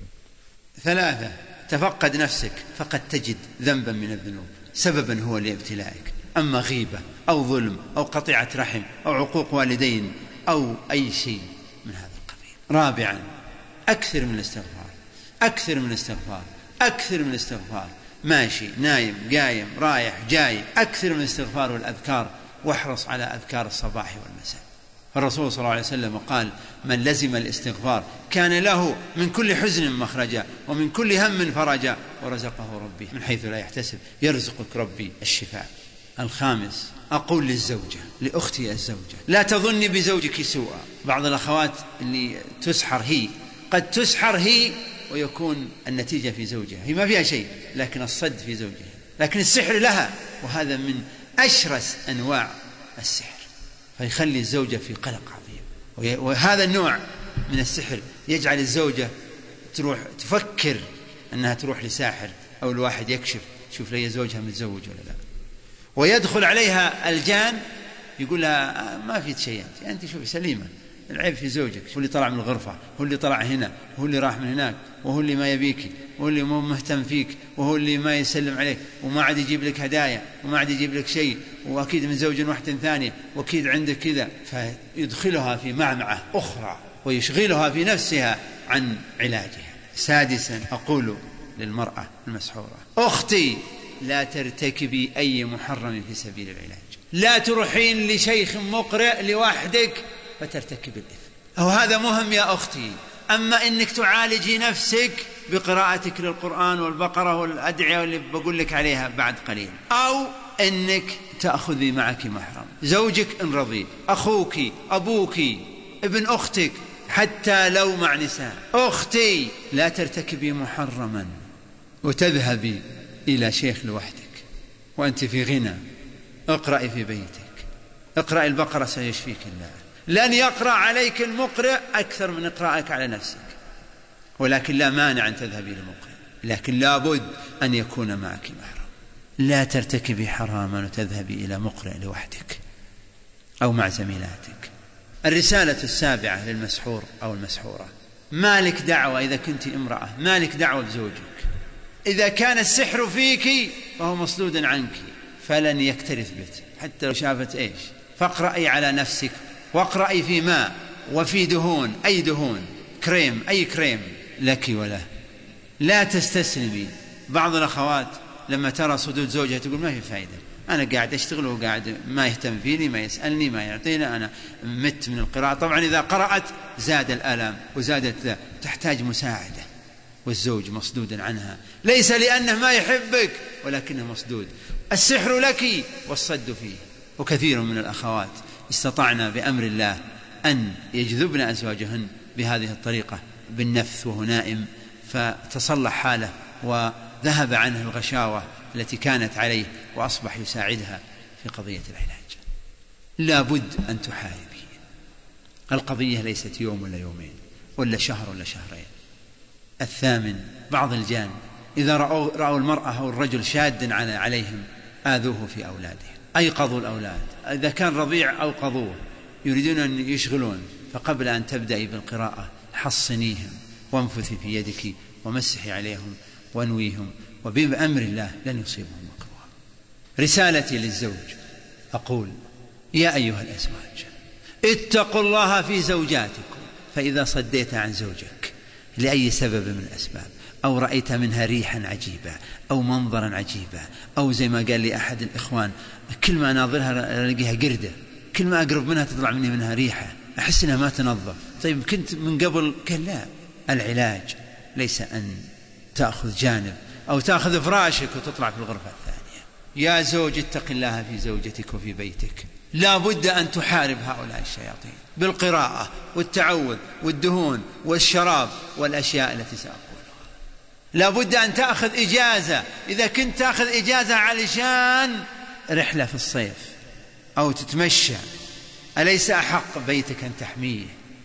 ثلاثة، تفقد نفسك فقد تجد ذنبا من الذنوب سببا هو لابتلائك، أما غيبة أو ظلم أو قطيعة رحم أو عقوق والدين أو أي شيء من هذا القبيل. رابعا، أكثر من الاستغفار، أكثر من الاستغفار، أكثر من الاستغفار، ماشي نايم قايم رايح جاي، أكثر من الاستغفار والأذكار، واحرص على أذكار الصباح والمساء. الرسول صلى الله عليه وسلم قال: من لزم الاستغفار كان له من كل حزن مخرجا ومن كل هم فرجا ورزقه ربي من حيث لا يحتسب، يرزقك ربي الشفاء. الخامس، أقول للزوجة لأختي الزوجة: لا تظني بزوجك سوءا. بعض الأخوات اللي تسحر هي قد تسحر هي ويكون النتيجة في زوجها، هي ما فيها شيء لكن الصد في زوجها، لكن السحر لها، وهذا من أشرس أنواع السحر، فيخلي الزوجة في قلق عظيم. وهذا النوع من السحر يجعل الزوجة تروح تفكر أنها تروح لساحر أو الواحد يكشف شوف لي زوجها متزوج ولا لا، ويدخل عليها الجان يقول لها ما في شيء، أنت أنت شوفي سليمة، العيب في زوجك، هو اللي طلع من الغرفة، هو اللي طلع هنا، هو اللي راح من هناك، وهو اللي ما يبيك، وهو اللي مو مهتم فيك، وهو اللي ما يسلم عليك، وما عاد يجيب لك هدايا، وما عاد يجيب لك شيء، وأكيد من زوج واحد ثانية، وأكيد عندك كذا. فيدخلها في معمعة أخرى ويشغلها في نفسها عن علاجها. سادسا، أقول للمرأة المسحورة: أختي لا ترتكبي أي محرم في سبيل العلاج، لا تروحين لشيخ مقرئ لوحدك فترتكب الإثم، أو هذا مهم يا أختي. أما إنك تعالجي نفسك بقراءتك للقرآن والبقرة والأدعية اللي بقول لك عليها بعد قليل، أو إنك تأخذي معك محرم، زوجك إن رضي، أخوك، أبوك، ابن أختك، حتى لو مع نساء. أختي لا ترتكبي محرما وتذهبي إلى شيخ لوحدك وأنت في غنى. اقرأي في بيتك، اقرأي البقرة سيشفيك الله. لن يقرأ عليك المقرئ أكثر من إقرائك على نفسك، ولكن لا مانع أن تذهبي للمقرئ، لكن لابد أن يكون معك محرم. لا ترتكبي حراما وتذهبي إلى مقرئ لوحدك أو مع زميلاتك. الرسالة السابعة للمسحور أو المسحورة: مالك دعوة إذا كنت امرأة، مالك دعوة بزوجك. إذا كان السحر فيك فهو مصلود عنك، فلن يكترث بك حتى لو شافت إيش. فاقرأي على نفسك، واقرأي في ماء وفي دهون، أي دهون، كريم، أي كريم لك وله. لا تستسلمي. بعض الأخوات لما ترى صدود زوجها تقول ما في فائدة، أنا قاعد أشتغل وقاعد ما يهتم فيني، ما يسألني، ما يعطيني، أنا مت من القراءة. طبعا إذا قرأت زاد الألم وزادت، تحتاج مساعدة، والزوج مصدود عنها، ليس لأنه ما يحبك ولكنه مصدود. السحر لك والصد فيه. وكثير من الأخوات استطعنا بأمر الله أن يجذبن أزواجهن بهذه الطريقة بالنفث وهو نائم، فتصلح حاله وذهب عنه الغشاوة التي كانت عليه وأصبح يساعدها في قضية العلاج. لا بد أن تحاربي. القضية ليست يوم ولا يومين ولا شهر ولا شهرين. الثامن، بعض الجان إذا رأوا, رأوا المرأة أو الرجل شاد عليهم آذوه في أولادهم، أيقظوا الأولاد. إذا كان رضيع أوقظوه، يريدون أن يشغلون، فقبل أن تبدأي بالقراءة حصنيهم وانفثي في يدك ومسحي عليهم وانويهم، وبأمر الله لن يصيبهم مكروه. رسالتي للزوج أقول: يا أيها الأزواج اتقوا الله في زوجاتكم، فإذا صديت عن زوجك لأي سبب من الأسباب، أو رأيت منها ريحا عجيبة أو منظرا عجيبا، أو زي ما قال لي أحد الإخوان: كل ما ناظرها ألاقيها قردة، كل ما أقرب منها تطلع مني منها ريحة، أحس أنها ما تنظف. طيب كنت من قبل؟ قال لا، العلاج ليس أن تأخذ جانب أو تأخذ فراشك وتطلع في الغرفة الثانية. يا زوج اتق الله في زوجتك وفي بيتك. لا بد أن تحارب هؤلاء الشياطين بالقراءة والتعوذ والدهون والشراب والأشياء التي سأقولها. لا بد أن تأخذ إجازة. إذا كنت تأخذ إجازة علشان رحلة في الصيف أو تتمشى، أليس أحق بيتك أن تحميه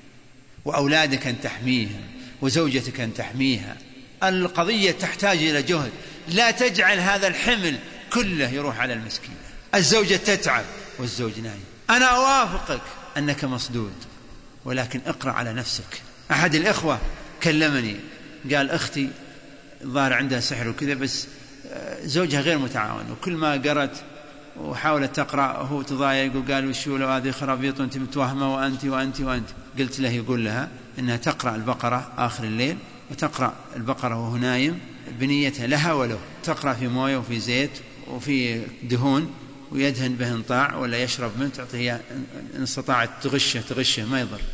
وأولادك أن تحميهم وزوجتك أن تحميها؟ القضية تحتاج إلى جهد. لا تجعل هذا الحمل كله يروح على المسكينة. الزوجة تتعب والزوج نايم. أنا أوافقك أنك مصدود، ولكن اقرأ على نفسك. أحد الإخوة كلمني قال: أختي ظهر عندها سحر وكذا، بس زوجها غير متعاون، وكل ما قرأت وحاولت تقرأ هو تضايق وقال: وشو لو هذه خرابيط وانت متوهمة وأنت وأنت وأنت. قلت له: يقول لها إنها تقرأ البقرة آخر الليل، وتقرأ البقرة وهو نايم بنيتها لها وله، تقرأ في موية وفي زيت وفي دهون ويدهن به انطاع ولا يشرب منه، تعطيه إن استطاعت تغشه تغشه ما يضر.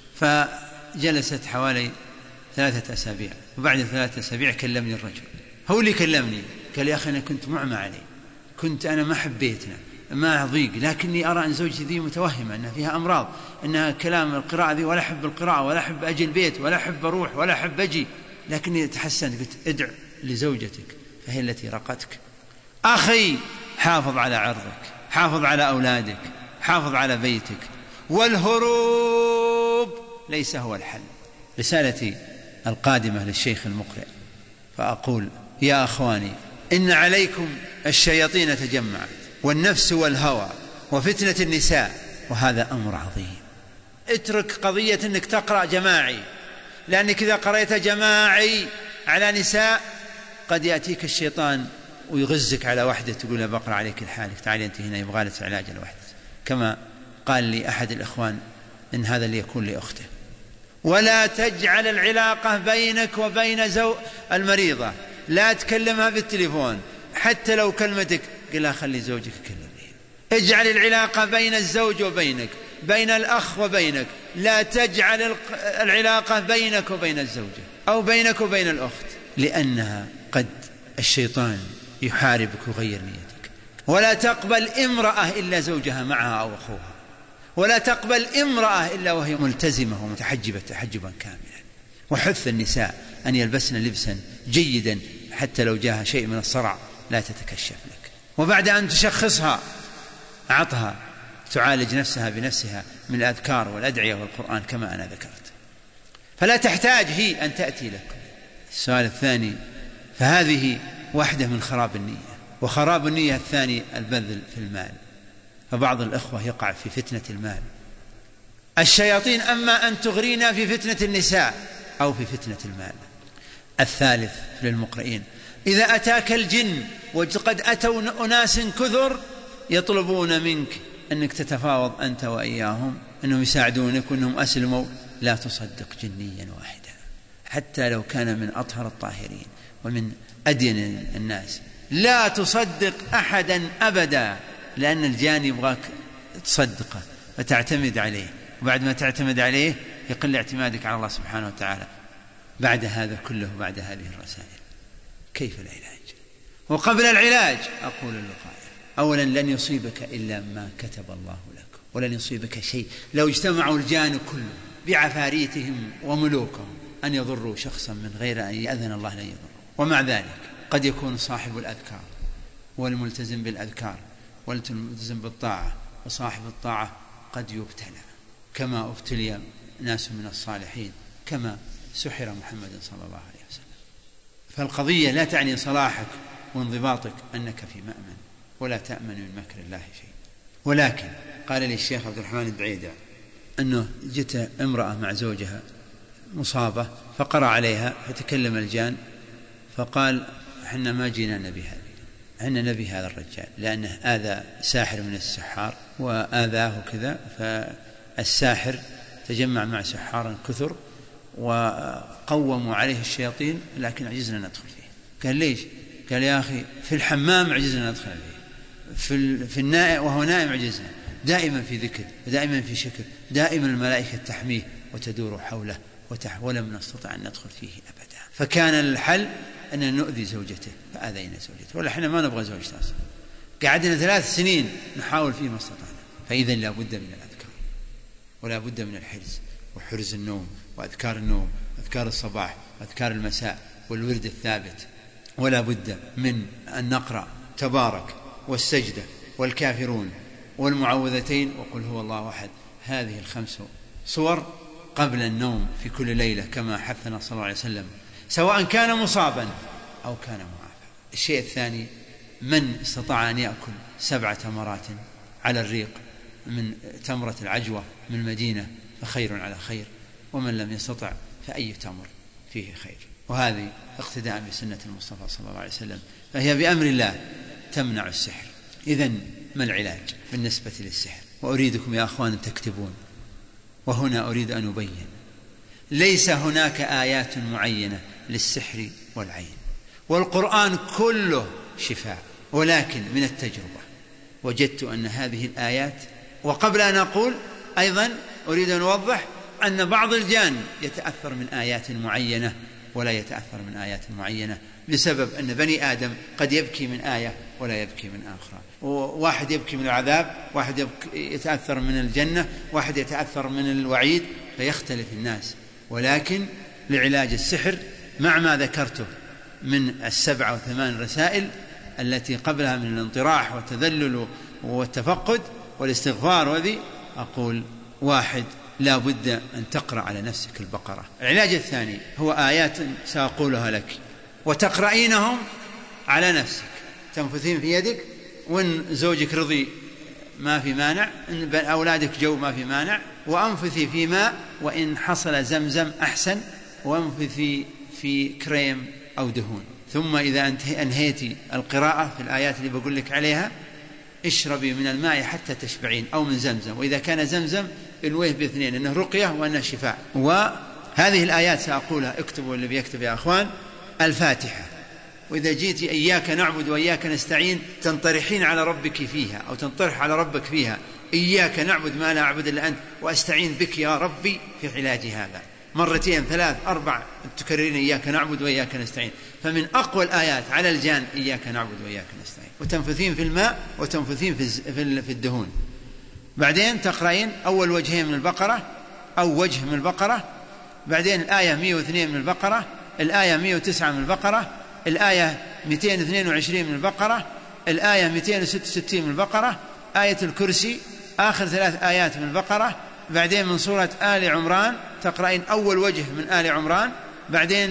فجلست حوالي ثلاثة أسابيع، وبعد ثلاثة أسابيع كلمني الرجل، هو اللي كلمني، قال: يا أخي أنا كنت معمى علي، كنت أنا ما حبيتنا ما ضيق، لكني أرى أن زوجتي ذي متوهمة أنها فيها أمراض، أنها كلام القراءة ذي، ولا أحب القراءة ولا أحب أجي البيت ولا أحب أروح ولا أحب أجي، لكني تحسنت. قلت: ادع لزوجتك فهي التي رقتك. أخي، حافظ على عرضك، حافظ على أولادك، حافظ على بيتك. والهروب ليس هو الحل. رسالتي القادمة للشيخ المقرئ، فأقول: يا أخواني، إن عليكم الشياطين تجمعت، والنفس والهوى وفتنة النساء، وهذا أمر عظيم. اترك قضية أنك تقرأ جماعي، لأنك إذا قرأت جماعي على نساء قد يأتيك الشيطان ويغزك على وحدة، تقول: بقرأ عليك الحالك، تعالي أنت هنا، يبغى لك علاج الوحدة. كما قال لي أحد الإخوان إن هذا اللي يكون لأخته. ولا تجعل العلاقة بينك وبين زو المريضة، لا تكلمها بالتليفون، حتى لو كلمتك قل لها خلي زوجك يكلمني. اجعل العلاقة بين الزوج وبينك، بين الأخ وبينك، لا تجعل العلاقة بينك وبين الزوجة أو بينك وبين الأخت، لأنها قد الشيطان يحاربك ويغير نيتك. ولا تقبل امرأة إلا زوجها معها أو أخوها، ولا تقبل امرأة إلا وهي ملتزمة ومتحجبة تحجبا كاملا. وحث النساء أن يلبسن لبسا جيدا، حتى لو جاءها شيء من الصرع لا تتكشف لك. وبعد أن تشخصها أعطها تعالج نفسها بنفسها من الأذكار والأدعية والقرآن كما أنا ذكرت، فلا تحتاج هي أن تأتي لك. السؤال الثاني، فهذه واحدة من خراب النية، وخراب النية الثاني البذل في المال. فبعض الأخوة يقع في فتنة المال. الشياطين أما أن تغرينا في فتنة النساء أو في فتنة المال. الثالث للمقرئين، إذا أتاك الجن وقد أتوا أناس كثر يطلبون منك أنك تتفاوض أنت وإياهم أنهم يساعدونك وأنهم أسلموا، لا تصدق جنيا واحدا حتى لو كان من أطهر الطاهرين ومن أدين الناس. لا تصدق أحدا أبدا، لأن الجاني يبغاك تصدقه فتعتمد عليه، وبعد ما تعتمد عليه يقل اعتمادك على الله سبحانه وتعالى. بعد هذا كله، بعد هذه الرسائل كيف العلاج؟ وقبل العلاج أقول الوقاية. أولا لن يصيبك إلا ما كتب الله لك، ولن يصيبك شيء. لو اجتمعوا الجان كله بعفاريتهم وملوكهم أن يضروا شخصا من غير أن يأذن الله لن يضر. ومع ذلك قد يكون صاحب الأذكار والملتزم بالأذكار والملتزم بالطاعة وصاحب الطاعة قد يبتلى، كما ابتلي ناس من الصالحين، كما سحر محمد صلى الله عليه وسلم. فالقضية لا تعني صلاحك وانضباطك أنك في مأمن، ولا تأمن من مكر الله شيء. ولكن قال لي الشيخ عبد الرحمن البعيدة أنه جت امرأة مع زوجها مصابة فقرأ عليها فتكلم الجان فقال حنا ما جينا نبي هذه، حنا نبي هذا الرجال لأنه آذى ساحر من السحار وآذاه كذا، فالساحر تجمع مع سحارا كثر وقوموا عليه الشياطين لكن عجزنا ندخل فيه. قال ليش؟ قال يا أخي في الحمام عجزنا ندخل فيه، في, في النائم وهو نائم عجزنا، دائما في ذكر ودائما في شكر، دائما الملائكة تحميه وتدور حوله وتح ولم نستطع أن ندخل فيه أبدا. فكان الحل أن نؤذي زوجته فآذينا زوجته، ولا احنا ما نبغى زوجته أصلا، قعدنا ثلاث سنين نحاول فيه ما استطعنا. فإذا لا بد من الأذكار ولا بد من الحرز وحرز النوم وأذكار النوم وأذكار الصباح وأذكار المساء والورد الثابت، ولا بد من أن نقرأ تبارك والسجدة والكافرون والمعوذتين وقل هو الله أحد، هذه الخمس صور قبل النوم في كل ليلة كما حثنا صلى الله عليه وسلم، سواء كان مصابا أو كان معافى. الشيء الثاني من استطاع أن يأكل سبع تمرات على الريق من تمرة العجوة من المدينة فخير على خير، ومن لم يستطع فأي تمر فيه خير. وهذه اقتداء بسنة المصطفى صلى الله عليه وسلم، فهي بأمر الله تمنع السحر. إذن ما العلاج بالنسبة للسحر؟ وأريدكم يا أخوان تكتبون، وهنا أريد أن أبين ليس هناك آيات معينة للسحر والعين، والقرآن كله شفاء، ولكن من التجربة وجدت أن هذه الآيات. وقبل أن أقول أيضا أريد أن أوضح أن بعض الجان يتأثر من آيات معينة ولا يتأثر من آيات معينة، بسبب أن بني آدم قد يبكي من آية ولا يبكي من آخرى، واحد يبكي من العذاب، واحد يتأثر من الجنة، واحد يتأثر من الوعيد، فيختلف الناس. ولكن لعلاج السحر مع ما ذكرته من السبع وثمان رسائل التي قبلها من الانطراح والتذلل والتفقد والاستغفار، وذي أقول واحد لا بد أن تقرأ على نفسك البقرة. العلاج الثاني هو آيات سأقولها لك وتقرأينهم على نفسك، تنفثين في يدك، وإن زوجك رضي ما في مانع، إن أولادك جو ما في مانع، وأنفثي في ماء، وإن حصل زمزم أحسن، وأنفثي في كريم أو دهون. ثم إذا أنهيتي القراءة في الآيات اللي بقول لك عليها اشربي من الماء حتى تشبعين، أو من زمزم، وإذا كان زمزم انويه باثنين، إنه رقية وأنه شفاء. وهذه الآيات سأقولها، اكتبوا اللي بيكتب يا أخوان. الفاتحة، وإذا جيت إياك نعبد وإياك نستعين تنطرحين على ربك فيها، أو تنطرح على ربك فيها، إياك نعبد ما لا أعبد إلا أنت، وأستعين بك يا ربي في علاج هذا، مرتين ثلاث أربع تكررين إياك نعبد وإياك نستعين. فمن أقوى الآيات على الجان إياك نعبد وإياك نستعين، وتنفثين في الماء وتنفثين في الدهون. بعدين تقرأين أول وجهين من البقرة أو وجه من البقرة، بعدين الآية مئة واثنين من البقرة، الآية مئة وتسعة من البقرة، الآية مئتين واثنين وعشرين من البقرة، الآية مئتين وستة وستين من البقرة، آية الكرسي، آخر ثلاث آيات من البقرة. بعدين من سورة آل عمران تقرأين أول وجه من آل عمران، بعدين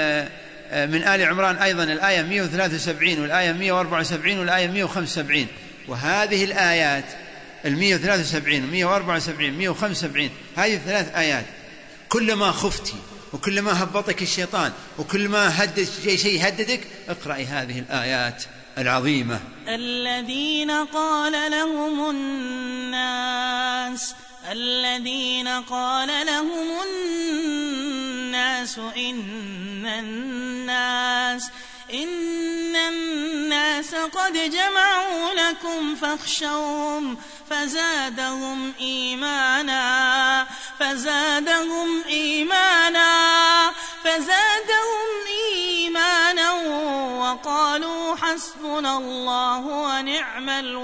من آل عمران أيضا الآية مئة وثلاثة وسبعين والآية مئة وأربعة وسبعين والآية مئة وخمسة وسبعين. وهذه الآيات المئة وثلاثة وسبعين ومئة وأربعة وسبعين مئة وخمسة وسبعين، هذه الثلاث آيات كلما خفتي وكلما هبطك الشيطان وكلما هدد شيء هددك اقرأي هذه الآيات العظيمة. الذين قال لهم الناس الذين قال لهم الناس إن الناس إن الناس قد جمعوا لكم فاخشوهم فزادهم إيمانا فزادهم إيمانا فزادهم حسبنا الله ونعم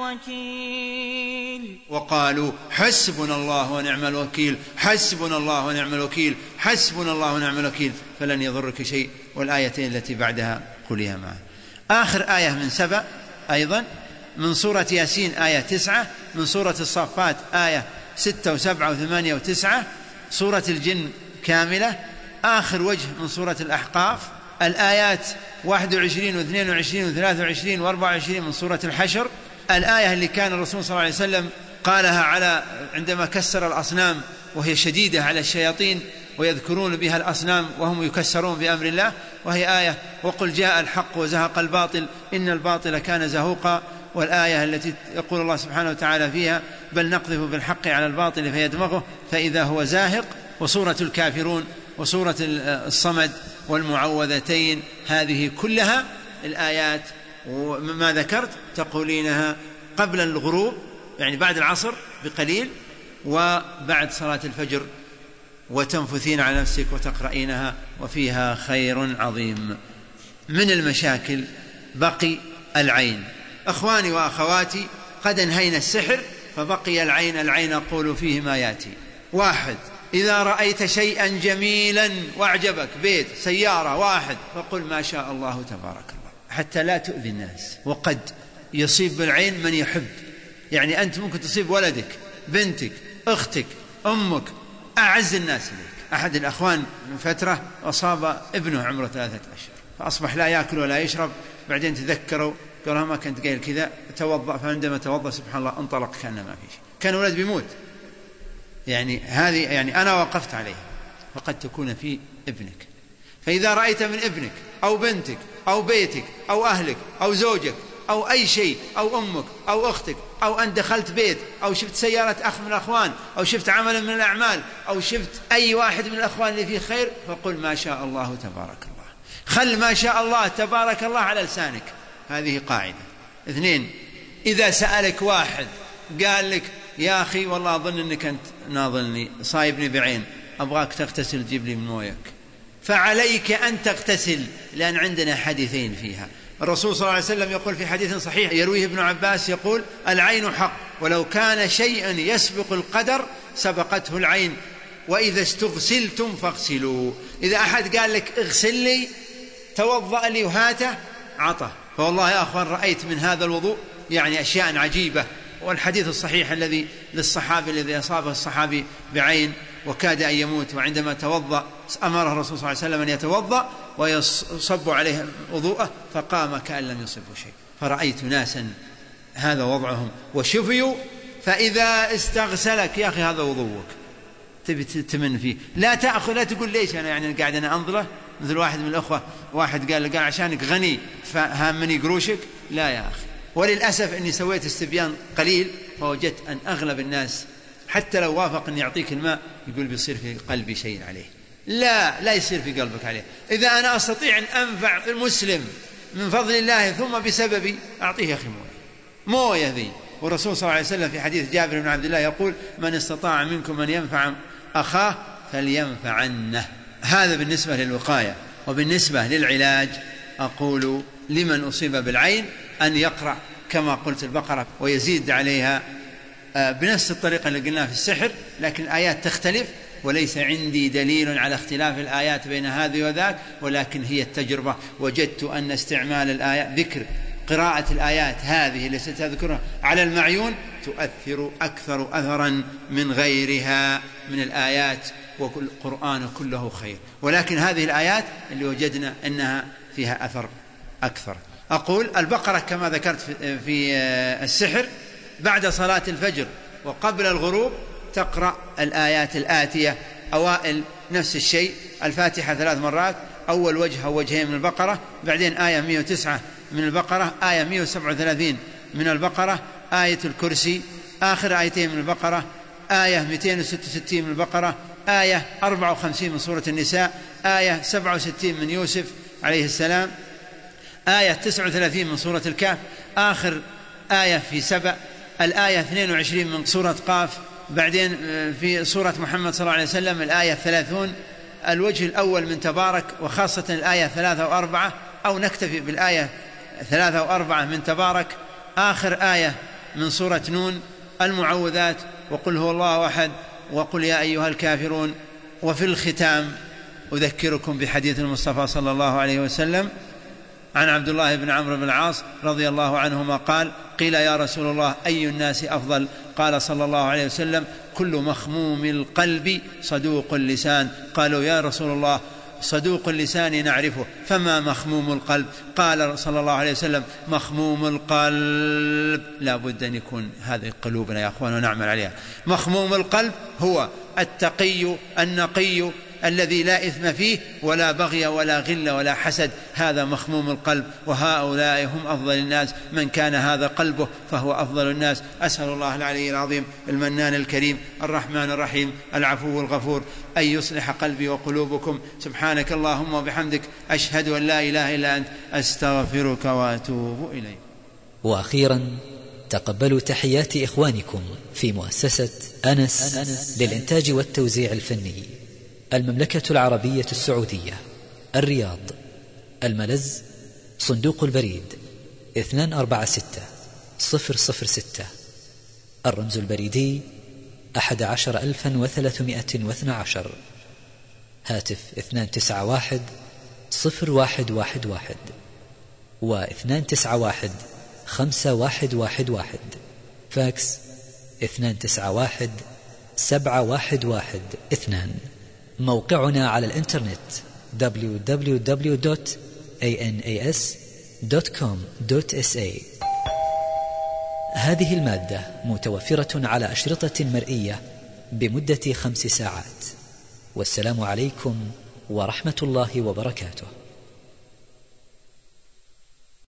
الوكيل. وقالوا حسبنا الله ونعم الوكيل، حسبنا الله ونعم الوكيل، حسبنا الله ونعم الوكيل، فلن يضرك شيء. والآيتين التي بعدها قوليها معه. آخر آية من سبأ أيضا من سورة ياسين آية تسعة، من سورة الصافات آية ستة وسبعة وثمانية وتسعة، سورة الجن كاملة. آخر وجه من سورة الأحقاف الآيات واحد وعشرين واثنين وعشرين وثلاثة وعشرين وأربعة وعشرين من سورة الحشر. الآية اللي كان الرسول صلى الله عليه وسلم قالها على عندما كسر الأصنام وهي شديدة على الشياطين ويذكرون بها الأصنام وهم يكسرون بأمر الله، وهي آية وقل جاء الحق وزهق الباطل إن الباطل كان زهوقا. والآية التي يقول الله سبحانه وتعالى فيها بل نقذف بالحق على الباطل فيدمغه فإذا هو زاهق. وسورة الكافرون وسورة الصمد والمعوذتين، هذه كلها الآيات وما ذكرت تقولينها قبل الغروب، يعني بعد العصر بقليل وبعد صلاة الفجر، وتنفثين على نفسك وتقرأينها، وفيها خير عظيم. من المشاكل بقي العين. أخواني وأخواتي، قد انهينا السحر فبقي العين. العين أقول فيه ما يأتي. واحد، إذا رأيت شيئا جميلا وأعجبك، بيت، سيارة، واحد، فقل ما شاء الله تبارك الله، حتى لا تؤذي الناس. وقد يصيب بالعين من يحب، يعني أنت ممكن تصيب ولدك، بنتك، أختك، أمك، أعز الناس إليك. أحد الأخوان من فترة أصاب ابنه عمره ثلاثة أشهر فأصبح لا يأكل ولا يشرب. بعدين تذكروا قالوا ما كنت قايل كذا، توضأ، فعندما توضأ سبحان الله انطلق كأنه ما في شيء، كان ولد بيموت. يعني هذه يعني أنا وقفت عليها. فقد تكون في ابنك. فإذا رأيت من ابنك أو بنتك أو بيتك أو أهلك أو زوجك أو أي شيء أو أمك أو أختك، أو أن دخلت بيت أو شفت سيارة أخ من الأخوان أو شفت عملا من الأعمال أو شفت أي واحد من الأخوان اللي فيه خير، فقل ما شاء الله تبارك الله. خل ما شاء الله تبارك الله على لسانك، هذه قاعدة. اثنين، إذا سألك واحد قال لك يا أخي والله أظن أنك أنت ناظلني صايبني بعين، أبغاك تغتسل تجيب لي من مويك، فعليك أن تغتسل، لأن عندنا حديثين فيها. الرسول صلى الله عليه وسلم يقول في حديث صحيح يرويه ابن عباس يقول العين حق، ولو كان شيئا يسبق القدر سبقته العين، وإذا استغسلتم فاغسلوا. إذا أحد قال لك اغسل لي توضأ لي وهاته عطه. فوالله يا أخوان رأيت من هذا الوضوء يعني أشياء عجيبة. والحديث الصحيح الذي للصحابي الذي أصابه الصحابي بعين وكاد أن يموت، وعندما توضأ أمره الرسول صلى الله عليه وسلم أن يتوضأ ويصب عليه وضوءه فقام كأن لم يصبه شيء. فرأيت ناسا هذا وضعهم وشفيوا، فإذا استغسلك يا أخي هذا وضوءك تبي تمن فيه، لا تأخذ، لا تقول ليش أنا يعني قاعد أنا أنظره. مثل واحد من الأخوة واحد قال قال عشانك غني فهامني قروشك، لا يا أخي. وللأسف أني سويت استبيان قليل فوجدت أن أغلب الناس حتى لو وافق أن يعطيك الماء يقول بيصير في قلبي شيء عليه. لا لا يصير في قلبك عليه. إذا أنا أستطيع أن أنفع المسلم من فضل الله ثم بسببي أعطيه يا أخي موية موية ذي. والرسول صلى الله عليه وسلم في حديث جابر بن عبد الله يقول من استطاع منكم أن ينفع أخاه فلينفعنه. هذا بالنسبة للوقاية. وبالنسبة للعلاج أقول لمن أصيب بالعين أن يقرأ كما قلت البقرة ويزيد عليها بنفس الطريقة اللي قلناها في السحر، لكن الآيات تختلف، وليس عندي دليل على اختلاف الآيات بين هذه وذاك، ولكن هي التجربة. وجدت أن استعمال الآيات ذكر قراءة الآيات هذه التي ستذكرها على المعيون تؤثر أكثر أثرا من غيرها من الآيات، والقرآن كله خير، ولكن هذه الآيات اللي وجدنا أنها فيها أثر أكثر. أقول البقرة كما ذكرت في السحر بعد صلاة الفجر وقبل الغروب تقرأ الآيات الآتية. أوائل نفس الشيء، الفاتحة ثلاث مرات، أول وجه أو وجهين من البقرة، بعدين آية مئة وتسعة من البقرة، آية مئة وسبعة وثلاثين من البقرة، آية الكرسي، آخر آيتين من البقرة، آية مئتين وستة وستين من البقرة، آية أربعة وخمسين من سورة النساء، آية سبعة وستين من يوسف عليه السلام، آية تسعة وثلاثين من سورة الكهف، آخر آية في سبأ، الآية اثنين وعشرين من سورة قاف، بعدين في سورة محمد صلى الله عليه وسلم الآية ثلاثون، الوجه الأول من تبارك، وخاصة الآية ثلاثة وأربعة، أو نكتفي بالآية ثلاثة أو أربعة من تبارك، آخر آية من سورة نون المعوذات، وقل هو الله أحد، وقل يا أيها الكافرون. وفي الختام أذكركم بحديث المصطفى صلى الله عليه وسلم عن عبد الله بن عمرو بن العاص رضي الله عنهما قال: قيل يا رسول الله أي الناس أفضل؟ قال صلى الله عليه وسلم: كل مخموم القلب صدوق اللسان. قالوا يا رسول الله صدوق اللسان نعرفه، فما مخموم القلب؟ قال صلى الله عليه وسلم: مخموم القلب لا بد أن يكون هذه قلوبنا يا أخوان ونعمل عليها. مخموم القلب هو التقي النقي الذي لا إثم فيه ولا بغي ولا غل ولا حسد، هذا مخموم القلب، وهؤلاء هم أفضل الناس. من كان هذا قلبه فهو أفضل الناس. أسأل الله العلي العظيم المنان الكريم الرحمن الرحيم العفو الغفور أن يصلح قلبي وقلوبكم. سبحانك اللهم وبحمدك، أشهد أن لا إله إلا أنت، أستغفرك وأتوب إليك. وأخيرا تقبلوا تحيات إخوانكم في مؤسسة أنس للإنتاج والتوزيع الفني، المملكة العربية السعودية، الرياض، الملز، صندوق البريد اثنان أربعة ستة صفر صفر ستة، الرمز البريدي أحد عشر ألفا وثلاثمائة واثنى عشر، هاتف اثنان تسعة واحد صفر واحد واحد واحد واثنان تسعة واحد خمسة واحد واحد واحد، فاكس اثنان تسعة واحد سبعة واحد واحد اثنان. موقعنا على الإنترنت دبليو دبليو دبليو دوت إيه إن إيه إس دوت كوم دوت إس إيه. هذه المادة متوفرة على أشرطة مرئية بمدة خمس ساعات. والسلام عليكم ورحمة الله وبركاته.